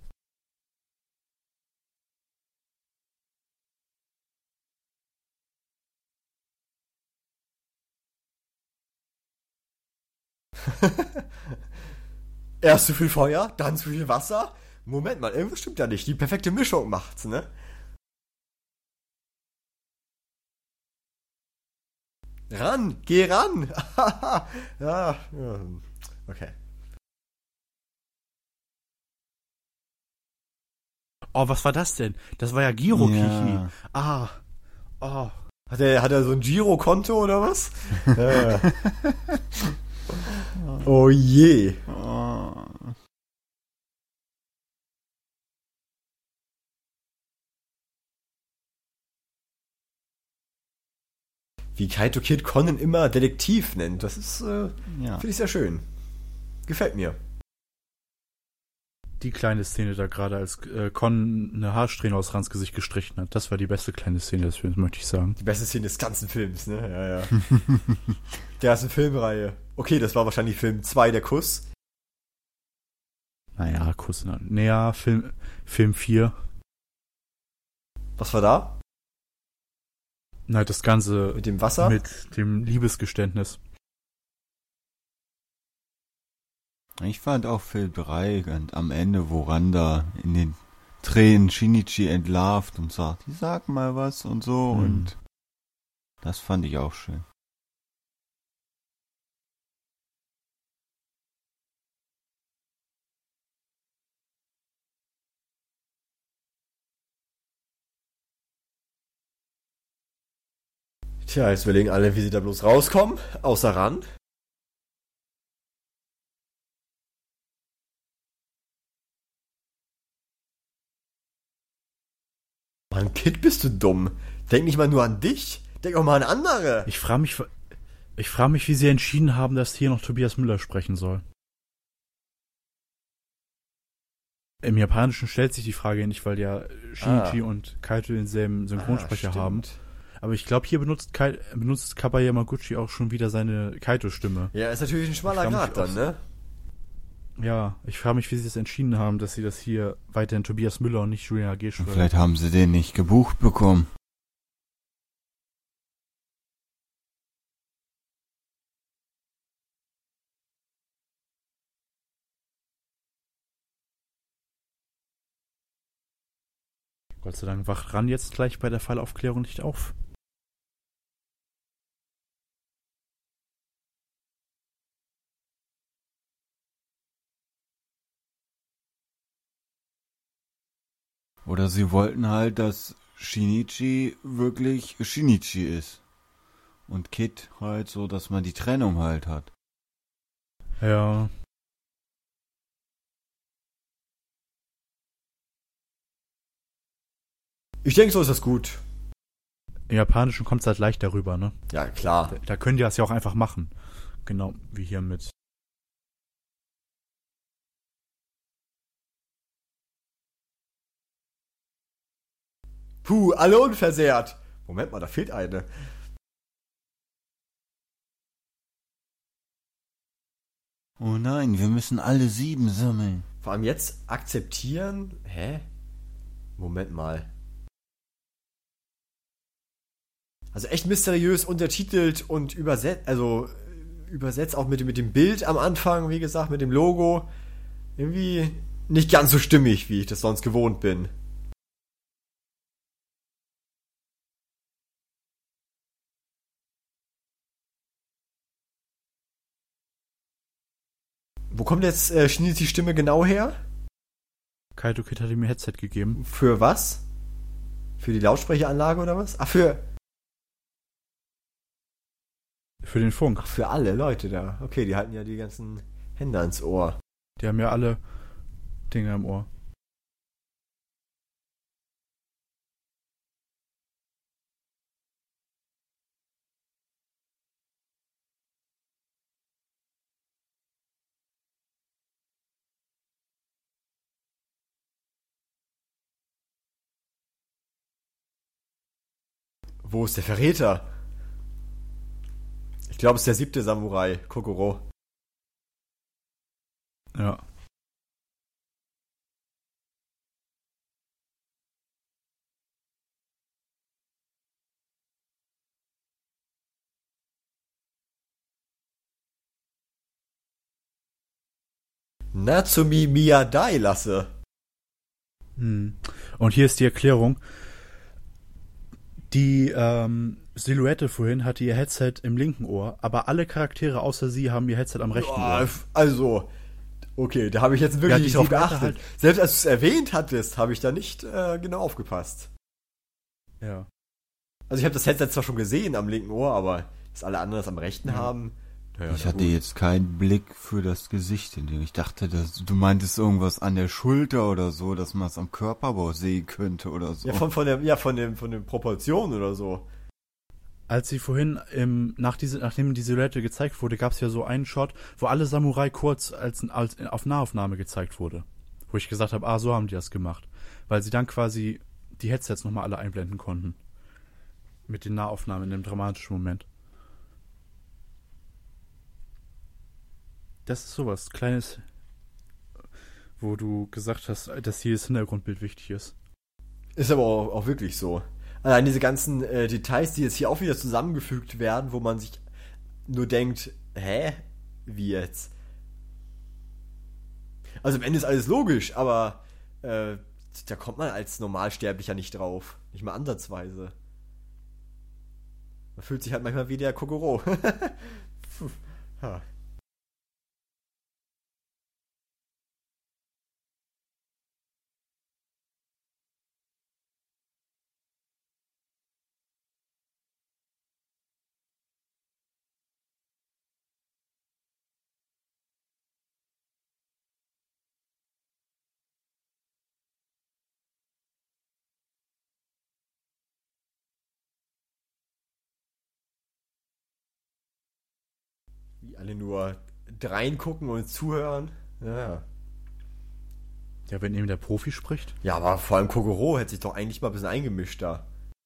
A: Erst zu viel Feuer, dann zu viel Wasser. Moment mal, irgendwas stimmt da nicht. Die perfekte Mischung macht's, ne? Ran, geh ran. ja, ja, okay.
C: Oh, was war das denn? Das war ja Girokichi.
B: Ja.
C: Ah. Oh.
A: Hat er, hat er so ein Girokonto oder was? ja. Oh je.
B: Oh.
A: Wie Kaito Kid Conan immer Detektiv nennt. Das ist, äh,
B: Ja.
A: finde ich sehr schön. Gefällt mir.
C: Die kleine Szene da gerade, als äh, Con eine Haarsträhne aus Rans Gesicht gestrichen hat. Das war die beste kleine Szene des Films, möchte ich sagen.
A: Die beste Szene des ganzen Films, ne? Ja, ja. Der ist eine Filmreihe. Okay, das war wahrscheinlich Film zwei, der Kuss.
C: Naja, kurz. Naja, Film, Film vier.
A: Was war da?
C: Na, das Ganze
A: Mit dem Wasser?
C: mit dem Liebesgeständnis.
B: Ich fand auch Film drei und am Ende, wo Randa in den Tränen Shinichi entlarvt und sagt, sag mal was und so
C: Mhm.
B: und das fand ich auch schön.
A: Tja, jetzt überlegen alle, wie sie da bloß rauskommen. Außer Ran. Mann, Kid, bist du dumm. Denk nicht mal nur an dich. Denk auch mal an andere.
C: Ich frage mich, ich frage mich, wie sie entschieden haben, dass hier noch Tobias Müller sprechen soll. Im Japanischen stellt sich die Frage nicht, weil ja Shinichi
A: Ah.
C: und Kaito denselben Synchronsprecher
A: Ah,
C: haben.
A: stimmt.
C: Aber ich glaube, hier benutzt, Kai, benutzt Kaba Yamaguchi auch schon wieder seine Kaito-Stimme.
A: Ja, ist natürlich ein schmaler
C: Ich frag
A: Grad
C: mich
A: dann,
C: auch-
A: ne?
C: Ja, ich frage mich, wie sie das entschieden haben, dass sie das hier weiterhin Tobias Müller und nicht Julien Agege
B: Und
C: schreiben.
B: vielleicht haben sie den nicht gebucht bekommen.
C: Gott sei Dank wacht Ran jetzt gleich bei der Fallaufklärung nicht auf.
B: Oder sie wollten halt, dass Shinichi wirklich Shinichi ist. Und Kid halt so, dass man die Trennung halt hat.
C: Ja.
A: Ich denke, so ist das gut.
C: Im Japanischen kommt es halt leicht darüber, ne?
A: Ja, klar.
C: Da, da können die das ja auch einfach machen. Genau wie hier mit.
A: Puh, alle unversehrt. Moment mal, da fehlt eine.
B: Oh nein, wir müssen alle sieben sammeln.
A: Vor allem jetzt akzeptieren. Hä? Moment mal. Also echt mysteriös untertitelt und übersetzt, also übersetzt auch mit, mit dem Bild am Anfang, wie gesagt, mit dem Logo. Irgendwie nicht ganz so stimmig, wie ich das sonst gewohnt bin. Wo kommt jetzt äh, die Stimme genau her?
C: Kaito Kid hat ihm ein Headset gegeben.
A: Für was? Für die Lautsprecheranlage oder was? Ach, für...
C: Für den Funk.
A: Ach, für alle Leute da. Okay, die halten ja die ganzen Hände ans Ohr.
C: Die haben ja alle Dinge im Ohr.
A: Wo ist der Verräter? Ich glaube, es ist der siebte Samurai, Kokoro.
C: Ja.
A: Natsumi Miyadai lasse.
C: Hm. Und hier ist die Erklärung. Die ähm, Silhouette vorhin hatte ihr Headset im linken Ohr, aber alle Charaktere außer sie haben ihr Headset am rechten
A: Boah,
C: Ohr.
A: also, okay, da habe ich jetzt wirklich
C: Ja,
A: nicht drauf
C: Silhouette
A: geachtet.
C: halt.
A: Selbst als du es erwähnt hattest, habe ich da nicht äh, genau aufgepasst.
C: Ja.
A: Also ich habe das Headset zwar schon gesehen am linken Ohr, aber dass alle anderen es am rechten
C: Ja.
A: haben. Naja,
B: Ich
A: na
B: hatte
A: gut.
B: jetzt keinen Blick für das Gesicht in dem. Ich dachte, dass du meintest irgendwas an der Schulter oder so, dass man es am Körperbau sehen könnte oder so.
A: Ja, von, von der, ja, von dem, von den Proportionen oder so.
C: Als sie vorhin, im, nach diese, nachdem die Silhouette gezeigt wurde, gab es ja so einen Shot, wo alle Samurai kurz als, als auf Nahaufnahme gezeigt wurde. Wo ich gesagt habe, ah, so haben die das gemacht. Weil sie dann quasi die Headsets nochmal alle einblenden konnten. Mit den Nahaufnahmen in dem dramatischen Moment. Das ist sowas, Kleines, wo du gesagt hast, dass jedes Hintergrundbild wichtig ist.
A: Ist aber auch, auch wirklich so. Allein diese ganzen äh, Details, die jetzt hier auch wieder zusammengefügt werden, wo man sich nur denkt, hä? Wie jetzt? Also am Ende ist alles logisch, aber äh, da kommt man als Normalsterblicher nicht drauf. Nicht mal ansatzweise. Man fühlt sich halt manchmal wie der Kokoro. ha. Wie alle nur reingucken und zuhören. Ja.
C: Ja, wenn eben der Profi spricht.
A: Ja, aber vor allem Kokoro hätte sich doch eigentlich mal ein bisschen eingemischt da.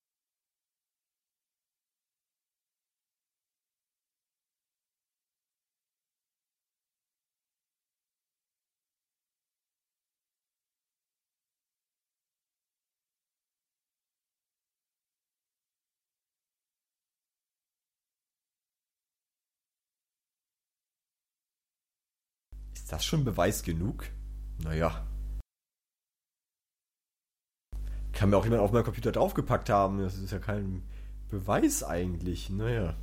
A: Ist das schon Beweis genug? Naja. Kann mir auch jemand auf meinen Computer draufgepackt haben. Das ist ja kein Beweis eigentlich. Naja.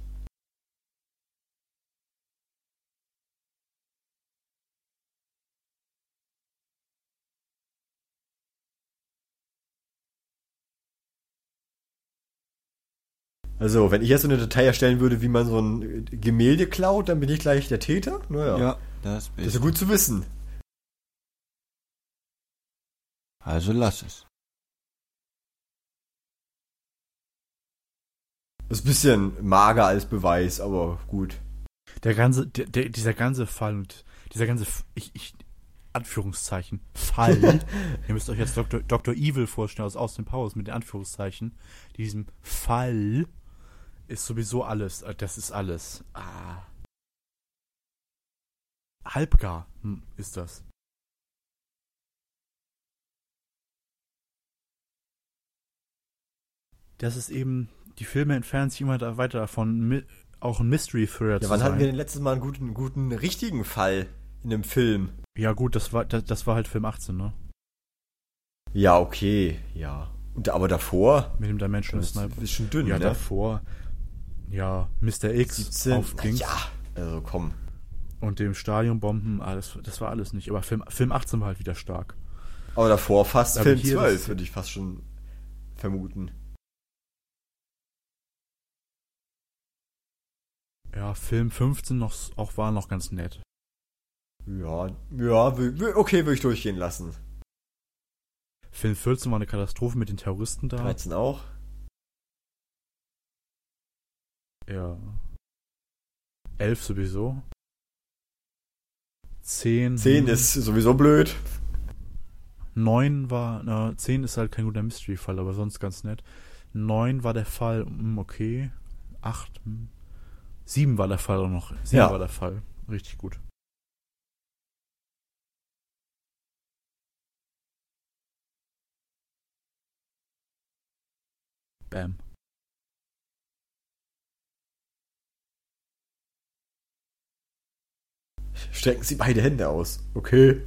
A: Also, wenn ich jetzt so eine Datei erstellen würde, wie man so ein Gemälde klaut, dann bin ich gleich der Täter? Naja.
B: Ja, das
A: Das
B: bist
A: ist ja gut zu wissen.
B: Also lass es.
A: Ist ein bisschen mager als Beweis, aber gut.
C: Der ganze, der, der, dieser ganze Fall und dieser ganze, F- ich, ich, Anführungszeichen, Fall. Ihr müsst euch jetzt Doktor Doktor Evil vorstellen aus Austin Powers mit den Anführungszeichen. Diesem Fall ist sowieso alles. äh, Das ist alles. Ah. Halbgar hm, ist das. Das ist eben, die Filme entfernen sich immer da weiter davon, mi- auch ein Mystery-Thriller
A: Ja,
C: zu
A: wann hatten wir
C: sein.
A: denn letztes Mal einen guten, guten, richtigen Fall in einem Film?
C: Ja gut, das war, das, das war halt Film achtzehn, ne?
A: Ja, okay, ja. Und, aber davor?
C: Mit dem Dimensional
A: Das
C: Sniper.
A: ist schon dünn,
C: Ja,
A: ne?
C: davor. Ja, Mister X
A: siebzehn,
C: auf
A: na
C: Dings
A: ja, also komm.
C: und dem Stadionbomben, ah, das, das war alles nicht. Aber Film, Film achtzehn war halt wieder stark.
A: Aber davor fast
C: Aber
A: Film
C: hier,
A: zwölf,
C: das-
A: würde ich fast schon vermuten.
C: Ja, Film fünfzehn noch, auch war noch ganz nett.
A: Ja, ja, wü- wü- okay, würde ich durchgehen lassen.
C: Film vierzehn war eine Katastrophe mit den Terroristen da.
A: dreizehn auch.
C: Ja. elf sowieso. zehn.
A: zehn
C: hm.
A: ist sowieso blöd.
C: neun war, na, zehn ist halt kein guter Mystery-Fall, aber sonst ganz nett. neun war der Fall, hm, okay. acht, hm. sieben war der Fall auch noch. sieben
A: Ja.
C: war der Fall. Richtig gut. Bam.
A: Strecken Sie beide Hände aus. Okay.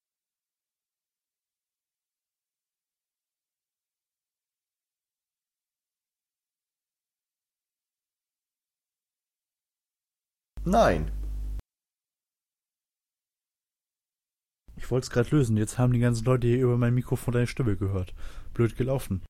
A: Nein.
C: Ich wollte es gerade lösen. Jetzt haben die ganzen Leute hier über mein Mikrofon deine Stimme gehört. Blöd gelaufen.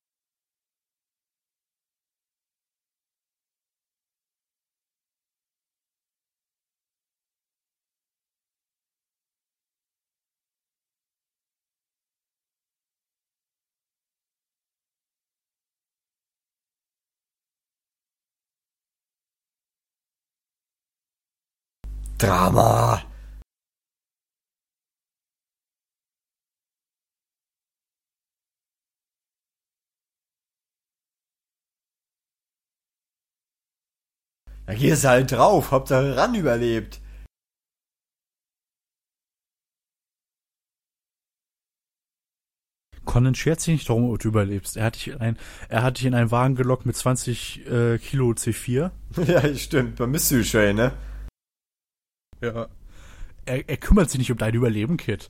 A: Drama. Da gehst du halt drauf. Hauptsache ran überlebt.
C: Conan schert sich nicht darum, ob du überlebst. Er hat dich in, ein, er hat dich in einen Wagen gelockt mit zwanzig äh, Kilo C vier.
A: Ja, stimmt. Beim Mystery Train, ne?
C: Ja. Er, er kümmert sich nicht um dein Überleben, Kid.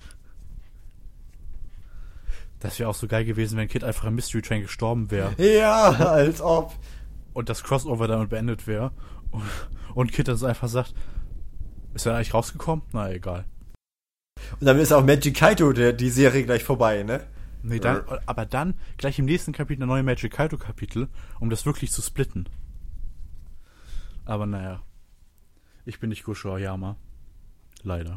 C: Das wäre auch so geil gewesen, wenn Kid einfach im Mystery Train gestorben wäre
A: Ja, als ob.
C: und das Crossover damit beendet wäre. Und, und Kid dann so einfach sagt, ist er eigentlich rausgekommen? Na, egal.
A: Und dann ist auch Magic Kaito der, die Serie gleich vorbei, ne?
C: Nee, dann, aber dann gleich im nächsten Kapitel ein neues Magic Kaito Kapitel, um das wirklich zu splitten. Aber naja. Ich bin nicht Gosho Aoyama. Leider.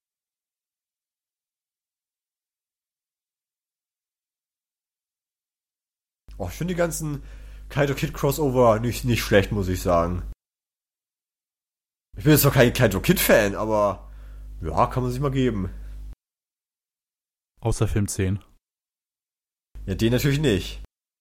A: Oh, ich finde die ganzen Kaito Kid Crossover nicht, nicht schlecht, muss ich sagen. Ich bin jetzt zwar kein Kaito Kid Fan, aber ja, kann man sich mal geben.
C: Außer Film zehn.
A: Ja, den natürlich nicht.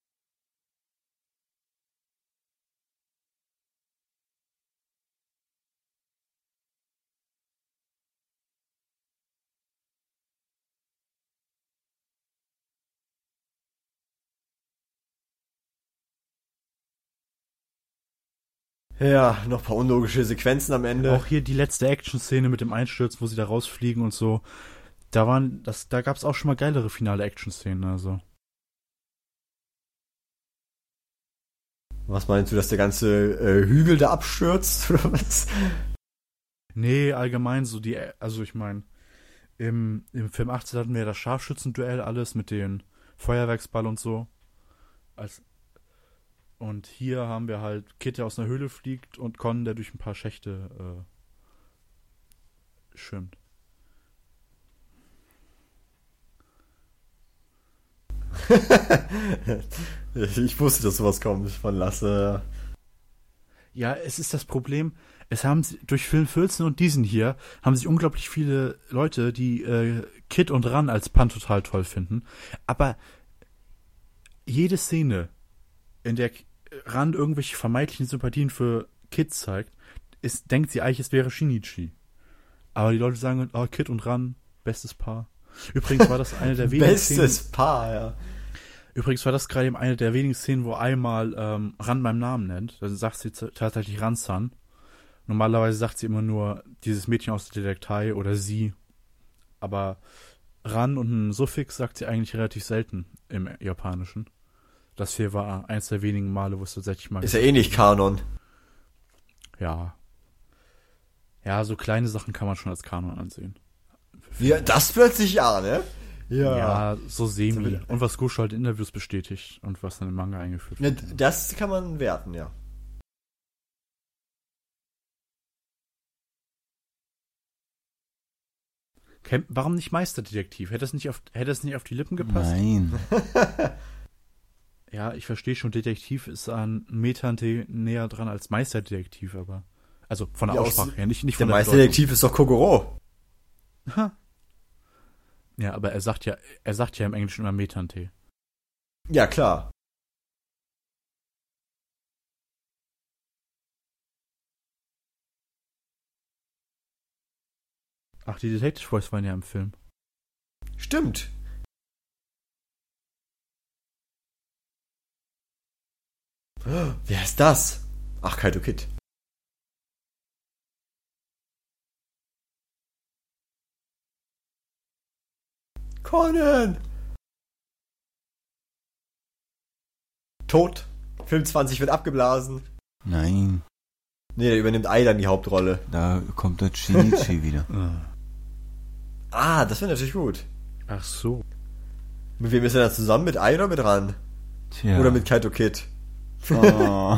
A: Ja, noch ein paar unlogische Sequenzen am Ende.
C: Auch hier die letzte Action-Szene mit dem Einsturz, wo sie da rausfliegen und so. Da waren, das, da gab's auch schon mal geilere finale Action-Szenen, also.
A: Was meinst du, dass der ganze äh, Hügel da abstürzt oder was?
C: Nee, allgemein so die, also ich meine, im, im Film achtzehn hatten wir das Scharfschützenduell alles mit den Feuerwerksball und so. Als, und hier haben wir halt Kid, der aus einer Höhle fliegt und Con, der durch ein paar Schächte äh, schwimmt.
A: Ich wusste, dass sowas kommt von Lasse.
C: Ja, es ist das Problem, es haben sie, durch Film vierzehn und diesen hier, haben sich unglaublich viele Leute, die äh, Kid und Ran als Pan total toll finden. Aber jede Szene, in der Ran irgendwelche vermeintlichen Sympathien für Kid zeigt, ist, denkt sie eigentlich, es wäre Shinichi. Aber die Leute sagen, oh, Kid und Ran, bestes Paar. Übrigens war das eine der wenigen
A: Bestes
C: Szenen,
A: Paar, ja.
C: Übrigens war das gerade eben eine der wenigen Szenen, wo einmal ähm, Ran beim Namen nennt. Dann sagt sie t- tatsächlich Ran-san. Normalerweise sagt sie immer nur dieses Mädchen aus der Detektei oder sie. Aber Ran und ein Suffix sagt sie eigentlich relativ selten im Japanischen. Das hier war eins der wenigen Male, wo es tatsächlich mal...
A: Ist ja eh nicht Kanon.
C: Ja. Ja, so kleine Sachen kann man schon als Kanon ansehen.
A: Ja, das plötzlich ja, ne?
C: Ja, so semi. Und was Gosho halt in Interviews bestätigt und was dann im Manga eingeführt
A: Ja,
C: wird.
A: das kann man werten, ja.
C: Kem- Warum nicht Meisterdetektiv? Hätte es nicht auf, hätte es nicht auf die Lippen gepasst?
B: Nein.
C: Ja, ich verstehe schon, Detektiv ist an Metern näher dran als Meisterdetektiv, aber. Also von der
A: Ja,
C: Aussprache
A: aus-
C: her, nicht, nicht
A: Der
C: von der
A: Meisterdetektiv ist doch Kogoro.
C: Bedeutung. Ja, aber er sagt ja, er sagt ja im Englischen immer Metante.
A: Ja, klar.
C: Ach, die Detective Voice waren ja im Film.
A: Stimmt. Wer ist das? Ach, Kaito Kid. Conan! Tot. Film zwanzig wird abgeblasen.
B: Nein.
A: Nee, der übernimmt Aidan die Hauptrolle.
B: Da kommt der Shinichi wieder.
A: Ah, das wäre natürlich gut.
C: Ach so.
A: Mit wem ist er da zusammen? Mit Ai oder mit Ran?
B: Tja.
A: Oder mit Kaito Kid?
B: Oh.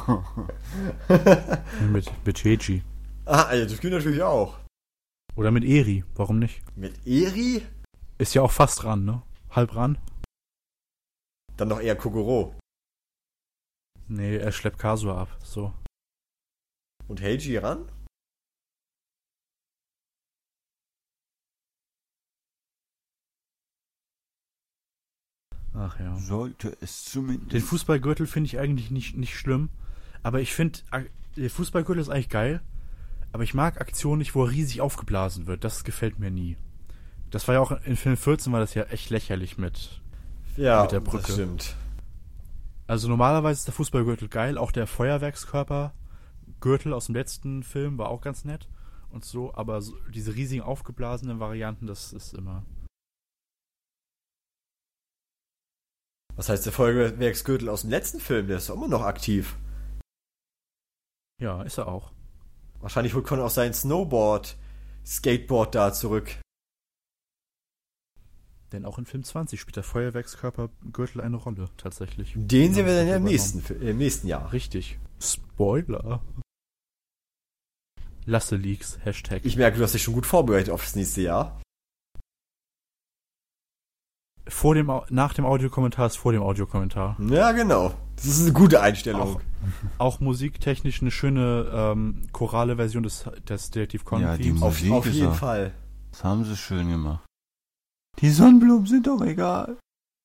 C: mit, mit Heiji.
A: Ah, ja, das geht natürlich auch.
C: Oder mit Eri, warum nicht?
A: Mit Eri?
C: Ist ja auch fast ran, ne? Halb ran?
A: Dann doch eher Kogoro.
C: Nee, er schleppt Kazuha ab, so.
A: Und Heiji ran?
C: Ach ja.
B: Sollte es zumindest.
C: Den Fußballgürtel finde ich eigentlich nicht, nicht schlimm. Aber ich finde, der Fußballgürtel ist eigentlich geil. Aber ich mag Aktionen nicht, wo er riesig aufgeblasen wird. Das gefällt mir nie. Das war ja auch in Film vierzehn war das ja echt lächerlich mit,
A: Ja,
C: mit der Brücke.
A: das stimmt.
C: Also normalerweise ist der Fußballgürtel geil. Auch der Feuerwerkskörpergürtel aus dem letzten Film war auch ganz nett. Und so, aber so, diese riesigen aufgeblasenen Varianten, das ist immer...
A: Was heißt der Feuerwerksgürtel aus dem letzten Film? Der ist doch immer noch aktiv.
C: Ja, ist er auch.
A: Wahrscheinlich holt Conan auch sein Snowboard, Skateboard da zurück.
C: Denn auch in Film zwanzig spielt der Feuerwerkskörpergürtel eine Rolle, tatsächlich.
A: Den sehen wir dann ja im
C: Übernommen.
A: nächsten, Fi- äh, im nächsten Jahr.
C: Richtig. Spoiler. Lasse Leaks, Hashtag.
A: Ich merke, du hast dich schon gut vorbereitet auf das nächste Jahr.
C: Vor dem, Au- nach dem Audiokommentar ist vor dem Audiokommentar.
A: Ja, genau. Das ist eine gute Einstellung.
C: Auch, auch musiktechnisch eine schöne ähm, chorale Version des, des Detektiv Conan
B: Ja, die
C: Themes.
A: Auf,
B: Musik
A: auf
B: ist
A: jeden
B: auch-
A: Fall.
B: Das haben sie schön gemacht. Die Sonnenblumen sind doch egal.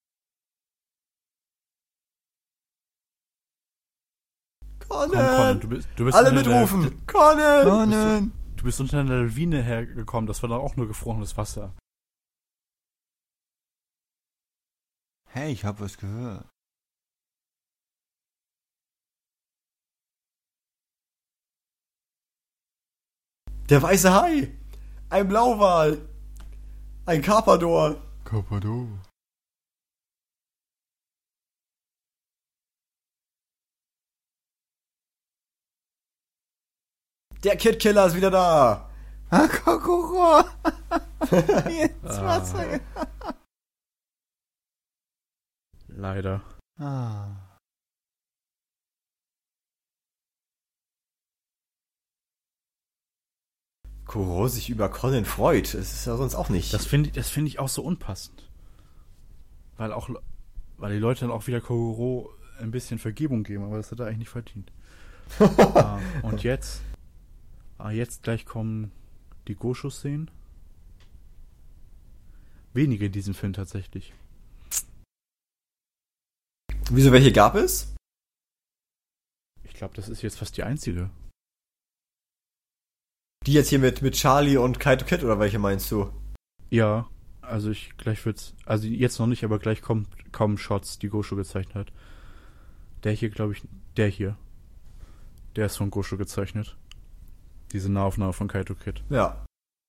C: Komm,
A: Conan!
C: Conan, du bist, du bist
A: Alle
C: unter
A: mitrufen!
C: Der,
A: Conan!
B: Conan!
C: du bist unter einer Lawine hergekommen, das war dann auch nur gefrorenes Wasser.
B: Hey, ich hab was gehört.
A: Der weiße Hai! Ein Blauwal! Ein Carpador!
B: Carpador.
A: Der Kid Killer ist wieder da!
B: Ah, Kokoro! Jetzt Wasser.
C: Leider.
B: Ah.
A: Kuro sich über Conan freut. Das ist ja sonst auch nicht.
C: Das finde ich, das finde ich auch so unpassend. Weil auch, weil die Leute dann auch wieder Kogoro ein bisschen Vergebung geben, aber das hat er eigentlich nicht verdient. Ah, und jetzt? Ah, jetzt gleich kommen die Gosho-Szenen. Wenige in diesem Film tatsächlich.
A: Wieso, welche gab es?
C: Ich glaube, das ist jetzt fast die einzige.
A: Die jetzt hier mit, mit Charlie und Kaito Kid, oder welche meinst du?
C: Ja, also ich gleich wird's, also jetzt noch nicht, aber gleich kommt kaum Shots, die Gosho gezeichnet hat. Der hier, glaube ich, der hier. Der ist von Gosho gezeichnet. Diese Nahaufnahme von Kaito Kid.
A: Ja.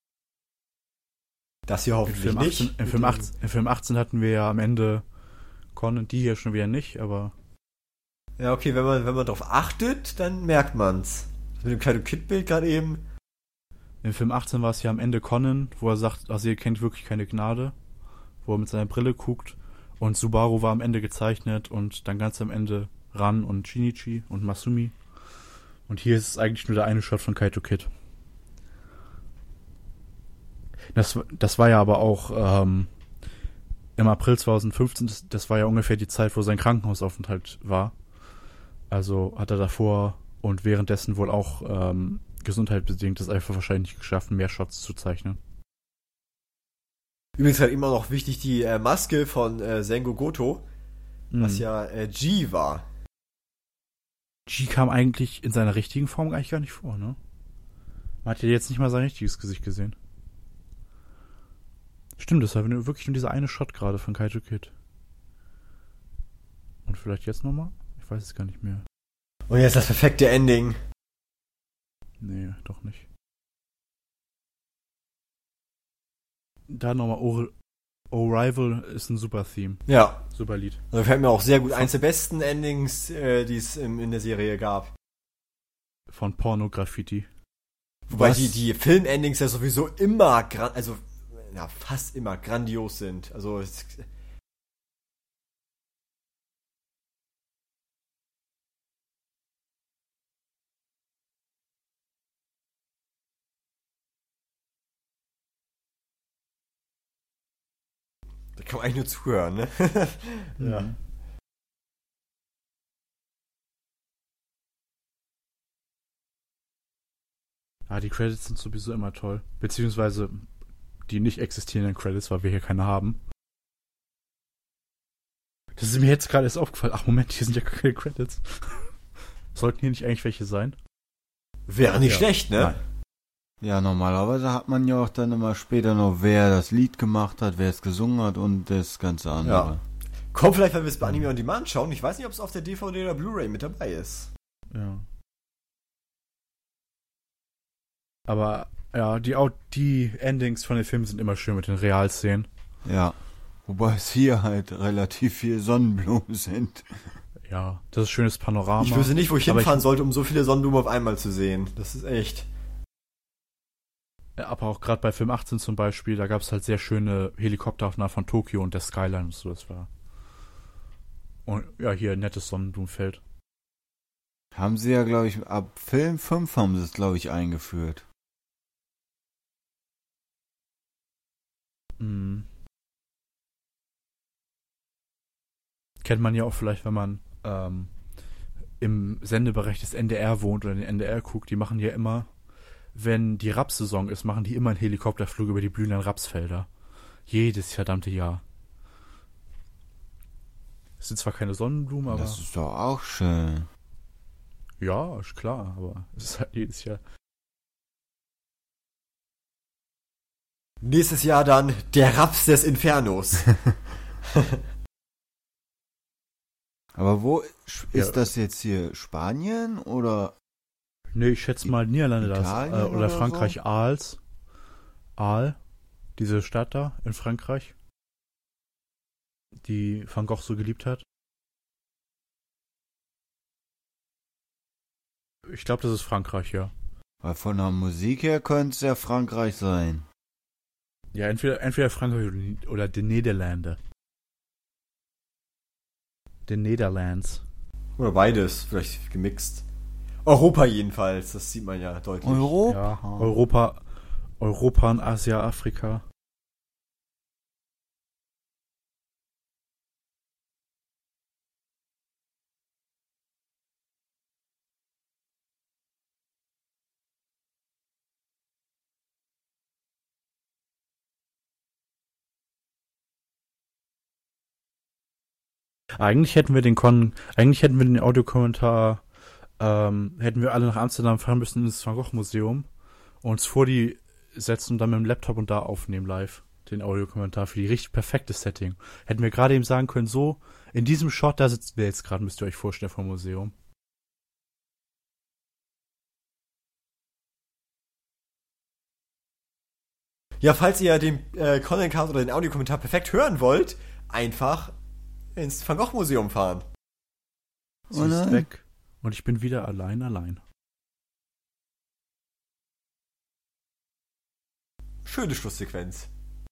A: Das hier
C: Im
A: hoffentlich
C: Film,
A: nicht.
C: achtzehn, im, Film achtzehn, Im Film achtzehn hatten wir ja am Ende Conan, die hier schon wieder nicht, aber
A: Ja, okay, wenn man, wenn man drauf achtet, dann merkt man's. Das mit dem Kaito Kid-Bild gerade eben.
C: im Film achtzehn war es ja am Ende Conan, wo er sagt, also ihr kennt wirklich keine Gnade, wo er mit seiner Brille guckt, und Subaru war am Ende gezeichnet und dann ganz am Ende Ran und Shinichi und Masumi. Und hier ist es eigentlich nur der eine Shot von Kaito Kid. Das, das war ja aber auch ähm, im April zwanzig fünfzehn, das, das war ja ungefähr die Zeit, wo sein Krankenhausaufenthalt war. Also hat er davor und währenddessen wohl auch ähm, gesundheitsbedingt es einfach wahrscheinlich nicht geschafft, mehr Shots zu zeichnen.
A: Übrigens halt immer noch wichtig die äh, Maske von äh, Sengo Goto,
C: Mhm.
A: was ja äh, G war.
C: G kam eigentlich in seiner richtigen Form eigentlich gar nicht vor, ne? Man hat ja jetzt nicht mal sein richtiges Gesicht gesehen. Stimmt, das war nur- wirklich nur dieser eine Shot gerade von Kaito Kid. Und vielleicht jetzt nochmal? Ich weiß es gar nicht mehr.
A: Und jetzt das perfekte Ending.
C: Nee, doch nicht. Da nochmal O- O'Rival ist ein super Theme.
A: Ja.
C: Super Lied.
A: Also gefällt mir auch sehr gut. Eins der besten Endings, äh, die es im, in der Serie gab.
C: Von Porno-Graffiti.
A: Wobei
B: Was?
A: die, die Film-Endings ja sowieso immer, gran also ja, fast immer grandios sind. Also es, da kann man eigentlich nur zuhören, ne? Ja.
C: Mhm. Ah, die Credits sind sowieso immer toll. Beziehungsweise die nicht existierenden Credits, weil wir hier keine haben. Das ist mir jetzt gerade erst aufgefallen. Ach Moment, hier sind ja gar keine Credits. Sollten hier nicht eigentlich welche sein?
A: Wäre nicht
C: Ja.
A: schlecht, ne?
C: Nein.
B: Ja, normalerweise hat man ja auch dann immer später noch, wer das Lied gemacht hat, wer es gesungen hat und das ganze andere.
A: Ja. Kommt vielleicht, wenn wir es bei Anime on Demand schauen. Ich weiß nicht, ob es auf der D V D oder Blu-ray mit dabei ist.
C: Ja. Aber ja, die, Au- die Endings von den Filmen sind immer schön mit den Realszenen.
B: Ja. Wobei es hier halt relativ viel Sonnenblumen sind.
C: Ja, das ist schönes Panorama.
A: Ich wüsste nicht, wo ich
C: Aber
A: hinfahren sollte, um so viele Sonnenblumen auf einmal zu sehen. Das ist echt.
C: Ja, aber auch gerade bei Film achtzehn zum Beispiel, da gab es halt sehr schöne Helikopteraufnahmen von Tokio und der Skyline und so, das war. Und ja, hier ein nettes Sonnenblumenfeld.
B: Haben sie ja, glaube ich, ab Film fünf haben sie es, glaube ich, eingeführt.
C: Mhm. Kennt man ja auch vielleicht, wenn man ähm, im Sendebereich des N D R wohnt oder den N D R guckt, die machen ja immer, wenn die Rapssaison ist, machen die immer einen Helikopterflug über die blühenden Rapsfelder. Jedes verdammte Jahr. Es sind zwar keine Sonnenblumen, aber...
B: Das ist doch auch schön.
C: Ja, ist klar, aber es ist halt jedes Jahr...
A: Nächstes Jahr dann der Raps des Infernos.
B: Aber wo ist
C: Ja.
B: das jetzt hier? Spanien oder?
C: Nee, ich schätze mal Niederlande das,
B: Italien
C: äh, oder,
B: oder
C: Frankreich,
B: so?
C: Aals. Aal, diese Stadt da in Frankreich, die Van Gogh so geliebt hat. Ich glaube, das ist Frankreich, ja.
B: Weil von der Musik her könnte es ja Frankreich sein.
C: Ja, entweder, entweder Frankreich oder- oder die Niederlande. Den Netherlands.
A: Oder beides, vielleicht gemixt. Europa jedenfalls, das sieht man ja deutlich.
B: Europa?
C: Ja, Europa, Europa und Asia, Afrika. Eigentlich hätten wir den Kon, eigentlich hätten wir den Audiokommentar, ähm, hätten wir alle nach Amsterdam fahren müssen ins Van Gogh Museum und uns vor die setzen und dann mit dem Laptop und da aufnehmen live den Audiokommentar für die richtig perfekte Setting. Hätten wir gerade eben sagen können, so, in diesem Shot, da sitzen wir jetzt gerade, müsst ihr euch vorstellen, vom Museum.
A: Ja, falls ihr den äh, Content Cast oder den Audiokommentar perfekt hören wollt, einfach ins Van Gogh Museum fahren.
C: Sie ist weg und ich bin wieder allein, allein.
A: Schöne Schlusssequenz.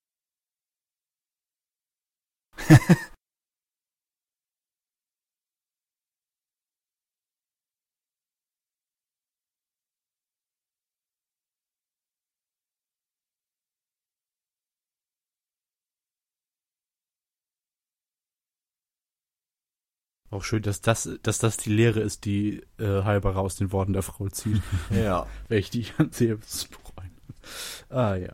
C: Auch schön, dass das, dass das die Lehre ist, die äh, Halbere aus den Worten der Frau zieht.
A: Ja.
C: Wenn ich die ansehe, das Buch ein. Ah, ja.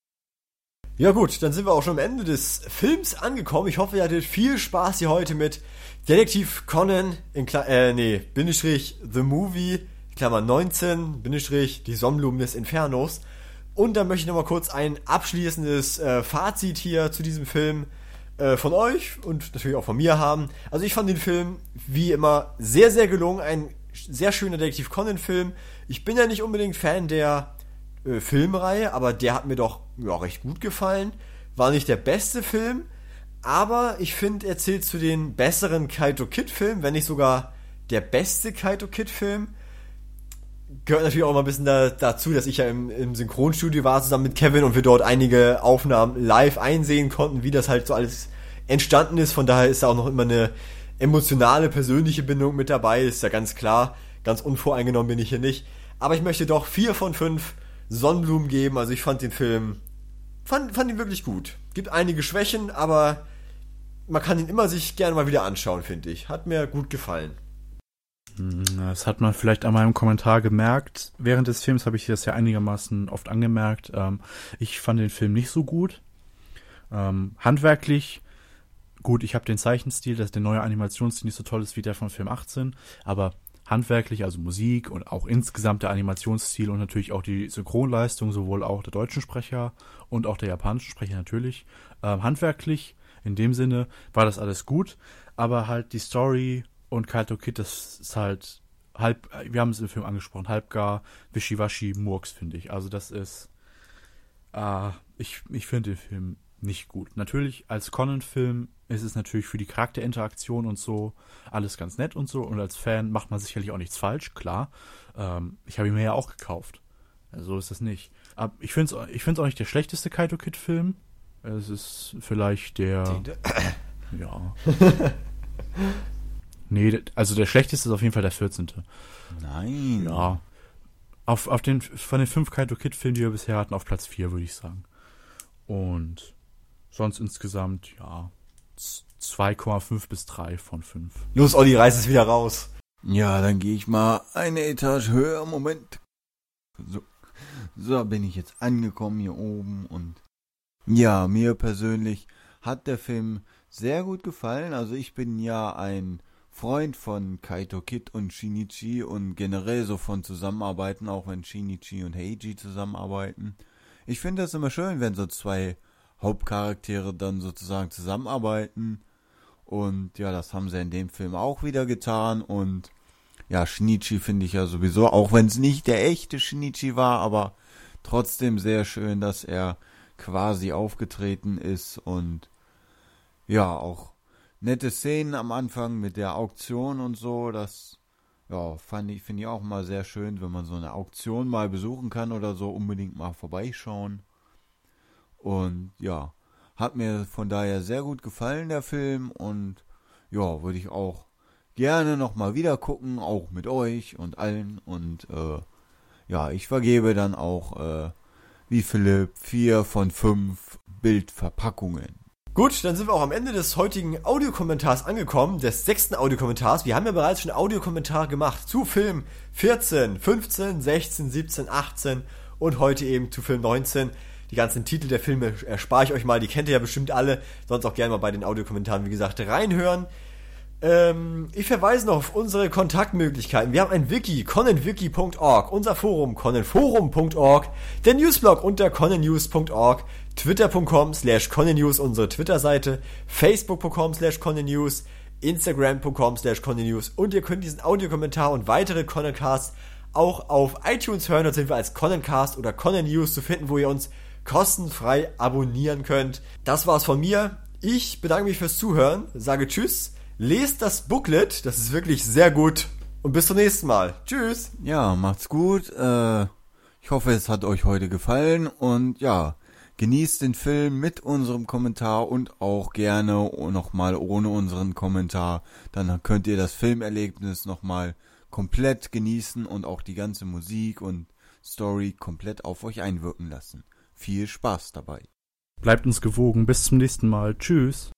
A: Ja gut, dann sind wir auch schon am Ende des Films angekommen. Ich hoffe, ihr hattet viel Spaß hier heute mit Detektiv Conan, in Kla- äh, nee, Bindestrich, The Movie, Klammer neunzehn, Bindestrich, die Sonnenblumen des Infernos. Und dann möchte ich nochmal kurz ein abschließendes äh, Fazit hier zu diesem Film äh, von euch und natürlich auch von mir haben. Also ich fand den Film, wie immer, sehr, sehr gelungen. Ein sehr schöner Detektiv Conan-Film. Ich bin ja nicht unbedingt Fan der äh, Filmreihe, aber der hat mir doch ja, recht gut gefallen. War nicht der beste Film, aber ich finde, er zählt zu den besseren Kaito Kid-Filmen, wenn nicht sogar der beste Kaito Kid-Film. Gehört natürlich auch mal ein bisschen da, dazu, dass ich ja im, im Synchronstudio war zusammen mit Kevin und wir dort einige Aufnahmen live einsehen konnten, wie das halt so alles entstanden ist. Von daher ist da auch noch immer eine emotionale, persönliche Bindung mit dabei. Ist ja ganz klar. Ganz unvoreingenommen bin ich hier nicht. Aber ich möchte doch vier von fünf Sonnenblumen geben. Also ich fand den Film, fand, fand ihn wirklich gut. Gibt einige Schwächen, aber man kann ihn immer sich gerne mal wieder anschauen, finde ich. Hat mir gut gefallen.
C: Das hat man vielleicht an meinem Kommentar gemerkt. Während des Films habe ich das ja einigermaßen oft angemerkt. Ähm, ich fand den Film nicht so gut. Ähm, handwerklich, gut, ich habe den Zeichenstil, dass der neue Animationsstil nicht so toll ist wie der von Film achtzehn, aber handwerklich, also Musik und auch insgesamt der Animationsstil und natürlich auch die Synchronleistung, sowohl auch der deutschen Sprecher und auch der japanischen Sprecher natürlich. Ähm, handwerklich, in dem Sinne, war das alles gut, aber halt die Story und Kaito Kid, das ist halt halb, wir haben es im Film angesprochen, halbgar Wischiwaschi Murks, finde ich. Also das ist, äh, ich, ich finde den Film nicht gut. Natürlich, als Conan-Film ist es natürlich für die Charakterinteraktion und so alles ganz nett und so. Und als Fan macht man sicherlich auch nichts falsch, klar. Ähm, ich habe ihn mir ja auch gekauft. Also so ist das nicht. Aber ich finde es ich find's auch nicht der schlechteste Kaito Kid-Film. Es ist vielleicht der... ja... Nee, also der schlechteste ist auf jeden Fall der vierzehnte.
B: Nein.
C: Ja. Auf, auf den, von den fünf Kaito Kid-Filmen, die wir bisher hatten, auf Platz vier, würde ich sagen. Und sonst insgesamt, ja, zwei Komma fünf bis drei von fünf.
A: Los, Olli, reiß es wieder raus.
B: Ja, dann gehe ich mal eine Etage höher. Moment. So. So bin ich jetzt angekommen hier oben und ja, mir persönlich hat der Film sehr gut gefallen. Also ich bin ja ein Freund von Kaito Kid und Shinichi und generell so von Zusammenarbeiten, auch wenn Shinichi und Heiji zusammenarbeiten. Ich finde es immer schön, wenn so zwei Hauptcharaktere dann sozusagen zusammenarbeiten. Und ja, das haben sie in dem Film auch wieder getan. Und ja, Shinichi finde ich ja sowieso, auch wenn es nicht der echte Shinichi war, aber trotzdem sehr schön, dass er quasi aufgetreten ist. Und ja, auch nette Szenen am Anfang mit der Auktion und so, das ja, fand ich, finde ich auch mal sehr schön, wenn man so eine Auktion mal besuchen kann oder so, unbedingt mal vorbeischauen. Und ja, hat mir von daher sehr gut gefallen, der Film, und ja, würde ich auch gerne nochmal wieder gucken, auch mit euch und allen, und äh, ja, ich vergebe dann auch, äh, wie Philipp, vier von fünf Bildverpackungen.
A: Gut, dann sind wir auch am Ende des heutigen Audiokommentars angekommen, des sechsten Audiokommentars. Wir haben ja bereits schon Audiokommentar gemacht zu Film vierzehn, fünfzehn, sechzehn, siebzehn, achtzehn und heute eben zu Film neunzehn. Die ganzen Titel der Filme erspare ich euch mal, die kennt ihr ja bestimmt alle. Sonst auch gerne mal bei den Audiokommentaren, wie gesagt, reinhören. Ähm, ich verweise noch auf unsere Kontaktmöglichkeiten. Wir haben ein Wiki, conenwiki punkt org, unser Forum, conenforum punkt org, der Newsblog unter conennews punkt org, twitter punkt com slash conennews, unsere Twitter-Seite, facebook punkt com slash conennews, instagram punkt com slash conennews und ihr könnt diesen Audiokommentar und weitere Conencasts auch auf iTunes hören. Dort sind wir als Conencast oder Conennews zu finden, wo ihr uns kostenfrei abonnieren könnt. Das war's von mir. Ich bedanke mich fürs Zuhören, sage Tschüss. Lest das Booklet, das ist wirklich sehr gut. Und bis zum nächsten Mal. Tschüss.
B: Ja, macht's gut. Äh, ich hoffe, es hat euch heute gefallen. Und ja, genießt den Film mit unserem Kommentar und auch gerne nochmal ohne unseren Kommentar. Dann könnt ihr das Filmerlebnis nochmal komplett genießen und auch die ganze Musik und Story komplett auf euch einwirken lassen. Viel Spaß dabei.
C: Bleibt uns gewogen. Bis zum nächsten Mal. Tschüss.